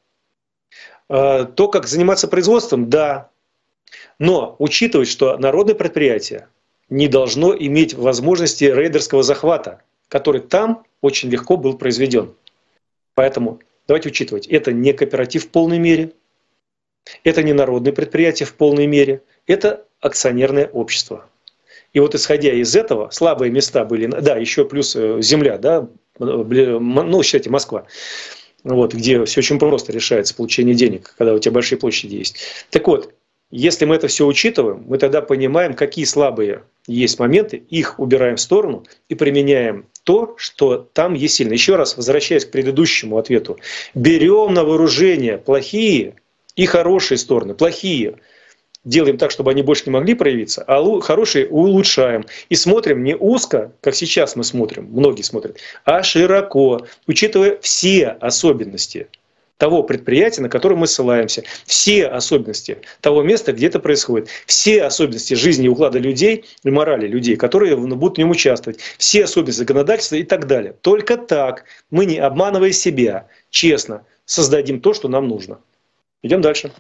То, как заниматься производством – да. Но учитывать, что народное предприятие не должно иметь возможности рейдерского захвата, который там очень легко был произведен. Поэтому давайте учитывать, это не кооператив в полной мере, это не народное предприятие в полной мере, это акционерное общество. И вот исходя из этого, слабые места были, да, еще плюс земля, да, считайте, Москва, вот, где все очень просто решается, получение денег, когда у тебя большие площади есть. Так вот, если мы это все учитываем, мы тогда понимаем, какие слабые есть моменты, их убираем в сторону и применяем то, что там есть сильно. Еще раз, возвращаясь к предыдущему ответу, берем на вооружение плохие и хорошие стороны. Плохие делаем так, чтобы они больше не могли проявиться, а хорошие улучшаем. И смотрим не узко, как сейчас мы смотрим, многие смотрят, а широко, учитывая все особенности того предприятия, на которое мы ссылаемся, все особенности того места, где это происходит, все особенности жизни и уклада людей и морали людей, которые будут в нем участвовать, все особенности законодательства и так далее. Только так мы, не обманывая себя, честно создадим то, что нам нужно. Идем дальше.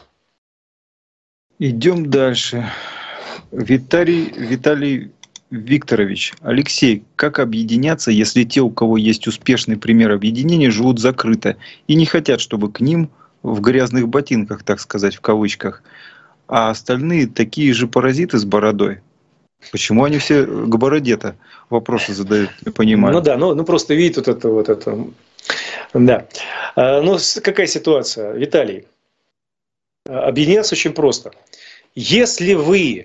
Идем дальше. Виталий Викторович, Алексей, как объединяться, если те, у кого есть успешный пример объединения, живут закрыто и не хотят, чтобы к ним в грязных ботинках, так сказать, в кавычках, а остальные такие же паразиты с бородой? Почему они все к бороде-то вопросы задают, не понимаю. Ну да, просто видите вот это. Да. Какая ситуация, Виталий? Объединяться очень просто. Если вы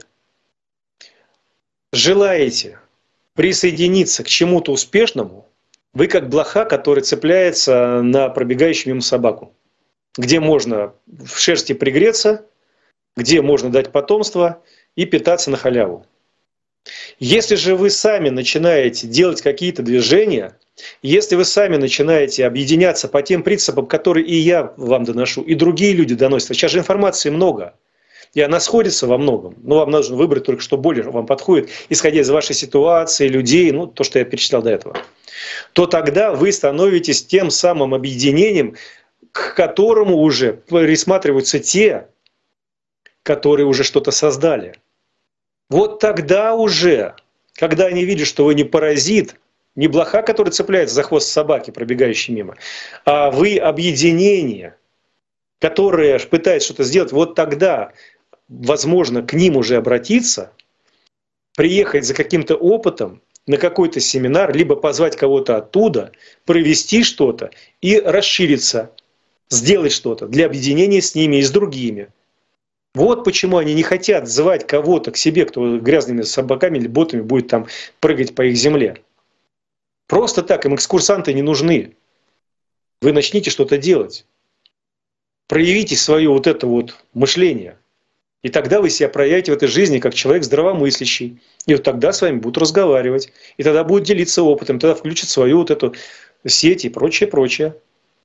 желаете присоединиться к чему-то успешному, вы как блоха, который цепляется на пробегающую мимо собаку, где можно в шерсти пригреться, где можно дать потомство и питаться на халяву. Если же вы сами начинаете делать какие-то движения, если вы сами начинаете объединяться по тем принципам, которые и я вам доношу, и другие люди доносят, сейчас же информации много, и она сходится во многом, но вам нужно выбрать только, что более вам подходит, исходя из вашей ситуации, людей, то, что я перечислял до этого, то тогда вы становитесь тем самым объединением, к которому уже присматриваются те, которые уже что-то создали. Вот тогда уже, когда они видят, что вы не паразит, не блоха, который цепляется за хвост собаки, пробегающей мимо, а вы объединение, которое пытается что-то сделать, вот тогда, возможно, к ним уже обратиться, приехать за каким-то опытом на какой-то семинар, либо позвать кого-то оттуда, провести что-то и расшириться, сделать что-то для объединения с ними и с другими. Вот почему они не хотят звать кого-то к себе, кто грязными собаками или ботами будет там прыгать по их земле. Просто так, им экскурсанты не нужны. Вы начните что-то делать. Проявите свое вот это вот мышление. И тогда вы себя проявите в этой жизни как человек здравомыслящий. И вот тогда с вами будут разговаривать. И тогда будут делиться опытом. Тогда включат свою вот эту сеть и прочее, прочее.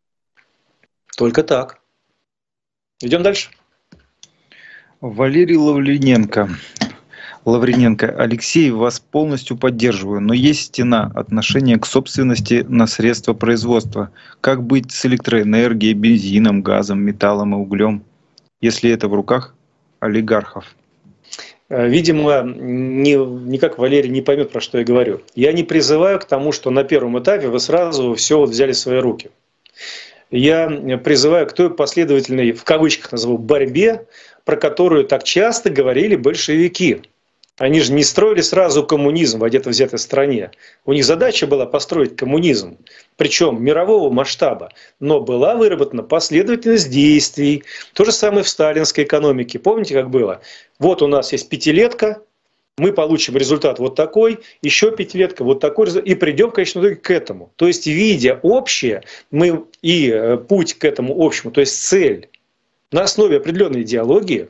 Только так. Идем дальше. Валерий Лавриненко. Алексей, вас полностью поддерживаю, но есть стена отношения к собственности на средства производства. Как быть с электроэнергией, бензином, газом, металлом и углем, если это в руках олигархов? Видимо, никак Валерий не поймет, про что я говорю. Я не призываю к тому, что на первом этапе вы сразу все взяли в свои руки. Я призываю к той последовательной, в кавычках назову, борьбе, про которую так часто говорили большевики. Они же не строили сразу коммунизм в где-то взятой стране. У них задача была построить коммунизм, причем мирового масштаба. Но была выработана последовательность действий. То же самое в сталинской экономике. Помните, как было? Вот у нас есть пятилетка, мы получим результат вот такой, еще пятилетка, вот такой результат, и придем в конечном итоге к этому. То есть, видя общее, мы и путь к этому общему, то есть цель, на основе определенной идеологии,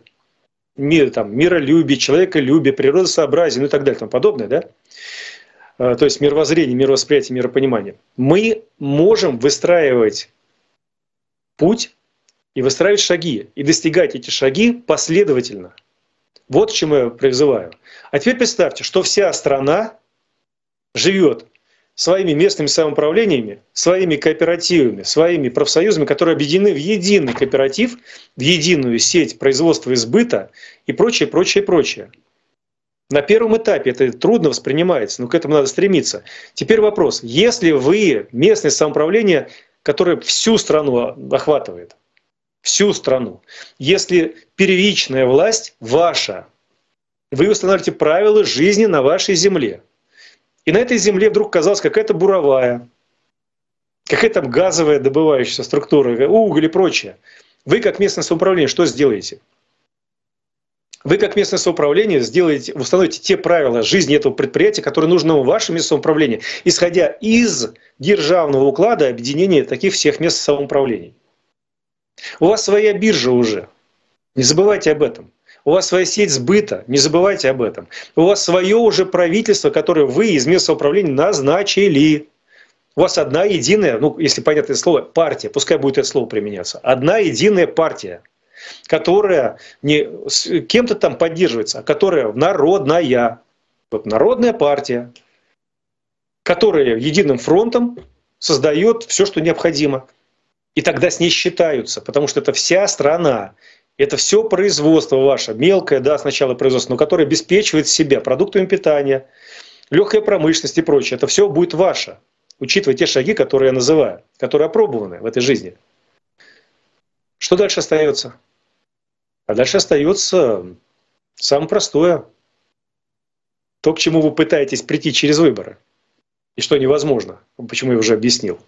миролюбие, человеколюбие, природосообразие, и так далее, и тому подобное, да? То есть мировоззрение, мировосприятие, миропонимание. Мы можем выстраивать путь и выстраивать шаги, и достигать эти шаги последовательно. Вот к чему я призываю. А теперь представьте, что вся страна живет своими местными самоуправлениями, своими кооперативами, своими профсоюзами, которые объединены в единый кооператив, в единую сеть производства и сбыта и прочее, прочее, прочее. На первом этапе это трудно воспринимается, но к этому надо стремиться. Теперь вопрос. Если вы местное самоуправление, которое всю страну охватывает, всю страну, если первичная власть ваша, вы устанавливаете правила жизни на вашей земле, и на этой земле вдруг оказалась какая-то буровая, какая-то газовая добывающая структура, уголь и прочее. Вы, как местное самоуправление, что сделаете? Вы, как местное самоуправление, установите те правила жизни этого предприятия, которые нужны вашему местному самоуправлению, исходя из державного уклада объединения таких всех мест самоуправлений. У вас своя биржа уже. Не забывайте об этом. У вас своя сеть сбыта, не забывайте об этом. У вас свое уже правительство, которое вы из местного управления назначили. У вас одна единая, если понятное слово, партия, пускай будет это слово применяться. Одна единая партия, которая не кем-то там поддерживается, а которая народная. Вот народная партия, которая единым фронтом создает все, что необходимо. И тогда с ней считаются, потому что это вся страна. Это все производство ваше, мелкое, да, сначала производство, но которое обеспечивает себя продуктами питания, легкая промышленность и прочее. Это все будет ваше, учитывая те шаги, которые я называю, которые опробованы в этой жизни. Что дальше остается? А дальше остается самое простое. То, к чему вы пытаетесь прийти через выборы. И что невозможно. Почему я уже объяснил.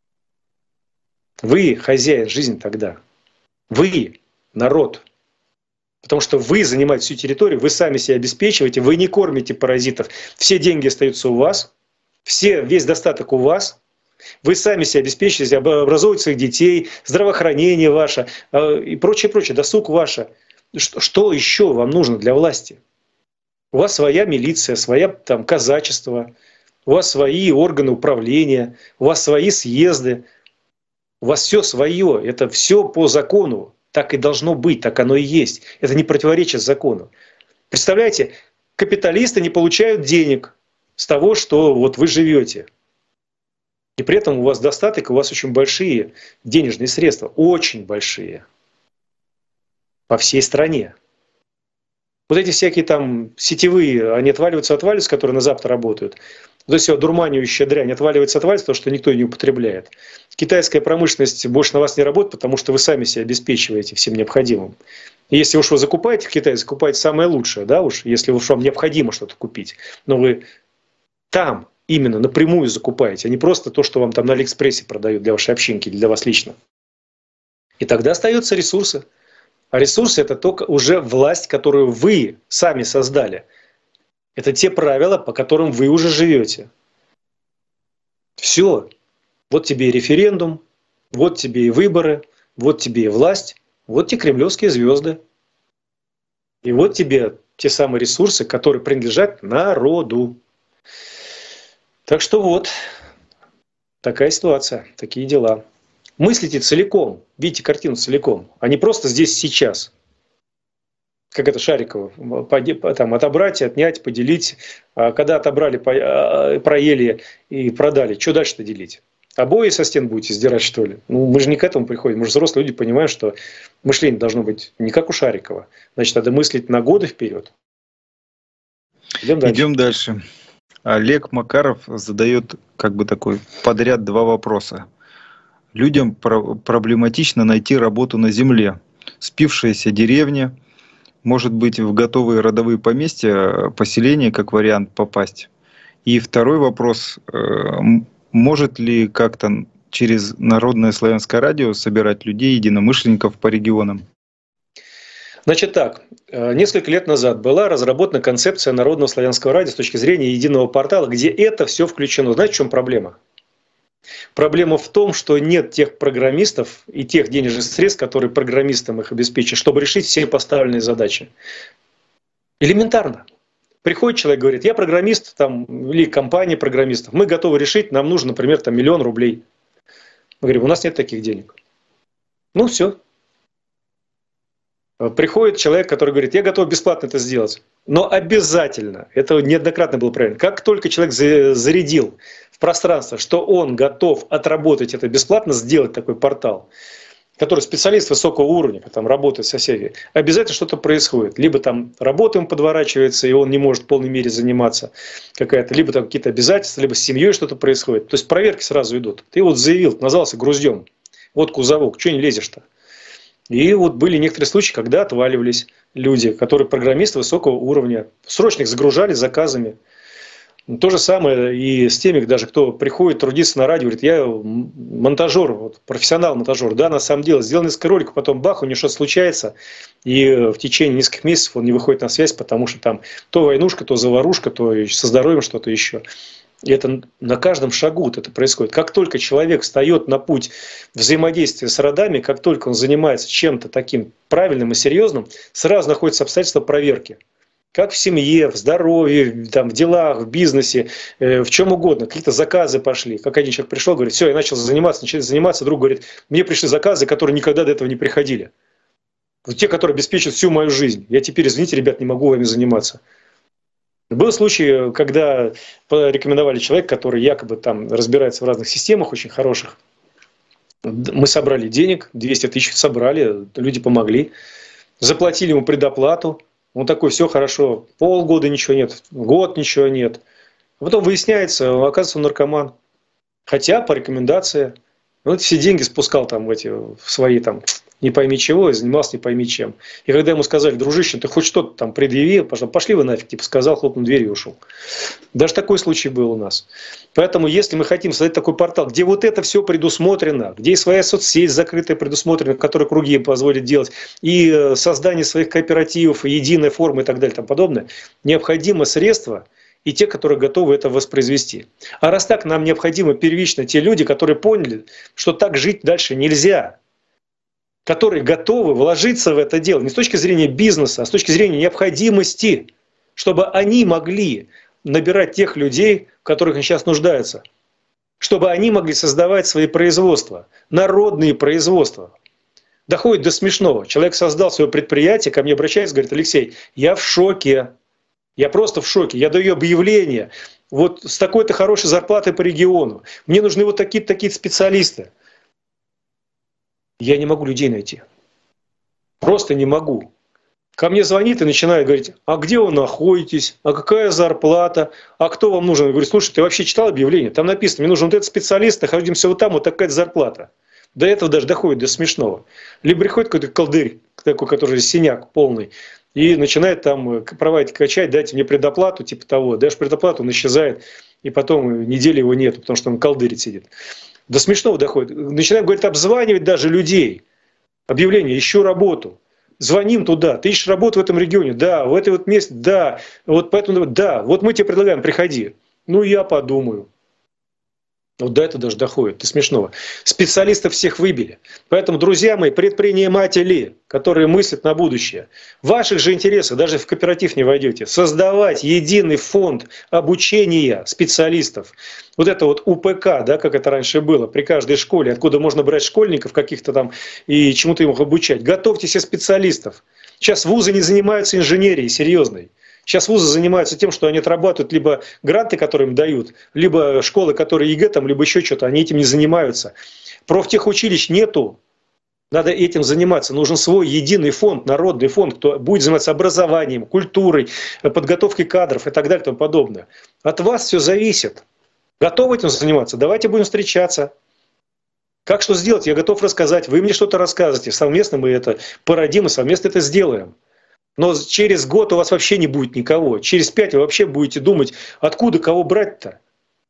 Вы хозяин жизни тогда. Вы народ. Потому что вы занимаете всю территорию, вы сами себя обеспечиваете, вы не кормите паразитов. Все деньги остаются у вас, весь достаток у вас. Вы сами себя обеспечиваете, образуете своих детей, здравоохранение ваше и прочее, прочее, досуг ваше. Что еще вам нужно для власти? У вас своя милиция, своя казачество, у вас свои органы управления, у вас свои съезды, у вас все свое, это все по закону. Так и должно быть, так оно и есть. Это не противоречит закону. Представляете, капиталисты не получают денег с того, что вот вы живете. И при этом у вас достаток, у вас очень большие денежные средства. Очень большие. По всей стране. Вот эти всякие сетевые, они отваливаются, которые на Запад работают. Вот эта одурманивающая дрянь отваливается, то, что никто не употребляет. Китайская промышленность больше на вас не работает, потому что вы сами себя обеспечиваете всем необходимым. И если уж вы закупаете в Китае, закупайте самое лучшее, да, уж, если уж вам необходимо что-то купить. Но вы там именно напрямую закупаете, а не просто то, что вам там на Алиэкспрессе продают для вашей общинки или для вас лично. И тогда остаются ресурсы. А ресурсы – это только уже власть, которую вы сами создали. Это те правила, по которым вы уже живете. Все. Вот тебе и референдум, вот тебе и выборы, вот тебе и власть, вот тебе кремлевские звезды. И вот тебе те самые ресурсы, которые принадлежат народу. Так что вот, такая ситуация, такие дела. Мыслите целиком, видите картину целиком, а не просто здесь сейчас. Как это Шарикова, там, отобрать, отнять, поделить. А когда отобрали, проели и продали, что дальше-то делить? Обои со стен будете сдирать, что ли? Ну, мы же не к этому приходим. Мы же взрослые люди, понимаем, что мышление должно быть не как у Шарикова. Значит, надо мыслить на годы вперед. Идем дальше. Олег Макаров задает как бы такой подряд два вопроса. Людям проблематично найти работу на земле. Спившаяся деревня, может быть, в готовые родовые поместья, поселения, как вариант, попасть. И второй вопрос. Может ли как-то через Народное славянское радио собирать людей, единомышленников по регионам? Значит так, несколько лет назад была разработана концепция Народного славянского радио с точки зрения единого портала, где это все включено. Знаете, в чем проблема? Проблема в том, что нет тех программистов и тех денежных средств, которые программистам их обеспечат, чтобы решить все поставленные задачи. Элементарно. Приходит человек, говорит, я программист, там, или компания программистов, мы готовы решить, нам нужно, например, там, 1 000 000 рублей. Мы говорим, у нас нет таких денег. Ну, все. Приходит человек, который говорит, я готов бесплатно это сделать. Но обязательно, это неоднократно было правильно, как только человек зарядил в пространство, что он готов отработать это бесплатно, сделать такой портал, который специалист высокого уровня, там работает со всеми, обязательно что-то происходит. Либо там работа ему подворачивается, и он не может в полной мере заниматься какая-то, либо там какие-то обязательства, либо с семьей что-то происходит. То есть проверки сразу идут. Ты вот заявил, назвался груздем, вот кузовок, что не лезешь-то? И вот были некоторые случаи, когда отваливались люди, которые программисты высокого уровня, срочно их загружали заказами. То же самое и с теми, даже кто приходит трудиться на радио, говорит, я монтажер, вот, профессионал-монтажер. Да, на самом деле, сделал несколько роликов, потом бах, у него что-то случается, и в течение нескольких месяцев он не выходит на связь, потому что там то войнушка, то заварушка, то со здоровьем что-то еще. И это на каждом шагу вот это происходит. Как только человек встает на путь взаимодействия с родами, как только он занимается чем-то таким правильным и серьезным, сразу находятся обстоятельства проверки. Как в семье, в здоровье, там, в делах, в бизнесе, в чем угодно. Какие-то заказы пошли. Как один человек пришел, говорит, все, я начал заниматься. Друг говорит, мне пришли заказы, которые никогда до этого не приходили. Вот те, которые обеспечат всю мою жизнь. Я теперь, извините, ребят, не могу вами заниматься. Был случай, когда порекомендовали человека, который якобы там разбирается в разных системах очень хороших. Мы собрали денег, 200 тысяч собрали, люди помогли. Заплатили ему предоплату. Он такой, все хорошо, полгода ничего нет, год ничего нет. А потом выясняется, оказывается, он наркоман. Хотя по рекомендации, он все деньги спускал там в свои там не пойми чего и занимался не пойми чем. И когда ему сказали, дружище, ты хоть что-то там предъяви, пошли вы нафиг, типа сказал, хлопнул дверью и ушел. Даже такой случай был у нас. Поэтому если мы хотим создать такой портал, где вот это все предусмотрено, где и своя соцсеть закрытая предусмотрена, которая круги им позволит делать, и создание своих кооперативов, и единая форма и так далее и тому подобное, необходимо средства и те, которые готовы это воспроизвести. А раз так, нам необходимы первично те люди, которые поняли, что так жить дальше нельзя, которые готовы вложиться в это дело не с точки зрения бизнеса, а с точки зрения необходимости, чтобы они могли набирать тех людей, в которых они сейчас нуждаются, чтобы они могли создавать свои производства, народные производства. Доходит до смешного. Человек создал свое предприятие, ко мне обращается, говорит, Алексей, я в шоке, я просто в шоке, я даю объявление, вот с такой-то хорошей зарплатой по региону, мне нужны вот такие-то специалисты. Я не могу людей найти. Просто не могу. ко мне звонит и начинает говорить: а где вы находитесь, а какая зарплата, а кто вам нужен? Я говорю: слушай, ты вообще читал объявление? Там написано: мне нужен вот этот специалист, находимся вот там, вот такая зарплата. До этого даже доходит до смешного. Либо приходит какой-то колдырь, такой, который синяк полный, и начинает там проводить, качать: дайте мне предоплату, типа того. Даешь предоплату, он исчезает, и потом недели его нет, потому что он колдырит сидит. До смешного доходит. Начинает, говорит, обзванивать даже людей. Объявление: ищу работу. Звоним туда: ты ищешь работу в этом регионе? Да. В этой вот месте? Да. Вот поэтому, да. Вот мы тебе предлагаем, приходи. Ну, я подумаю. Вот до этого даже доходит, до смешного. Специалистов всех выбили. Поэтому, друзья мои, предприниматели, которые мыслят на будущее, в ваших же интересах, даже в кооператив не войдете, создавать единый фонд обучения специалистов. Вот это вот УПК, да, как это раньше было, при каждой школе, откуда можно брать школьников каких-то там и чему-то им обучать. Готовьте себе специалистов. Сейчас вузы не занимаются инженерией серьезной. Сейчас вузы занимаются тем, что они отрабатывают либо гранты, которые им дают, либо школы, которые ЕГЭ, там, либо еще что-то. Они этим не занимаются. Профтехучилищ нету. Надо этим заниматься. Нужен свой единый фонд, народный фонд, кто будет заниматься образованием, культурой, подготовкой кадров и так далее и тому подобное. От вас все зависит. Готовы этим заниматься? Давайте будем встречаться. Как что сделать? Я готов рассказать. Вы мне что-то рассказываете. Совместно мы это породим и совместно это сделаем. Но через год у вас вообще не будет никого. Через 5 вы вообще будете думать, откуда кого брать-то.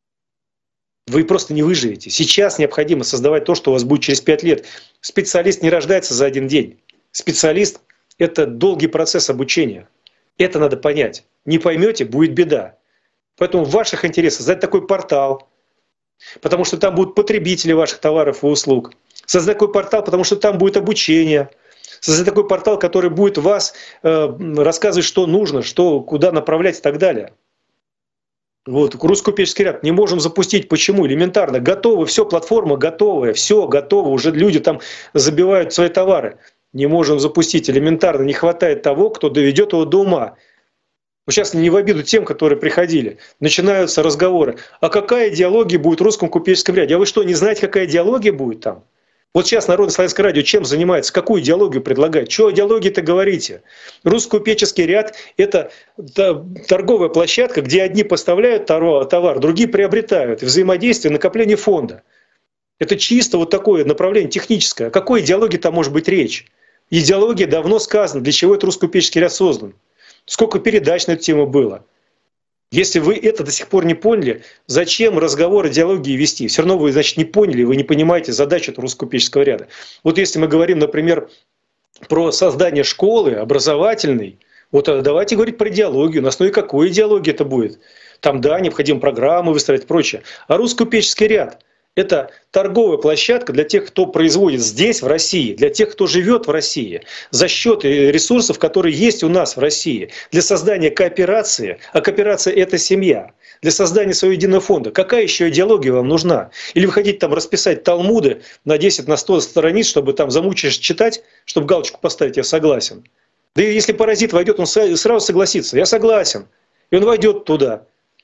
Вы просто не выживете. Сейчас необходимо создавать то, что у вас будет через 5 лет. Специалист не рождается за один день. Специалист – это долгий процесс обучения. Это надо понять. Не поймете – будет беда. Поэтому в ваших интересах создать такой портал, потому что там будут потребители ваших товаров и услуг. Создать такой портал, потому что там будет обучение. Создать такой портал, который будет вас рассказывать, что нужно, что, куда направлять и так далее. Вот. Русско-купеческий ряд не можем запустить. Почему? Элементарно. Готовы, все, платформа готовая, все готово. Уже люди там забивают свои товары. Не можем запустить. Элементарно. Не хватает того, кто доведет его до ума. Вот сейчас не в обиду тем, которые приходили. Начинаются разговоры. А какая идеология будет в русском купеческом ряде? А вы что, не знаете, какая идеология будет там? Вот сейчас Народное славянское радио чем занимается? Какую идеологию предлагает? Что идеологии-то говорите? Русско-купеческий ряд – это торговая площадка, где одни поставляют товар, другие приобретают. Взаимодействие, накопление фонда. Это чисто вот такое направление техническое. О какой идеологии там может быть речь? Идеология давно сказана, для чего этот русско-купеческий ряд создан. Сколько передач на эту тему было. Если вы это до сих пор не поняли, зачем разговор идеологии вести? Все равно вы, значит, не поняли, вы не понимаете задачу русско-купеческого ряда. Вот если мы говорим, например, про создание школы образовательной, вот давайте говорить про идеологию. На основе какой идеологии это будет? Там, да, необходимо программы выстроить и прочее. А русско-купеческий ряд – это торговая площадка для тех, кто производит здесь, в России, для тех, кто живет в России, за счет ресурсов, которые есть у нас в России, для создания кооперации, а кооперация – это семья, для создания своего единого фонда. Какая еще идеология вам нужна? Или вы хотите там расписать талмуды на 10, на 100 страниц, чтобы там замучаешь читать, чтобы галочку поставить «я согласен». Да и если паразит войдет, он сразу согласится «я согласен», и он войдет туда.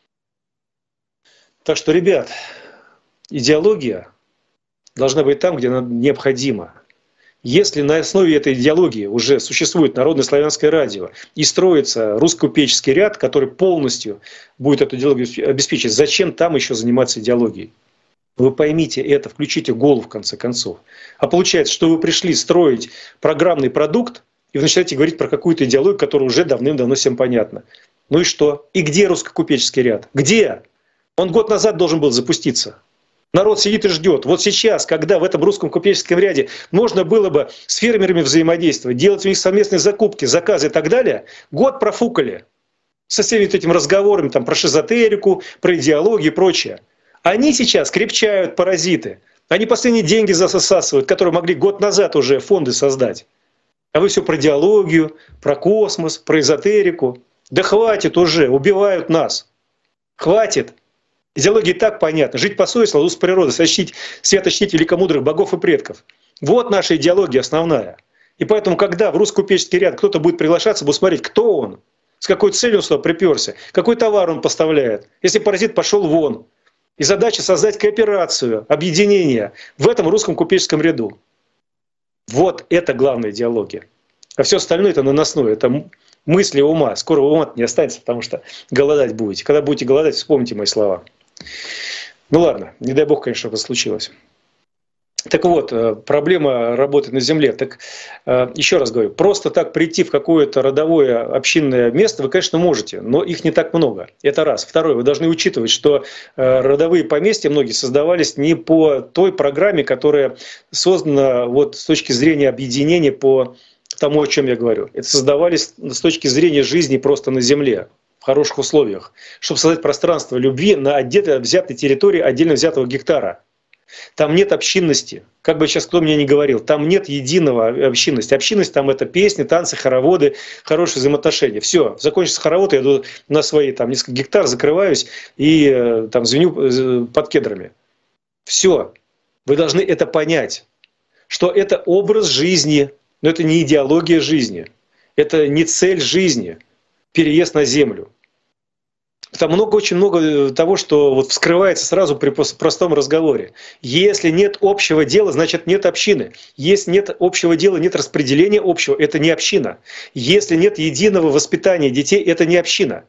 Так что, ребят, идеология должна быть там, где она необходима. Если на основе этой идеологии уже существует Народное славянское радио и строится русско-купеческий ряд, который полностью будет эту идеологию обеспечить, зачем там еще заниматься идеологией? Вы поймите это, включите голову в конце концов. А получается, что вы пришли строить программный продукт, и вы начинаете говорить про какую-то идеологию, которая уже давным-давно всем понятна. Ну и что? И где русско-купеческий ряд? Где? Он год назад должен был запуститься. Народ сидит и ждет. Вот сейчас, когда в этом русском купеческом ряде можно было бы с фермерами взаимодействовать, делать у них совместные закупки, заказы и так далее, год профукали со всеми этими разговорами там, про шизотерику, про идеологию и прочее. Они сейчас крепчают, паразиты. Они последние деньги засасывают, которые могли год назад уже фонды создать. А вы все про идеологию, про космос, про эзотерику. Да хватит уже, убивают нас. Хватит. Идеология и так понятна. Жить по совести, ладу с природой, свято чтить великомудрых богов и предков. Вот наша идеология основная. И поэтому, когда в русско-купеческий ряд кто-то будет приглашаться, будет смотреть, кто он, с какой целью он сюда приперся, какой товар он поставляет. Если паразит пошел вон. И задача создать кооперацию, объединение в этом русском купеческом ряду. Вот это главная идеология. А все остальное это наносное, это мысли ума. Скоро ума не останется, потому что голодать будете. Когда будете голодать, вспомните мои слова. Ну ладно, не дай бог, конечно, чтобы это случилось. Так вот, проблема работы на Земле. Так еще раз говорю, просто так прийти в какое-то родовое общинное место вы, конечно, можете, но их не так много. Это раз. Второе, вы должны учитывать, что родовые поместья многие создавались не по той программе, которая создана вот с точки зрения объединения по тому, о чем я говорю. Это создавались с точки зрения жизни просто на Земле, в хороших условиях, чтобы создать пространство любви на отдельно взятой территории отдельно взятого гектара. Там нет общинности. Как бы сейчас кто мне ни говорил, там нет единого общинности. Общинность там это песни, танцы, хороводы, хорошие взаимоотношения. Все, закончится хоровод, я иду на свои там несколько гектар, закрываюсь и там звеню под кедрами. Все. Вы должны это понять, что это образ жизни, но это не идеология жизни. Это не цель жизни. Переезд на землю. Там очень много того, что вот вскрывается сразу при простом разговоре. Если нет общего дела, значит нет общины. Если нет общего дела, нет распределения общего, это не община. Если нет единого воспитания детей, это не община.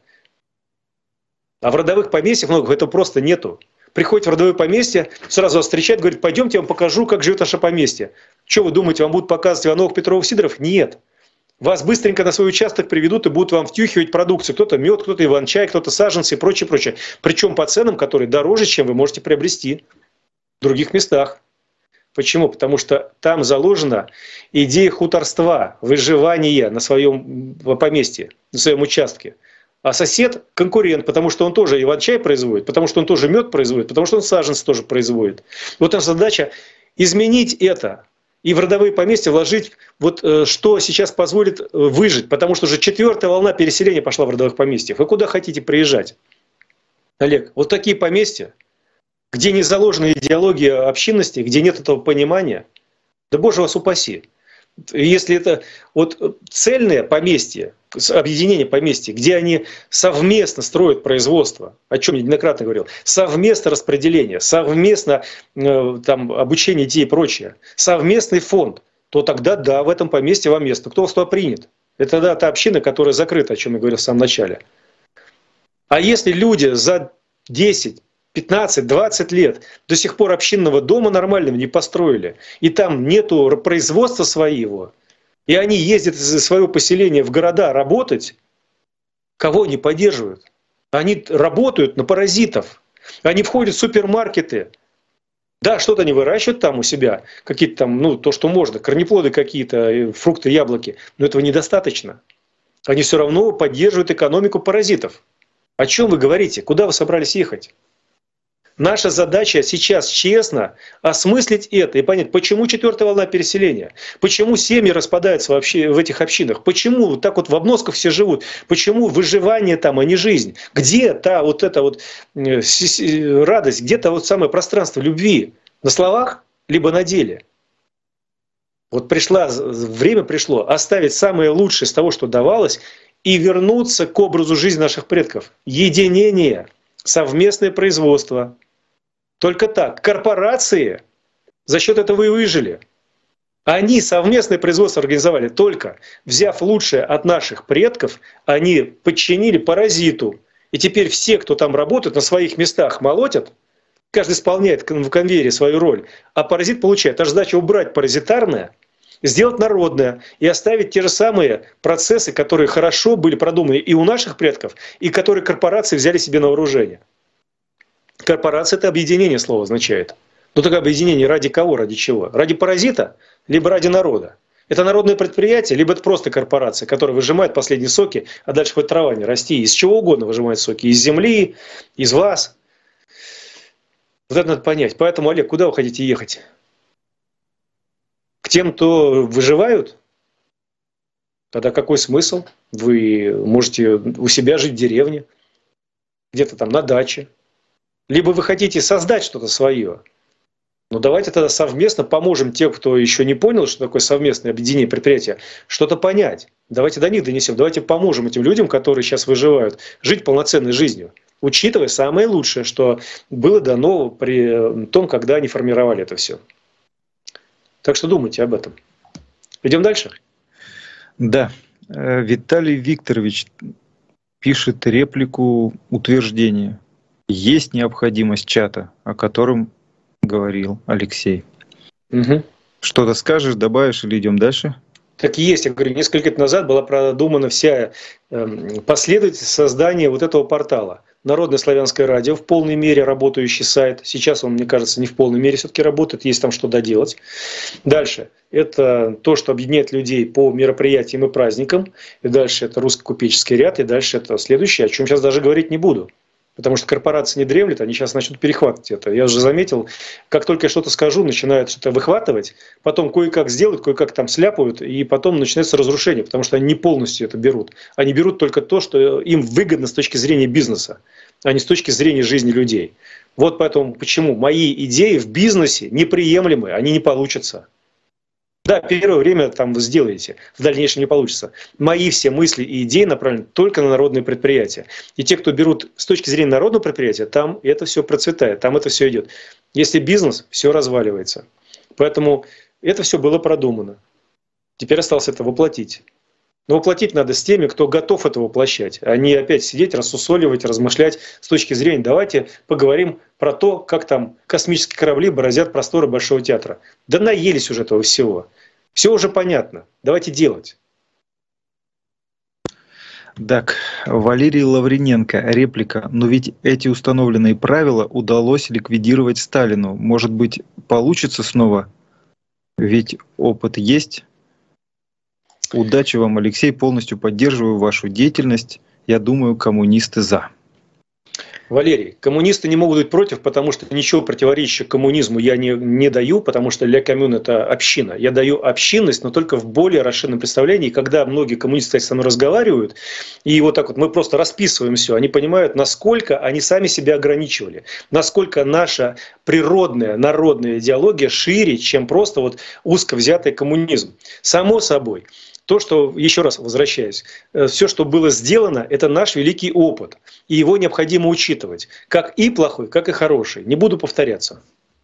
А в родовых поместьях много этого просто нету. Приходит в родовое поместье, сразу вас встречает, говорит, пойдемте, я вам покажу, как живет наше поместье. Что вы думаете, вам будут показывать Ивановых, Петровых, Сидоров? Нет. Вас быстренько на свой участок приведут и будут вам втюхивать продукцию. Кто-то мед, кто-то иван-чай, кто-то саженцы и прочее, прочее. Причем по ценам, которые дороже, чем вы можете приобрести в других местах. Почему? Потому что там заложена идея хуторства, выживания на своем поместье, на своем участке. А сосед – конкурент, потому что он тоже иван-чай производит, потому что он тоже мед производит, потому что он саженцы тоже производит. Вот наша задача – изменить это. И в родовые поместья вложить вот что сейчас позволит выжить. Потому что уже 4-я волна переселения пошла в родовых поместьях. Вы куда хотите приезжать? Олег, вот такие поместья, где не заложена идеология общинности, где нет этого понимания, да боже вас упаси. Если это вот цельное поместье, объединение поместья, где они совместно строят производство, о чем я неоднократно говорил, совместно распределение, совместно там, обучение детей и прочее, совместный фонд, то тогда да, в этом поместье вам место. Кто вас туда принят? Это да, та община, которая закрыта, о чем я говорил в самом начале. А если люди за 10, 15, 20 лет до сих пор общинного дома нормального не построили, и там нету производства своего, и они ездят из своего поселения в города работать, кого они поддерживают? Они работают на паразитов, они входят в супермаркеты. Да, что-то они выращивают там у себя, какие-то там, ну, то, что можно, корнеплоды какие-то, фрукты, яблоки, но этого недостаточно. Они все равно поддерживают экономику паразитов. О чем вы говорите? Куда вы собрались ехать? Наша задача сейчас честно осмыслить это и понять, почему 4-я волна переселения, почему семьи распадаются вообще в этих общинах, почему так вот в обносках все живут, почему выживание там, а не жизнь, где та вот эта вот радость, где то вот самое пространство любви, на словах либо на деле. Вот время пришло оставить самое лучшее из того, что давалось, и вернуться к образу жизни наших предков. Единение, совместное производство. Только так. Корпорации за счет этого и выжили. Они совместное производство организовали только, взяв лучшее от наших предков, они подчинили паразиту. И теперь все, кто там работает, на своих местах молотят, каждый исполняет в конвейере свою роль, а паразит получает. Та же задача убрать паразитарное, сделать народное и оставить те же самые процессы, которые хорошо были продуманы и у наших предков, и которые корпорации взяли себе на вооружение. Корпорация – это объединение, слово означает. Но такое объединение ради кого, ради чего? Ради паразита, либо ради народа. Это народное предприятие, либо это просто корпорация, которая выжимает последние соки, а дальше хоть трава не расти. Из чего угодно выжимает соки. Из земли, из вас. Вот это надо понять. Поэтому, Олег, куда вы хотите ехать? К тем, кто выживают? Тогда какой смысл? Вы можете у себя жить в деревне, где-то там на даче. Либо вы хотите создать что-то свое. Но давайте тогда совместно поможем тем, кто еще не понял, что такое совместное объединение предприятия, что-то понять. Давайте до них донесем. Давайте поможем этим людям, которые сейчас выживают, жить полноценной жизнью, учитывая самое лучшее, что было дано при том, когда они формировали это все. Так что думайте об этом. Идем дальше? Да, Виталий Викторович пишет реплику утверждения. Есть необходимость чата, о котором говорил Алексей. Угу. Что-то скажешь, добавишь или идем дальше? Так и есть. Я говорю, несколько лет назад была продумана вся последовательность создания вот этого портала. Народное славянское радио, в полной мере работающий сайт. Сейчас он, мне кажется, не в полной мере все-таки работает, есть там что доделать. Дальше. Это то, что объединяет людей по мероприятиям и праздникам. И дальше это русско-купеческий ряд. И дальше это следующее, о чем сейчас даже говорить не буду. Потому что корпорации не дремлют, они сейчас начнут перехватывать это. Я уже заметил, как только я что-то скажу, начинают что-то выхватывать, потом кое-как сделают, кое-как там сляпают, и потом начинается разрушение, потому что они не полностью это берут. Они берут только то, что им выгодно с точки зрения бизнеса, а не с точки зрения жизни людей. Вот поэтому почему мои идеи в бизнесе неприемлемы, они не получатся. Да, первое время там вы сделаете, в дальнейшем не получится. Мои все мысли и идеи направлены только на народные предприятия. И те, кто берут с точки зрения народного предприятия, там это все процветает, там это все идет. Если бизнес, все разваливается. Поэтому это все было продумано. Теперь осталось это воплотить. Но воплотить надо с теми, кто готов это воплощать, а не опять сидеть, рассусоливать, размышлять с точки зрения давайте поговорим про то, как там космические корабли бороздят просторы Большого театра. Да наелись уже этого всего. Все уже понятно. Давайте делать. Так, Валерий Лавриненко, реплика. Но ведь эти установленные правила удалось ликвидировать Сталину. Может быть, получится снова? Ведь опыт есть. Удачи вам, Алексей. Полностью поддерживаю вашу деятельность. Я думаю, коммунисты за. Валерий, коммунисты не могут быть против, потому что ничего противоречащего коммунизму я не даю, потому что для коммун это община. Я даю общинность, но только в более расширенном представлении. И когда многие коммунисты со мной разговаривают, и вот так вот мы просто расписываем все, они понимают, насколько они сами себя ограничивали, насколько наша природная народная идеология шире, чем просто вот узко взятый коммунизм. Само собой. То, что, еще раз возвращаюсь, все, что было сделано, это наш великий опыт. И его необходимо учитывать. Как и плохой, как и хороший. Не буду повторяться.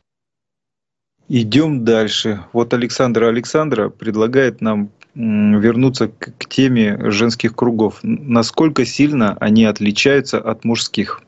Идем дальше. Вот Александра предлагает нам вернуться к теме женских кругов. Насколько сильно они отличаются от мужских?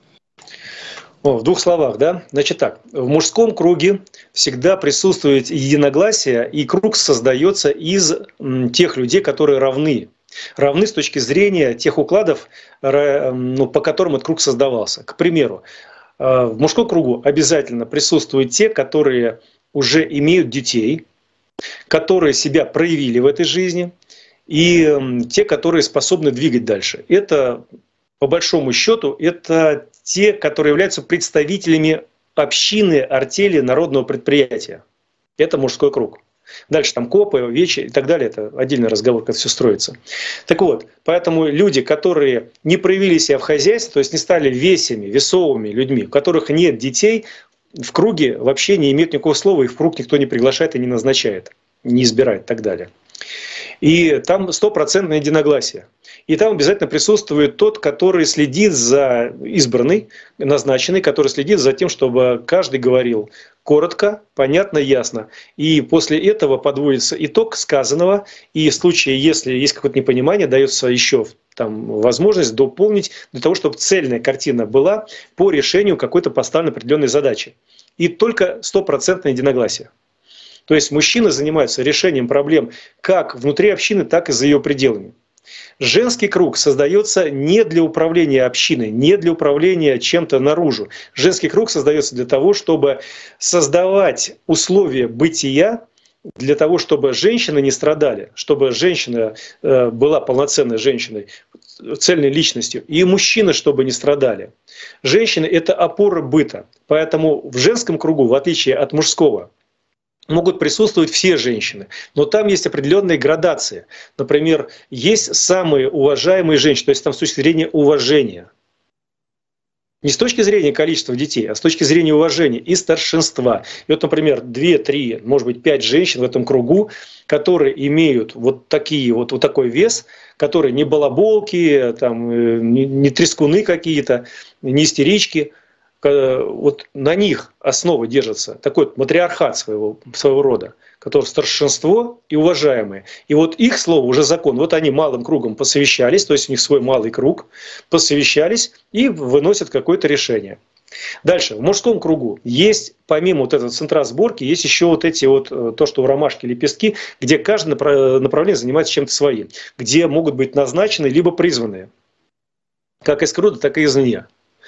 В двух словах, да? Значит так, в мужском круге всегда присутствует единогласие, и круг создается из тех людей, которые равны. Равны с точки зрения тех укладов, по которым этот круг создавался. К примеру, в мужском кругу обязательно присутствуют те, которые уже имеют детей, которые себя проявили в этой жизни, и те, которые способны двигать дальше. Это, по большому счету, это те, которые являются представителями общины, артели, народного предприятия. Это мужской круг. Дальше там копы, вечи и так далее. Это отдельный разговор, как все строится. Так вот, поэтому люди, которые не проявили себя в хозяйстве, то есть не стали весовыми людьми, у которых нет детей, в круге вообще не имеют никакого слова, их в круг никто не приглашает и не назначает, не избирает и так далее. И там 100% единогласие. И там обязательно присутствует тот, который следит за избранный, назначенный, который следит за тем, чтобы каждый говорил коротко, понятно, ясно. И после этого подводится итог сказанного. И в случае, если есть какое-то непонимание, дается еще там возможность дополнить для того, чтобы цельная картина была по решению какой-то поставленной определенной задачи. И только 100% единогласие. То есть мужчины занимаются решением проблем как внутри общины, так и за ее пределами. Женский круг создается не для управления общиной, не для управления чем-то наружу. Женский круг создается для того, чтобы создавать условия бытия, для того, чтобы женщины не страдали, чтобы женщина была полноценной женщиной, цельной личностью, и мужчины, чтобы не страдали. Женщины – это опора быта. Поэтому в женском кругу, в отличие от мужского, могут присутствовать все женщины, но там есть определенные градации. Например, есть самые уважаемые женщины, то есть там с точки зрения уважения. Не с точки зрения количества детей, а с точки зрения уважения и старшинства. И вот, например, 2, 3, может быть, 5 женщин в этом кругу, которые имеют вот такой вес, которые не балаболки, там, не трескуны какие-то, не истерички, вот на них основа держится, такой вот матриархат своего рода, который старшинство и уважаемые. И вот их слово уже закон. Вот они малым кругом посовещались, то есть у них свой малый круг, посовещались и выносят какое-то решение. Дальше, в мужском кругу есть, помимо вот этого центра сборки, есть еще вот эти вот, то, что у ромашки лепестки, где каждое направление занимается чем-то своим, где могут быть назначены либо призванные, как из рода, так и извне.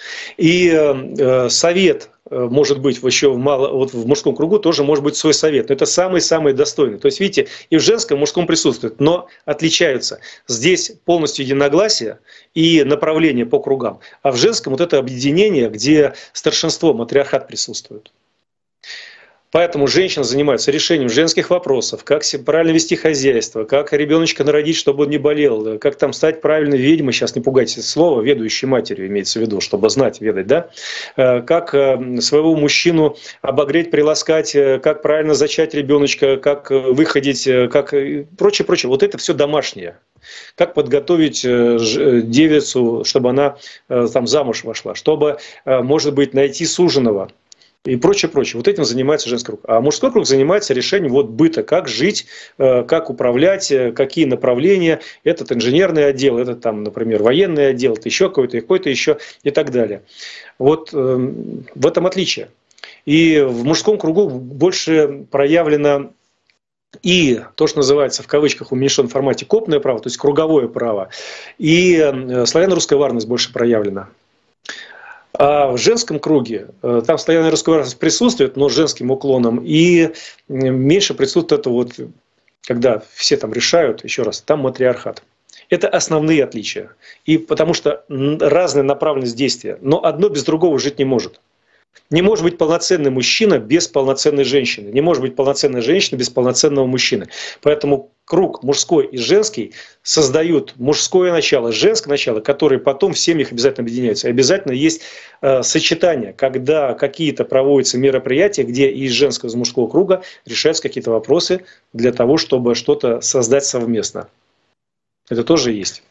И совет может быть еще вот в мужском кругу тоже может быть свой совет. Но это самый-самый достойный. То есть, видите, и в женском, и в мужском присутствует, но отличаются. Здесь полностью единогласие и направление по кругам. А в женском вот это объединение, где старшинство, матриархат присутствует. Поэтому женщина занимается решением женских вопросов, как правильно вести хозяйство, как ребеночка народить, чтобы он не болел, как там стать правильной ведьмой, сейчас не пугайтесь слова, ведущей матерью имеется в виду, чтобы знать, ведать, да? Как своего мужчину обогреть, приласкать, как правильно зачать ребеночка, как выходить, как прочее. Вот это все домашнее. Как подготовить девицу, чтобы она там замуж вошла, чтобы, может быть, найти суженого. И прочее. Вот этим занимается женский круг. А мужской круг занимается решением вот быта, как жить, как управлять, какие направления. Этот инженерный отдел, этот там, например, военный отдел, это еще какой-то еще и так далее. Вот в этом отличие. И в мужском кругу больше проявлено и то, что называется в кавычках в уменьшенном формате копное право, то есть круговое право, и славяно-русская варность больше проявлена. А в женском круге, там славяно-русская варность присутствует, но с женским уклоном, и меньше присутствует это вот, когда все там решают, еще раз, там матриархат. Это основные отличия. И потому что разная направленность действия, но одно без другого жить не может. Не может быть полноценный мужчина без полноценной женщины. Не может быть полноценная женщина без полноценного мужчины. Поэтому круг мужской и женский создают мужское начало, женское начало, которые потом в семьях обязательно объединяются. И обязательно есть сочетание, когда какие-то проводятся мероприятия, где из женского, из мужского круга решаются какие-то вопросы для того, чтобы что-то создать совместно. Это тоже есть.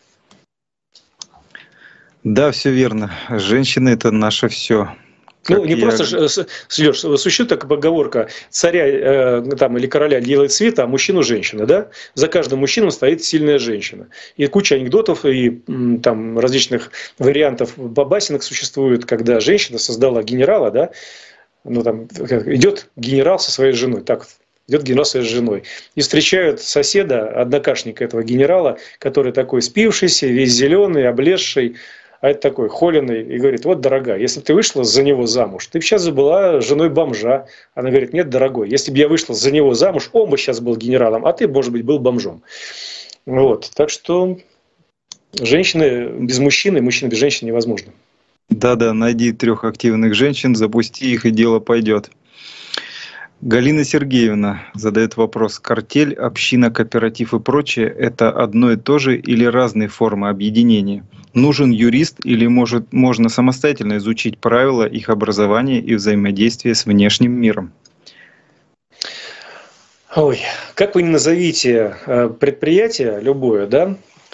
Да, все верно. Женщины – это наше все. Ну, не просто, Сереж, существует такая поговорка: царя там, или короля делает свита, а мужчину женщина, да? За каждым мужчиной стоит сильная женщина. И куча анекдотов и там различных вариантов бабасинок существует, когда женщина создала генерала, да? Ну, там идет генерал со своей женой, так идет генерал со своей женой. И встречают соседа, однокашника этого генерала, который такой спившийся, весь зеленый, облезший. А это такой холеный, и говорит: вот, дорогая, если бы ты вышла за него замуж, ты бы сейчас была женой бомжа. Она говорит: нет, дорогой, если бы я вышла за него замуж, он бы сейчас был генералом, а ты, может быть, был бомжом. Вот. Так что женщины без мужчины, мужчина без женщины невозможно. Да, найди 3 активных женщин, запусти их, и дело пойдет. Галина Сергеевна задает вопрос: картель, община, кооператив и прочее – это одно и то же или разные формы объединения? Нужен юрист или можно самостоятельно изучить правила их образования и взаимодействия с внешним миром? Ой, как вы ни назовите предприятие любое, да?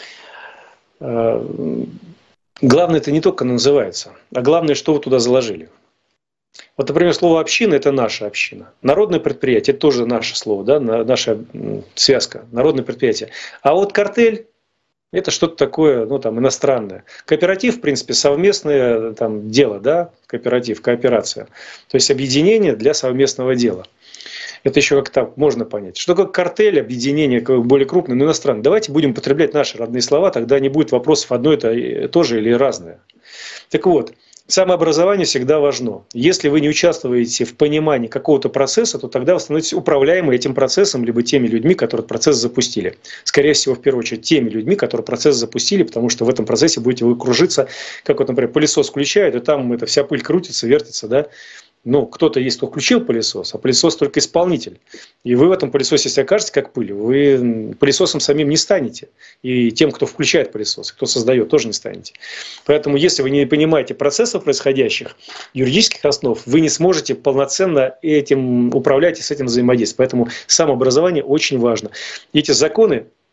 Главное, это не только оно называется, а главное, что вы туда заложили. Вот, например, слово «община» – это наша община. Народное предприятие – это тоже наше слово, да? Наша связка, народное предприятие. А вот картель – это что-то такое, ну, там, иностранное. Кооператив, в принципе, совместное там, дело, да? Кооператив, кооперация. То есть объединение для совместного дела. Это еще как-то можно понять. Что такое картель, объединение более крупное, но иностранное? Давайте будем употреблять наши родные слова, тогда не будет вопросов одно это то же или разное. Так вот. Самообразование всегда важно. Если вы не участвуете в понимании какого-то процесса, то тогда вы становитесь управляемы этим процессом, либо теми людьми, которые процесс запустили. Скорее всего, в первую очередь, теми людьми, которые процесс запустили, потому что в этом процессе будете вы кружиться, как вот, например, пылесос включают, и там эта вся пыль крутится, вертится, да. Ну, кто-то есть, кто включил пылесос, а пылесос только исполнитель. И вы в этом пылесосе, если окажетесь как пыль, вы пылесосом самим не станете. И тем, кто включает пылесос, кто создает, тоже не станете. Поэтому, если вы не понимаете процессов происходящих, юридических основ, вы не сможете полноценно этим управлять и с этим взаимодействовать. Поэтому самообразование очень важно. И эти законы,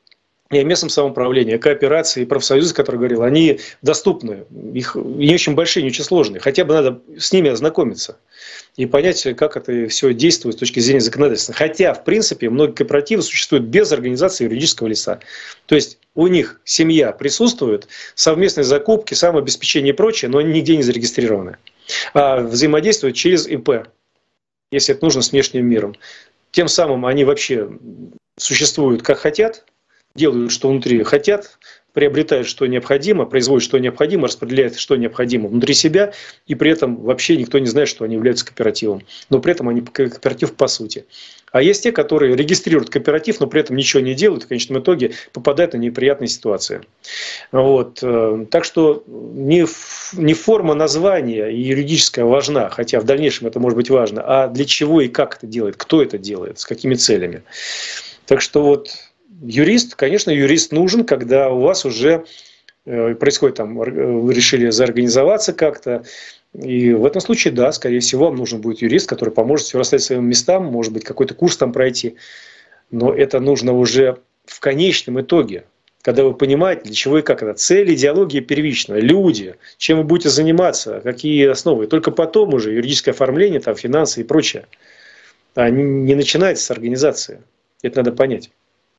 и о местном самоуправлении, о кооперации, и профсоюзы, которые говорил, они доступны, их не очень большие, не очень сложные. Хотя бы надо с ними ознакомиться и понять, как это все действует с точки зрения законодательства. Хотя, в принципе, многие кооперативы существуют без организации юридического лица. То есть у них семья присутствует, совместные закупки, самообеспечение и прочее, но они нигде не зарегистрированы. А взаимодействуют через ИП, если это нужно, с внешним миром. Тем самым они вообще существуют как хотят, делают, что внутри хотят, приобретают, что необходимо, производят, что необходимо, распределяют, что необходимо внутри себя, и при этом вообще никто не знает, что они являются кооперативом. Но при этом они кооператив по сути. А есть те, которые регистрируют кооператив, но при этом ничего не делают, в конечном итоге попадают на неприятные ситуации. Вот. Так что не форма названия и юридическая важна, хотя в дальнейшем это может быть важно, а для чего и как это делает, кто это делает, с какими целями. Так что вот юрист, конечно, юрист нужен, когда у вас уже происходит там, вы решили заорганизоваться как-то. И в этом случае, да, скорее всего, вам нужен будет юрист, который поможет все расставить своим местам, может быть, какой-то курс там пройти. Но это нужно уже в конечном итоге, когда вы понимаете, для чего и как это. Цель, идеология первичная, люди, чем вы будете заниматься, какие основы. Только потом уже юридическое оформление, там, финансы и прочее. А не начинается с организации. Это надо понять.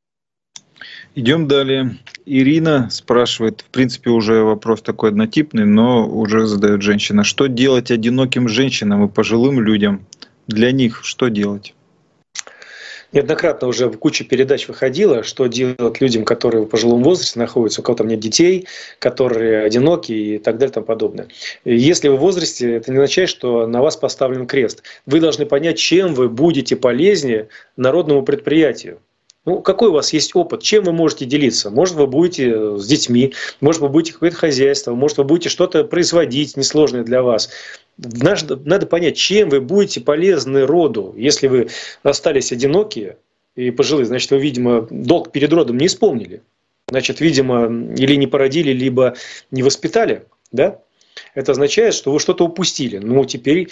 Идем далее. Ирина спрашивает, в принципе, уже вопрос такой однотипный, но уже задает женщина. Что делать одиноким женщинам и пожилым людям? Для них что делать? Неоднократно уже в куче передач выходило, что делать людям, которые в пожилом возрасте находятся, у кого там нет детей, которые одиноки и так далее и тому подобное. Если вы в возрасте, это не означает, что на вас поставлен крест. Вы должны понять, чем вы будете полезнее народному предприятию. Ну, какой у вас есть опыт, чем вы можете делиться? Может, вы будете с детьми, может, вы будете какое-то хозяйство, может, вы будете что-то производить несложное для вас. Надо понять, чем вы будете полезны роду. Если вы остались одинокие и пожилые, значит, вы, видимо, долг перед родом не исполнили. Значит, видимо, или не породили, либо не воспитали. Да? Это означает, что вы что-то упустили. Ну, теперь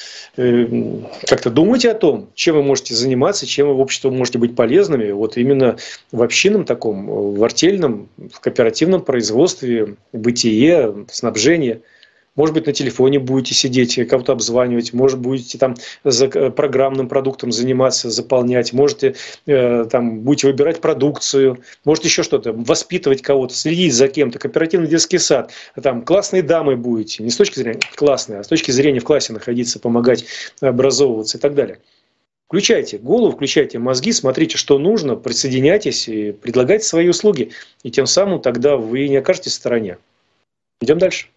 как-то думайте о том, чем вы можете заниматься, чем вы в обществе можете быть полезными. Вот именно в общинном таком, в артельном, в кооперативном производстве, бытие, снабжение. Может быть, на телефоне будете сидеть, кого-то обзванивать, может, будете там за программным продуктом заниматься, заполнять, можете там будете выбирать продукцию, может, еще что-то, воспитывать кого-то, следить за кем-то, кооперативный детский сад, там классной дамой будете, не с точки зрения классной, а с точки зрения в классе находиться, помогать образовываться и так далее. Включайте голову, включайте мозги, смотрите, что нужно, присоединяйтесь и предлагайте свои услуги, и тем самым тогда вы не окажетесь в стороне. Идем дальше.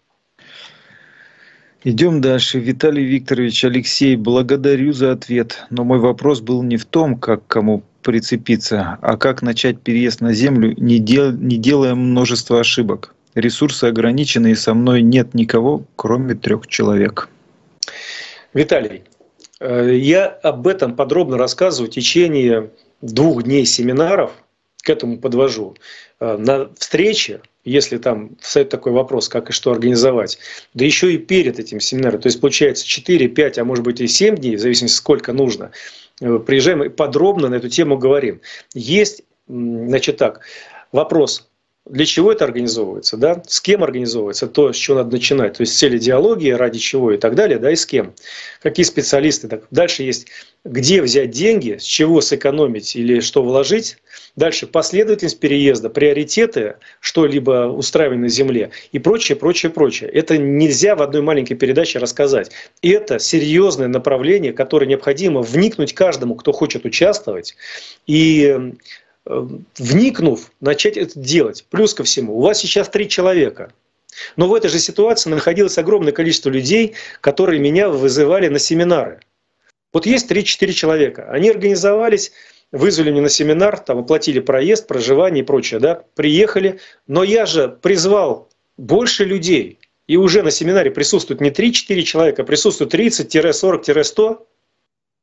Идем дальше. Виталий Викторович, Алексей, благодарю за ответ. Но мой вопрос был не в том, как кому прицепиться, а как начать переезд на землю, не делая множество ошибок. Ресурсы ограничены, и со мной нет никого, кроме 3 человек. Виталий, я об этом подробно рассказываю в течение 2 дней семинаров, к этому подвожу. На встрече, если там встает такой вопрос, как и что организовать, да еще и перед этим семинаром, то есть получается 4, 5, а может быть и 7 дней, в зависимости сколько нужно, приезжаем и подробно на эту тему говорим. Есть, значит так, вопрос, для чего это организовывается, да? С кем организовывается, то, с чего надо начинать, то есть цель идеологии, ради чего и так далее, да, и с кем, какие специалисты. Так. Дальше есть, где взять деньги, с чего сэкономить или что вложить. Дальше последовательность переезда, приоритеты, что-либо устраивать на земле и прочее, прочее, прочее. Это нельзя в одной маленькой передаче рассказать. Это серьезное направление, которое необходимо вникнуть каждому, кто хочет участвовать, и вникнув, начать это делать. Плюс ко всему, у вас сейчас 3 человека. Но в этой же ситуации находилось огромное количество людей, которые меня вызывали на семинары. Вот есть 3-4 человека. Они организовались, вызвали меня на семинар, там оплатили проезд, проживание и прочее. Да? Приехали, но я же призвал больше людей. И уже на семинаре присутствует не 3-4 человека, а присутствует 30-40-100.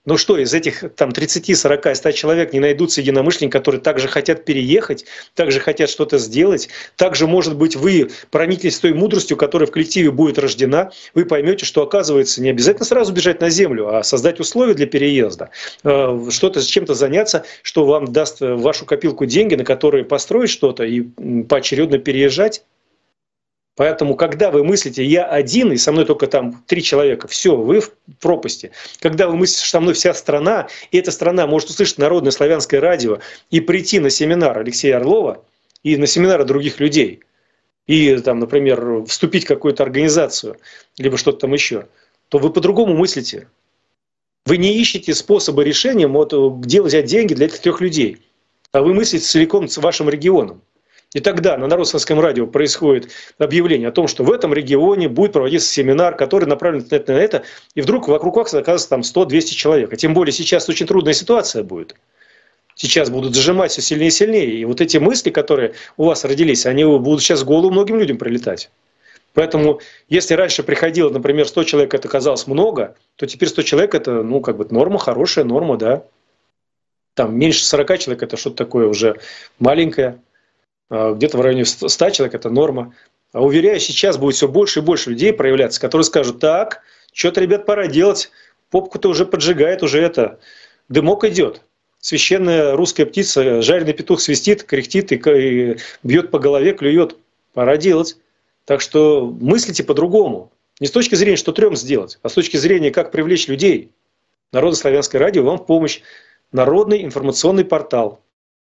Ну что, из этих там 30, 40, 100 человек не найдутся единомышленники, которые также хотят переехать, также хотят что-то сделать. Также, может быть, вы прониклись той мудростью, которая в коллективе будет рождена. Вы поймете, что, оказывается, не обязательно сразу бежать на землю, а создать условия для переезда. Что-то, чем-то заняться, что вам даст в вашу копилку деньги, на которые построить что-то и поочередно переезжать. Поэтому, когда вы мыслите, я один, и со мной только там 3 человека, все, вы в пропасти. Когда вы мыслите, что со мной вся страна, и эта страна может услышать Народное славянское радио и прийти на семинар Алексея Орлова и на семинары других людей, и, там, например, вступить в какую-то организацию, либо что-то там еще, то вы по-другому мыслите. Вы не ищете способы решения, где взять деньги для этих 3 людей, а вы мыслите целиком с вашим регионом. И тогда на Народно-славянском радио происходит объявление о том, что в этом регионе будет проводиться семинар, который направлен на это, и вдруг вокруг вас оказывается там 100-200 человек. А тем более сейчас очень трудная ситуация будет. Сейчас будут зажимать все сильнее и сильнее. И вот эти мысли, которые у вас родились, они будут сейчас в голову многим людям прилетать. Поэтому, если раньше приходило, например, 100 человек, это казалось много, то теперь 100 человек это, норма, хорошая норма, да. Там меньше 40 человек это что-то такое уже маленькое. Где-то в районе 100 человек это норма. А уверяю, сейчас будет все больше и больше людей проявляться, которые скажут: так, что-то, ребят, пора делать, попку-то уже поджигает, уже дымок идет. Священная русская птица, жареный петух свистит, кряхтит и бьет по голове, клюет. Пора делать. Так что мыслите по-другому. Не с точки зрения, что трем сделать, а с точки зрения, как привлечь людей. Народно-славянское радио вам в помощь. Народный информационный портал.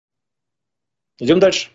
Идем дальше.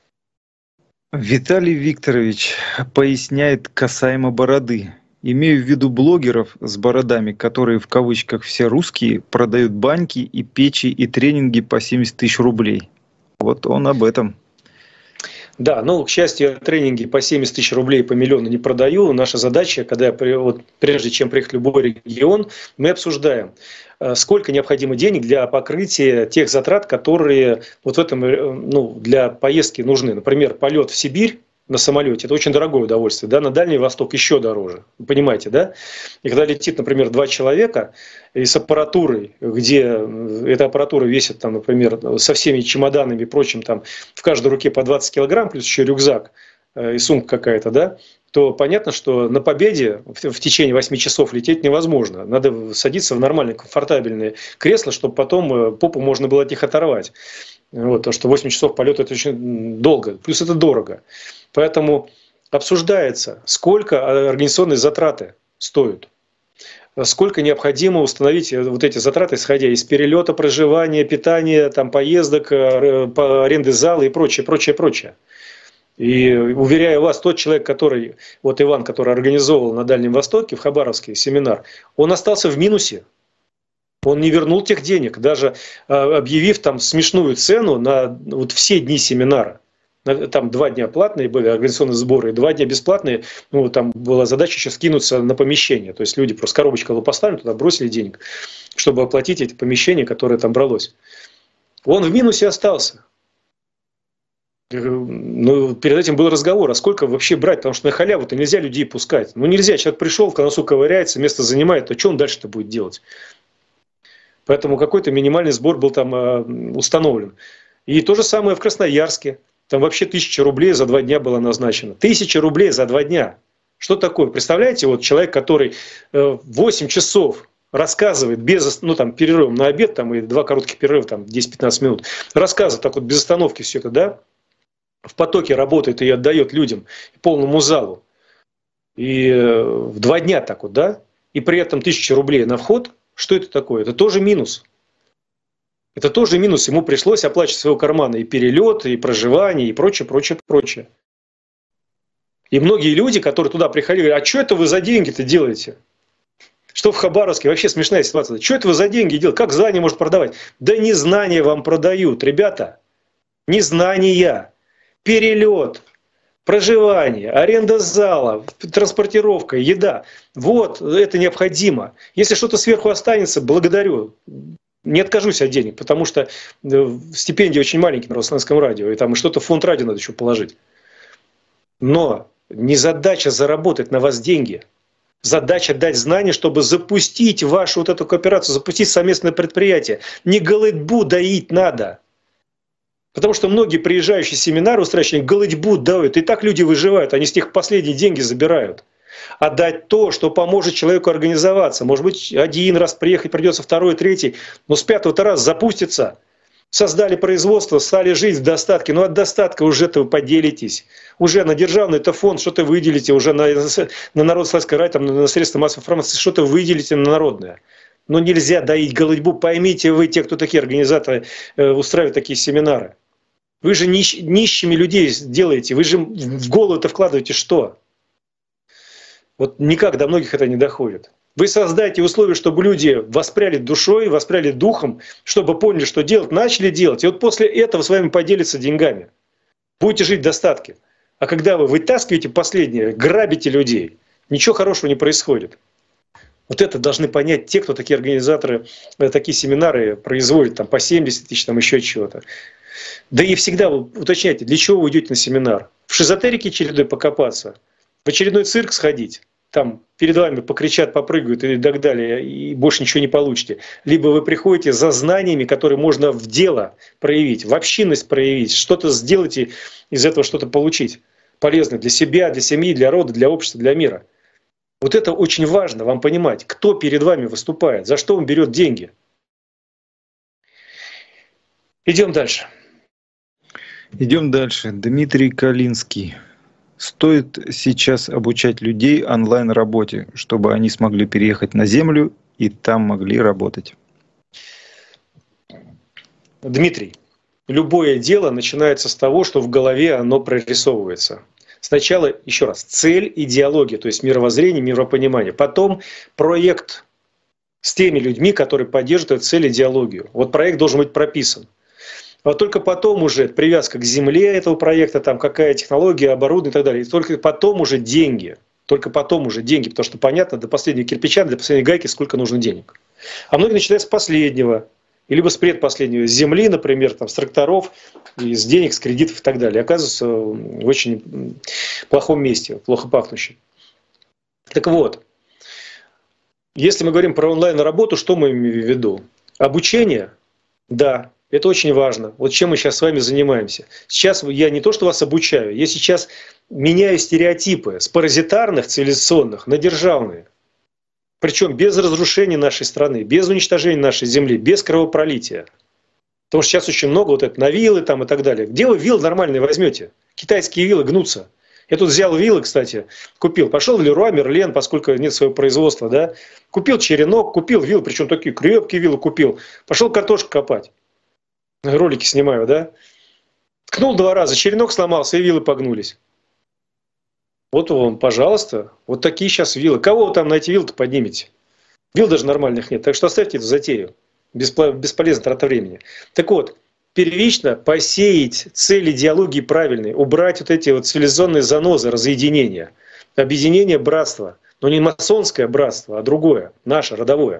Виталий Викторович поясняет касаемо бороды. Имею в виду блогеров с бородами, которые в кавычках все русские, продают баньки и печи и тренинги по 70 тысяч рублей. Вот он об этом. Да, к счастью, я тренинги по 70 тысяч рублей, по миллиону не продаю. Наша задача, когда прежде чем приехать в любой регион, мы обсуждаем, сколько необходимо денег для покрытия тех затрат, которые в этом, для поездки нужны. Например, полет в Сибирь на самолете – это очень дорогое удовольствие, да, на Дальний Восток еще дороже, вы понимаете, да? И когда летит, например, 2 человека и с аппаратурой, где эта аппаратура весит, там, например, со всеми чемоданами и прочим, там, в каждой руке по 20 килограмм, плюс еще рюкзак и сумка какая-то, да, то понятно, что на Победе в течение 8 часов лететь невозможно. Надо садиться в нормальное, комфортабельное кресло, чтобы потом попу можно было от них оторвать. Потому что 8 часов полета – это очень долго, плюс это дорого. Поэтому обсуждается, сколько организационные затраты стоят, сколько необходимо установить вот эти затраты, исходя из перелета, проживания, питания, там, поездок, аренды зала и прочее, прочее, прочее. И уверяю вас, тот человек, который, Иван, который организовывал на Дальнем Востоке, в Хабаровске семинар, он остался в минусе. Он не вернул тех денег, даже объявив там смешную цену на все дни семинара. Там 2 дня платные были организационные сборы, 2 дня бесплатные. Там была задача еще скинуться на помещение. То есть люди просто коробочку было поставили, туда бросили денег, чтобы оплатить эти помещения, которые там бралось. Он в минусе остался. Перед этим был разговор, а сколько вообще брать, потому что на халяву-то нельзя людей пускать. Нельзя, человек пришел, в носу ковыряется, место занимает, то что он дальше-то будет делать? Поэтому какой-то минимальный сбор был там установлен. И то же самое в Красноярске. Там вообще 1000 рублей за 2 дня было назначено. 1000 рублей за 2 дня. Что такое? Представляете, человек, который 8 часов рассказывает без перерыва на обед, и 2 коротких перерыва, 10-15 минут, рассказывает так без остановки все это, да? В потоке работает и отдает людям, полному залу. И в 2 дня так да? И при этом 1000 рублей на вход. Что это такое? Это тоже минус. Это тоже минус. Ему пришлось оплачивать своего кармана и перелет, и проживание, и прочее, прочее, прочее. И многие люди, которые туда приходили, говорят: а что это вы за деньги-то делаете? Что в Хабаровске? Вообще смешная ситуация. Что это вы за деньги делаете? Как знания может продавать? Да не знания вам продают, ребята. Не знания. Перелет, проживание, аренда зала, транспортировка, еда. Вот это необходимо. Если что-то сверху останется, благодарю. Не откажусь от денег, потому что стипендии очень маленькие на Народно-славянском радио, и там что-то в фонд радио надо еще положить. Но не задача заработать на вас деньги. Задача дать знания, чтобы запустить вашу вот эту кооперацию, запустить совместное предприятие. Не голытьбу доить надо. Потому что многие приезжающие семинары устраивающие, голытьбу дают. И так люди выживают, они с них последние деньги забирают. А дать то, что поможет человеку организоваться. Может быть, один раз приехать придется, второй, третий, но с пятого-то раз запустится. Создали производство, стали жить в достатке. Но от достатка уже-то вы поделитесь. Уже на державный это фонд что-то выделите, уже на народ славянской рай, там, на средства массовой информации что-то выделите на народное. Но нельзя доить голытьбу. Поймите вы, те, кто такие организаторы, устраивают такие семинары. Вы же нищими людей делаете, вы же в голову-то вкладываете что? Вот никак до многих это не доходит. Вы создайте условия, чтобы люди воспряли душой, воспряли духом, чтобы поняли, что делать, начали делать. И вот после этого с вами поделятся деньгами. Будете жить в достатке. А когда вы вытаскиваете последнее, грабите людей, ничего хорошего не происходит. Вот это должны понять те, кто такие организаторы, такие семинары производят там, по 70 тысяч, там еще чего-то. Да и всегда вы уточняйте, для чего вы идете на семинар. В шизотерике чередой покопаться, в очередной цирк сходить. Там перед вами покричат, попрыгают и так далее, и больше ничего не получите. Либо вы приходите за знаниями, которые можно в дело проявить, в общинность проявить, что-то сделать и из этого что-то получить. Полезное для себя, для семьи, для рода, для общества, для мира. Вот это очень важно вам понимать, кто перед вами выступает, за что он берет деньги. Идем дальше. Идем дальше. Дмитрий Калинский. Стоит сейчас обучать людей онлайн-работе, чтобы они смогли переехать на Землю и там могли работать. Дмитрий, любое дело начинается с того, что в голове оно прорисовывается. Сначала, еще раз, цель, идеология, то есть мировоззрение, миропонимание. Потом проект с теми людьми, которые поддерживают эту цель, идеологию. Вот проект должен быть прописан. А только потом уже привязка к земле этого проекта, там какая технология, оборудование и так далее. И только потом уже деньги. Только потом уже деньги, потому что понятно, до последнего кирпича, до последней гайки сколько нужно денег. А многие начинают с последнего, либо с предпоследнего, с земли, например, там, с тракторов, с денег, с кредитов и так далее. И оказываются в очень плохом месте, плохо пахнущем. Так вот, если мы говорим про онлайн-работу, что мы имеем в виду? Обучение? Да. Это очень важно. Вот чем мы сейчас с вами занимаемся. Сейчас я не то, что вас обучаю, я сейчас меняю стереотипы с паразитарных, цивилизационных на державные. Причем без разрушения нашей страны, без уничтожения нашей земли, без кровопролития. Потому что сейчас очень много вот это на вилы там и так далее. Где вы вилы нормальные возьмете? Китайские вилы гнутся. Я тут взял вилы, кстати, купил. Пошел в Леруа Мерлен, поскольку нет своего производства, да. Купил черенок, купил вилы, причем такие крепкие вилы купил. Пошел картошку копать. Ролики снимаю, да? Ткнул 2 раза, черенок сломался, и вилы погнулись. Вот вам, пожалуйста, вот такие сейчас вилы. Кого вы там на эти вилы-то поднимете? Вил даже нормальных нет, так что оставьте эту затею. Бесполезно трата времени. Так вот, первично посеять цель идеологии правильной, убрать вот эти вот цивилизационные занозы, разъединения, объединение, братство. Но не масонское братство, а другое, наше, родовое.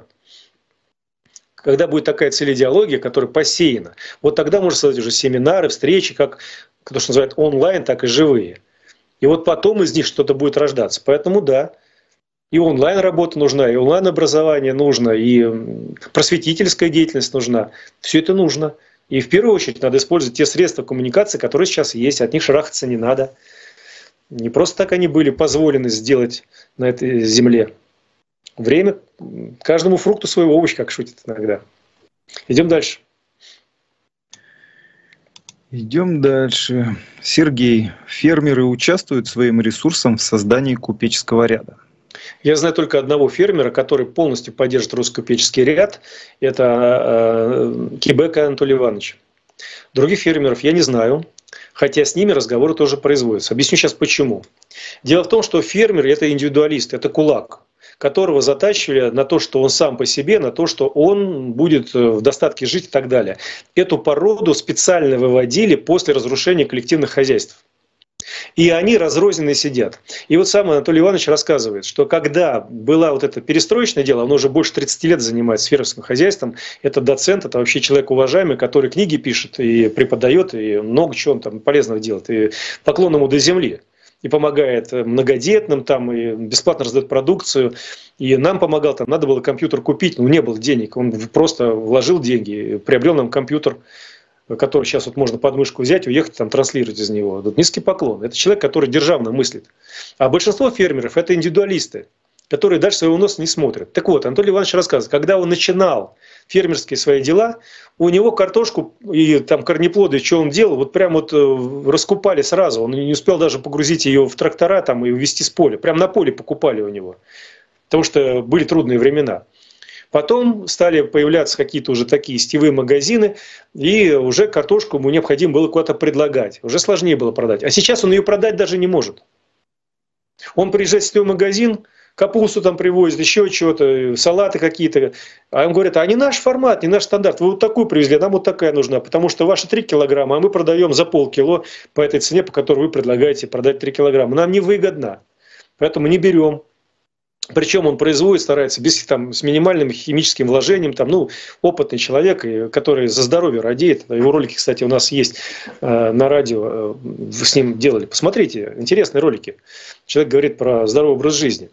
Когда будет такая цель идеология, которая посеяна, вот тогда можно создать уже семинары, встречи, как то, что называют онлайн, так и живые. И вот потом из них что-то будет рождаться. Поэтому да, и онлайн-работа нужна, и онлайн-образование нужно, и просветительская деятельность нужна. Все это нужно. И в первую очередь надо использовать те средства коммуникации, которые сейчас есть. От них шарахаться не надо. Не просто так они были позволены сделать на этой земле. Время каждому фрукту своего овоща, как шутит иногда. Идем дальше. Идем дальше. Сергей. Фермеры участвуют своим ресурсом в создании купеческого ряда? Я знаю только одного фермера, который полностью поддерживает русский купеческий ряд. Это Кибека Анатолий Иванович. Других фермеров я не знаю. Хотя с ними разговоры тоже производятся. Объясню сейчас почему. Дело в том, что фермер – это индивидуалист, это кулак, которого затачивали на то, что он сам по себе, на то, что он будет в достатке жить и так далее. Эту породу специально выводили после разрушения коллективных хозяйств. И они разрозненные сидят. И вот сам Анатолий Иванович рассказывает, что когда было вот это перестроечное дело, он уже больше 30 лет занимается фермерским хозяйством, это доцент, это вообще человек уважаемый, который книги пишет и преподает, и много чего он там полезного делает, и поклон ему до земли. и помогает многодетным, там, и бесплатно раздает продукцию. И нам помогал, там надо было компьютер купить, но не было денег. Он просто вложил деньги, приобрел нам компьютер, который сейчас вот можно под мышку взять, уехать, там, транслировать из него. Вот низкий поклон. Это человек, который державно мыслит. А большинство фермеров – это индивидуалисты, которые дальше своего носа не смотрят. Так вот, Анатолий Иванович рассказывает, когда он начинал фермерские свои дела, у него картошку и там корнеплоды, что он делал, вот прям вот раскупали сразу. Он не успел даже погрузить ее в трактора там, и увезти с поля. Прям на поле покупали у него. Потому что были трудные времена. Потом стали появляться какие-то уже такие сетевые магазины, и уже картошку ему необходимо было куда-то предлагать. Уже сложнее было продать. А сейчас он ее продать даже не может. Он приезжает в сетевой магазин, капусту там привозит, еще чего-то, салаты какие-то. А им говорят, а не наш формат, не наш стандарт. Вы вот такую привезли, нам вот такая нужна. Потому что ваши 3 килограмма, а мы продаем за полкило по этой цене, по которой вы предлагаете продать 3 килограмма. Нам невыгодно. Поэтому не берем. Причем он производит, старается с минимальным химическим вложением. Опытный человек, который за здоровье радеет. Его ролики, кстати, у нас есть на радио. Вы с ним делали. Посмотрите, интересные ролики. Человек говорит про здоровый образ жизни.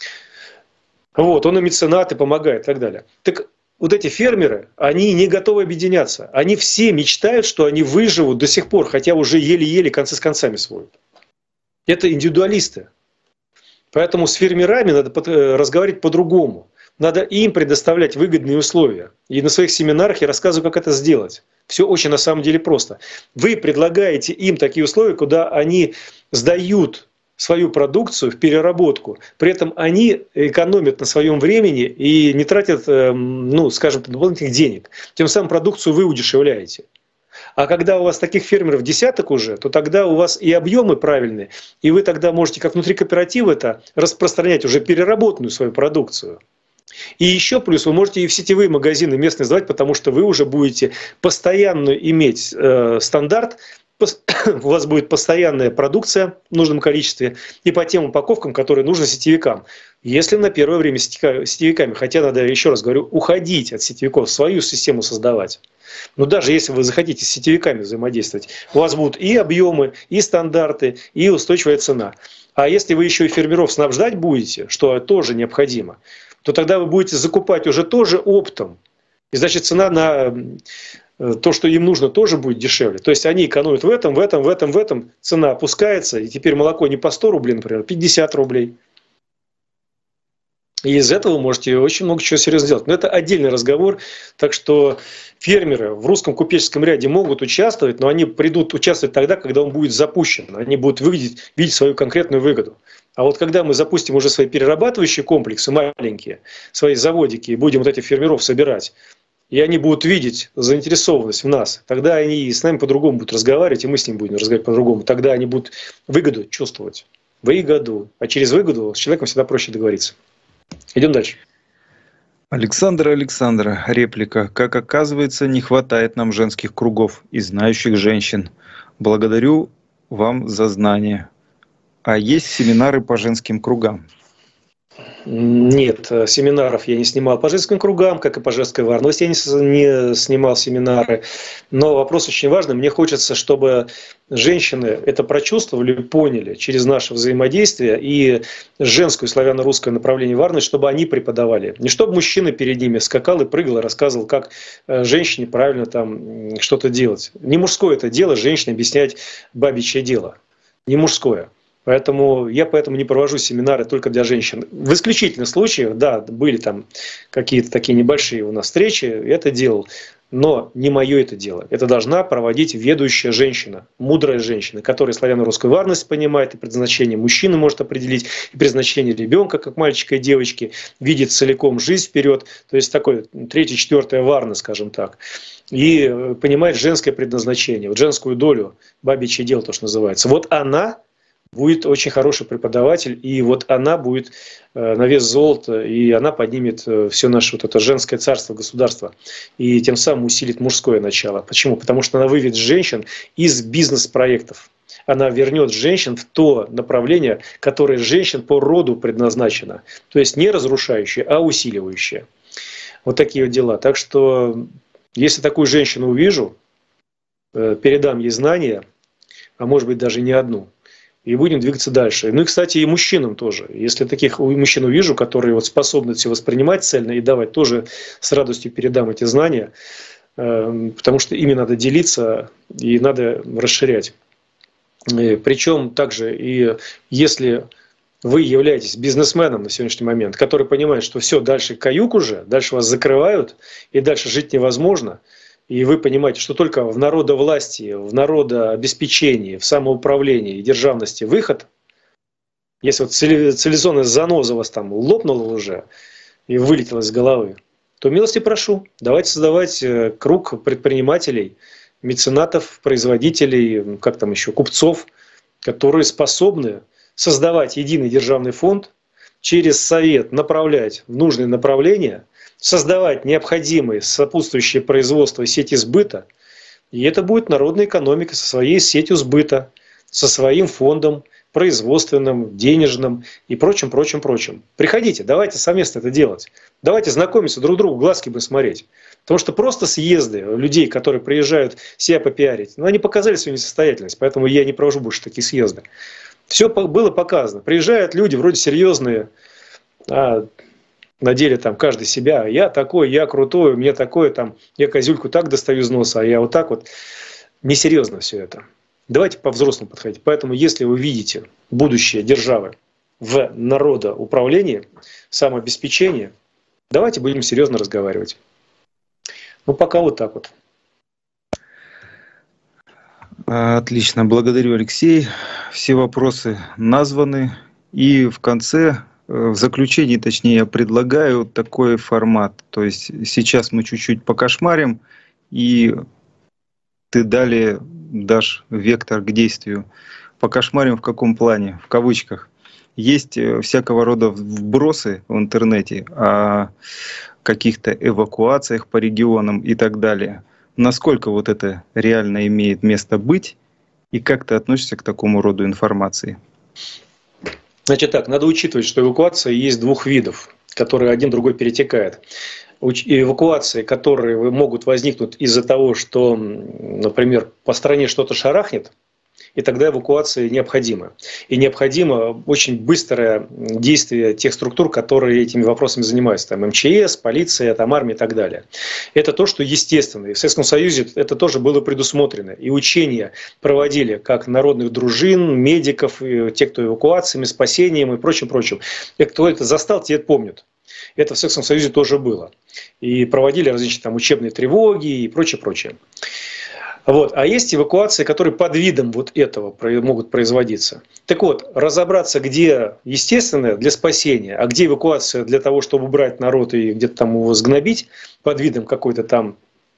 Вот, он и меценат, и помогает, и так далее. Так вот эти фермеры, они не готовы объединяться. Они все мечтают, что они выживут до сих пор, хотя уже еле-еле концы с концами сводят. Это индивидуалисты. Поэтому с фермерами надо разговаривать по-другому. Надо им предоставлять выгодные условия. И на своих семинарах я рассказываю, как это сделать. Все очень на самом деле просто. Вы предлагаете им такие условия, куда они сдают свою продукцию в переработку. При этом они экономят на своем времени и не тратят, дополнительных денег. Тем самым продукцию вы удешевляете. А когда у вас таких фермеров десяток уже, то тогда у вас и объемы правильные, и вы тогда можете, как внутри кооператива, это распространять уже переработанную свою продукцию. И еще плюс вы можете и в сетевые магазины местные сдавать, потому что вы уже будете постоянно иметь стандарт, у вас будет постоянная продукция в нужном количестве и по тем упаковкам, которые нужны сетевикам. Если на первое время сетевиками, хотя надо, еще раз говорю, уходить от сетевиков, свою систему создавать. Но даже если вы захотите с сетевиками взаимодействовать, у вас будут и объемы, и стандарты, и устойчивая цена. А если вы еще и фермеров снабжать будете, что тоже необходимо, то тогда вы будете закупать уже тоже оптом. И значит цена на то, что им нужно, тоже будет дешевле. То есть они экономят в этом, цена опускается, и теперь молоко не по 100 рублей, например, а 50 рублей. И из этого вы можете очень много чего серьезно сделать. Но это отдельный разговор. Так что фермеры в русском купеческом ряде могут участвовать, но они придут участвовать тогда, когда он будет запущен. Они будут видеть свою конкретную выгоду. А вот когда мы запустим уже свои перерабатывающие комплексы, маленькие, свои заводики, и будем вот этих фермеров собирать, и они будут видеть заинтересованность в нас, тогда они и с нами по-другому будут разговаривать, и мы с ними будем разговаривать по-другому. Тогда они будут выгоду чувствовать. Выгоду. А через выгоду с человеком всегда проще договориться. Идем дальше. Александр, реплика. Как оказывается, не хватает нам женских кругов и знающих женщин. Благодарю вам за знания. А есть семинары по женским кругам? Нет, семинаров я не снимал по женским кругам, как и по женской варности я не снимал семинары. Но вопрос очень важный. Мне хочется, чтобы женщины это прочувствовали, поняли через наше взаимодействие и женскую славяно-русское направление варности, чтобы они преподавали. Не чтобы мужчина перед ними скакал и прыгал и рассказывал, как женщине правильно там что-то делать. Не мужское это дело женщине объяснять бабичье дело. Не мужское. Поэтому я не провожу семинары только для женщин. В исключительных случаях, да, были там какие-то такие небольшие у нас встречи, это делал. Но не мое это дело. Это должна проводить ведущая женщина, мудрая женщина, которая славяно-русскую варность понимает, и предназначение мужчины может определить, и предназначение ребенка, как мальчика и девочки, видит целиком жизнь вперед. То есть такой 3-4 варна, скажем так. И понимает женское предназначение, вот женскую долю, бабичье дело, то, что называется. Вот она будет очень хороший преподаватель, и вот она будет на вес золота, и она поднимет все наше вот это женское царство, государство, и тем самым усилит мужское начало. Почему? Потому что она выведет женщин из бизнес-проектов. Она вернет женщин в то направление, которое женщин по роду предназначено. То есть не разрушающее, а усиливающее. Вот такие вот дела. Так что, если такую женщину увижу, передам ей знания, а может быть даже не одну. и будем двигаться дальше. Ну и, кстати, и мужчинам тоже. Если таких мужчин увижу, которые вот способны все воспринимать цельно и давать, тоже с радостью передам эти знания, потому что ими надо делиться и надо расширять. Причем также и если вы являетесь бизнесменом на сегодняшний момент, который понимает, что все, дальше каюк уже, дальше вас закрывают, и дальше жить невозможно, и вы понимаете, что только в народовластии, в народообеспечении, в самоуправлении и державности выход, если вот цивилизационная заноза вас там лопнула уже и вылетела из головы, то милости прошу, давайте создавать круг предпринимателей, меценатов, производителей, как там еще, купцов, которые способны создавать единый державный фонд, через совет направлять в нужные направления, создавать необходимые сопутствующие производства и сети сбыта. И это будет народная экономика со своей сетью сбыта, со своим фондом производственным, денежным и прочим. Приходите, давайте совместно это делать. Давайте знакомиться друг другу, глазки будем смотреть. Потому что просто съезды людей, которые приезжают себя попиарить, они показали свою несостоятельность, поэтому я не провожу больше такие съезды. Все было показано. Приезжают люди вроде серьезные, а на деле там каждый себя. Я такой, я крутой, у меня такое там, я козюльку так достаю из носа, а я вот так вот. Несерьезно все это. Давайте по-взрослому подходить. Поэтому, если вы видите будущее державы в народоуправлении, самообеспечении, давайте будем серьезно разговаривать. Ну, пока вот так вот. Отлично, благодарю, Алексей. Все вопросы названы. И в конце, в заключении, точнее, я предлагаю такой формат. То есть сейчас мы чуть-чуть покошмарим, и ты далее дашь вектор к действию. Покошмарим в каком плане? В кавычках. Есть всякого рода вбросы в интернете о каких-то эвакуациях по регионам и так далее. Насколько вот это реально имеет место быть, и как ты относишься к такому роду информации? Значит так, надо учитывать, что эвакуация есть двух видов, которые один другой перетекает. Эвакуации, которые могут возникнуть из-за того, что, например, по стране что-то шарахнет, и тогда эвакуация необходима. И необходимо очень быстрое действие тех структур, которые этими вопросами занимаются. Там МЧС, полиция, там армия и так далее. Это то, что естественно. И в Советском Союзе это тоже было предусмотрено. И учения проводили как народных дружин, медиков, и те, кто эвакуациями, спасением и прочим. И кто это застал, те это помнят. Это в Советском Союзе тоже было. И проводили различные там учебные тревоги и прочее. Вот. А есть эвакуации, которые под видом вот этого могут производиться. Так вот, разобраться, где естественное для спасения, а где эвакуация для того, чтобы убрать народ и где-то там его сгнобить под видом какой-то там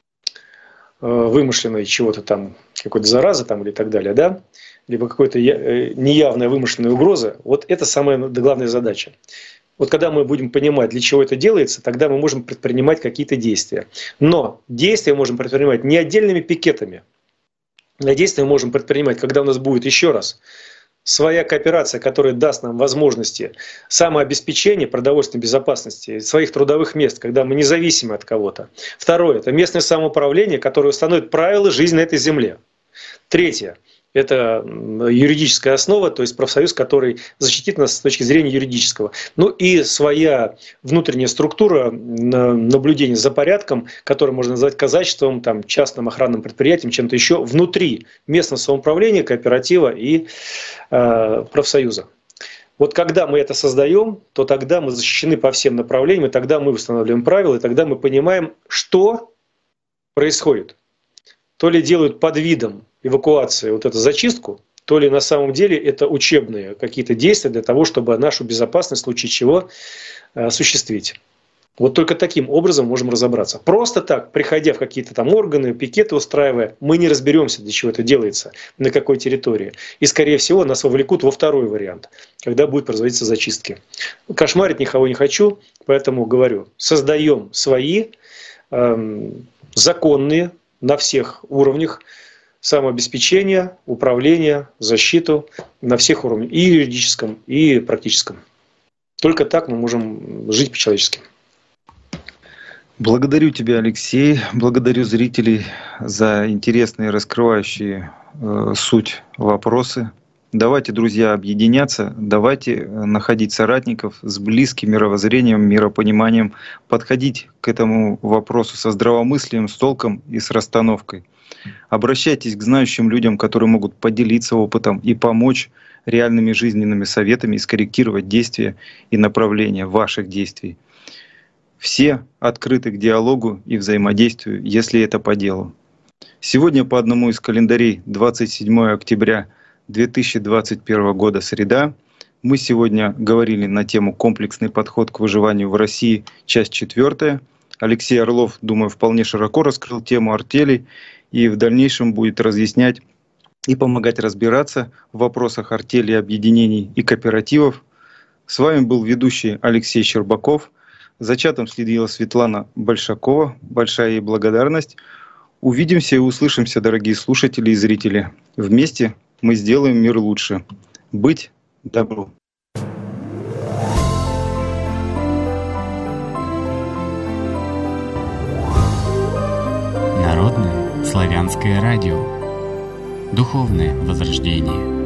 вымышленной чего-то там, какой-то заразы там или так далее, да? Либо какой-то неявная вымышленная угроза, вот это самая главная задача. Вот когда мы будем понимать, для чего это делается, тогда мы можем предпринимать какие-то действия. Но действия можем предпринимать не отдельными пикетами. А действия можем предпринимать, когда у нас будет, еще раз, своя кооперация, которая даст нам возможности самообеспечения, продовольственной безопасности, своих трудовых мест, когда мы независимы от кого-то. Второе – это местное самоуправление, которое установит правила жизни на этой земле. Третье – это юридическая основа, то есть профсоюз, который защитит нас с точки зрения юридического. Ну и своя внутренняя структура наблюдения за порядком, которую можно назвать казачеством, там, частным охранным предприятием, чем-то еще, внутри местного самоуправления, кооператива и профсоюза. Вот когда мы это создаем, то тогда мы защищены по всем направлениям, и тогда мы устанавливаем правила, и тогда мы понимаем, что происходит. То ли делают под видом эвакуации вот эту зачистку, то ли на самом деле это учебные какие-то действия для того, чтобы нашу безопасность в случае чего осуществить. Вот только таким образом можем разобраться. Просто так, приходя в какие-то там органы, пикеты устраивая, мы не разберемся, для чего это делается, на какой территории. И, скорее всего, нас вовлекут во второй вариант, когда будут производиться зачистки. Кошмарить никого не хочу, поэтому говорю, создаем свои законные на всех уровнях самообеспечения, управления, защиту на всех уровнях, и юридическом, и практическом. Только так мы можем жить по-человечески. Благодарю тебя, Алексей. Благодарю зрителей за интересные, раскрывающие суть вопросы. Давайте, друзья, объединяться, давайте находить соратников с близким мировоззрением, миропониманием, подходить к этому вопросу со здравомыслием, с толком и с расстановкой. Обращайтесь к знающим людям, которые могут поделиться опытом и помочь реальными жизненными советами и скорректировать действия и направления ваших действий. Все открыты к диалогу и взаимодействию, если это по делу. Сегодня по одному из календарей 27 октября 2021 года, среда. Мы сегодня говорили на тему «Комплексный подход к выживанию в России», часть 4. Алексей Орлов, думаю, вполне широко раскрыл тему артелей и в дальнейшем будет разъяснять и помогать разбираться в вопросах артелей, объединений и кооперативов. С вами был ведущий Алексей Щербаков. За чатом следила Светлана Большакова. Большая ей благодарность. Увидимся и услышимся, дорогие слушатели и зрители. Вместе мы сделаем мир лучше. Быть добру. Народное славянское радио. Духовное возрождение.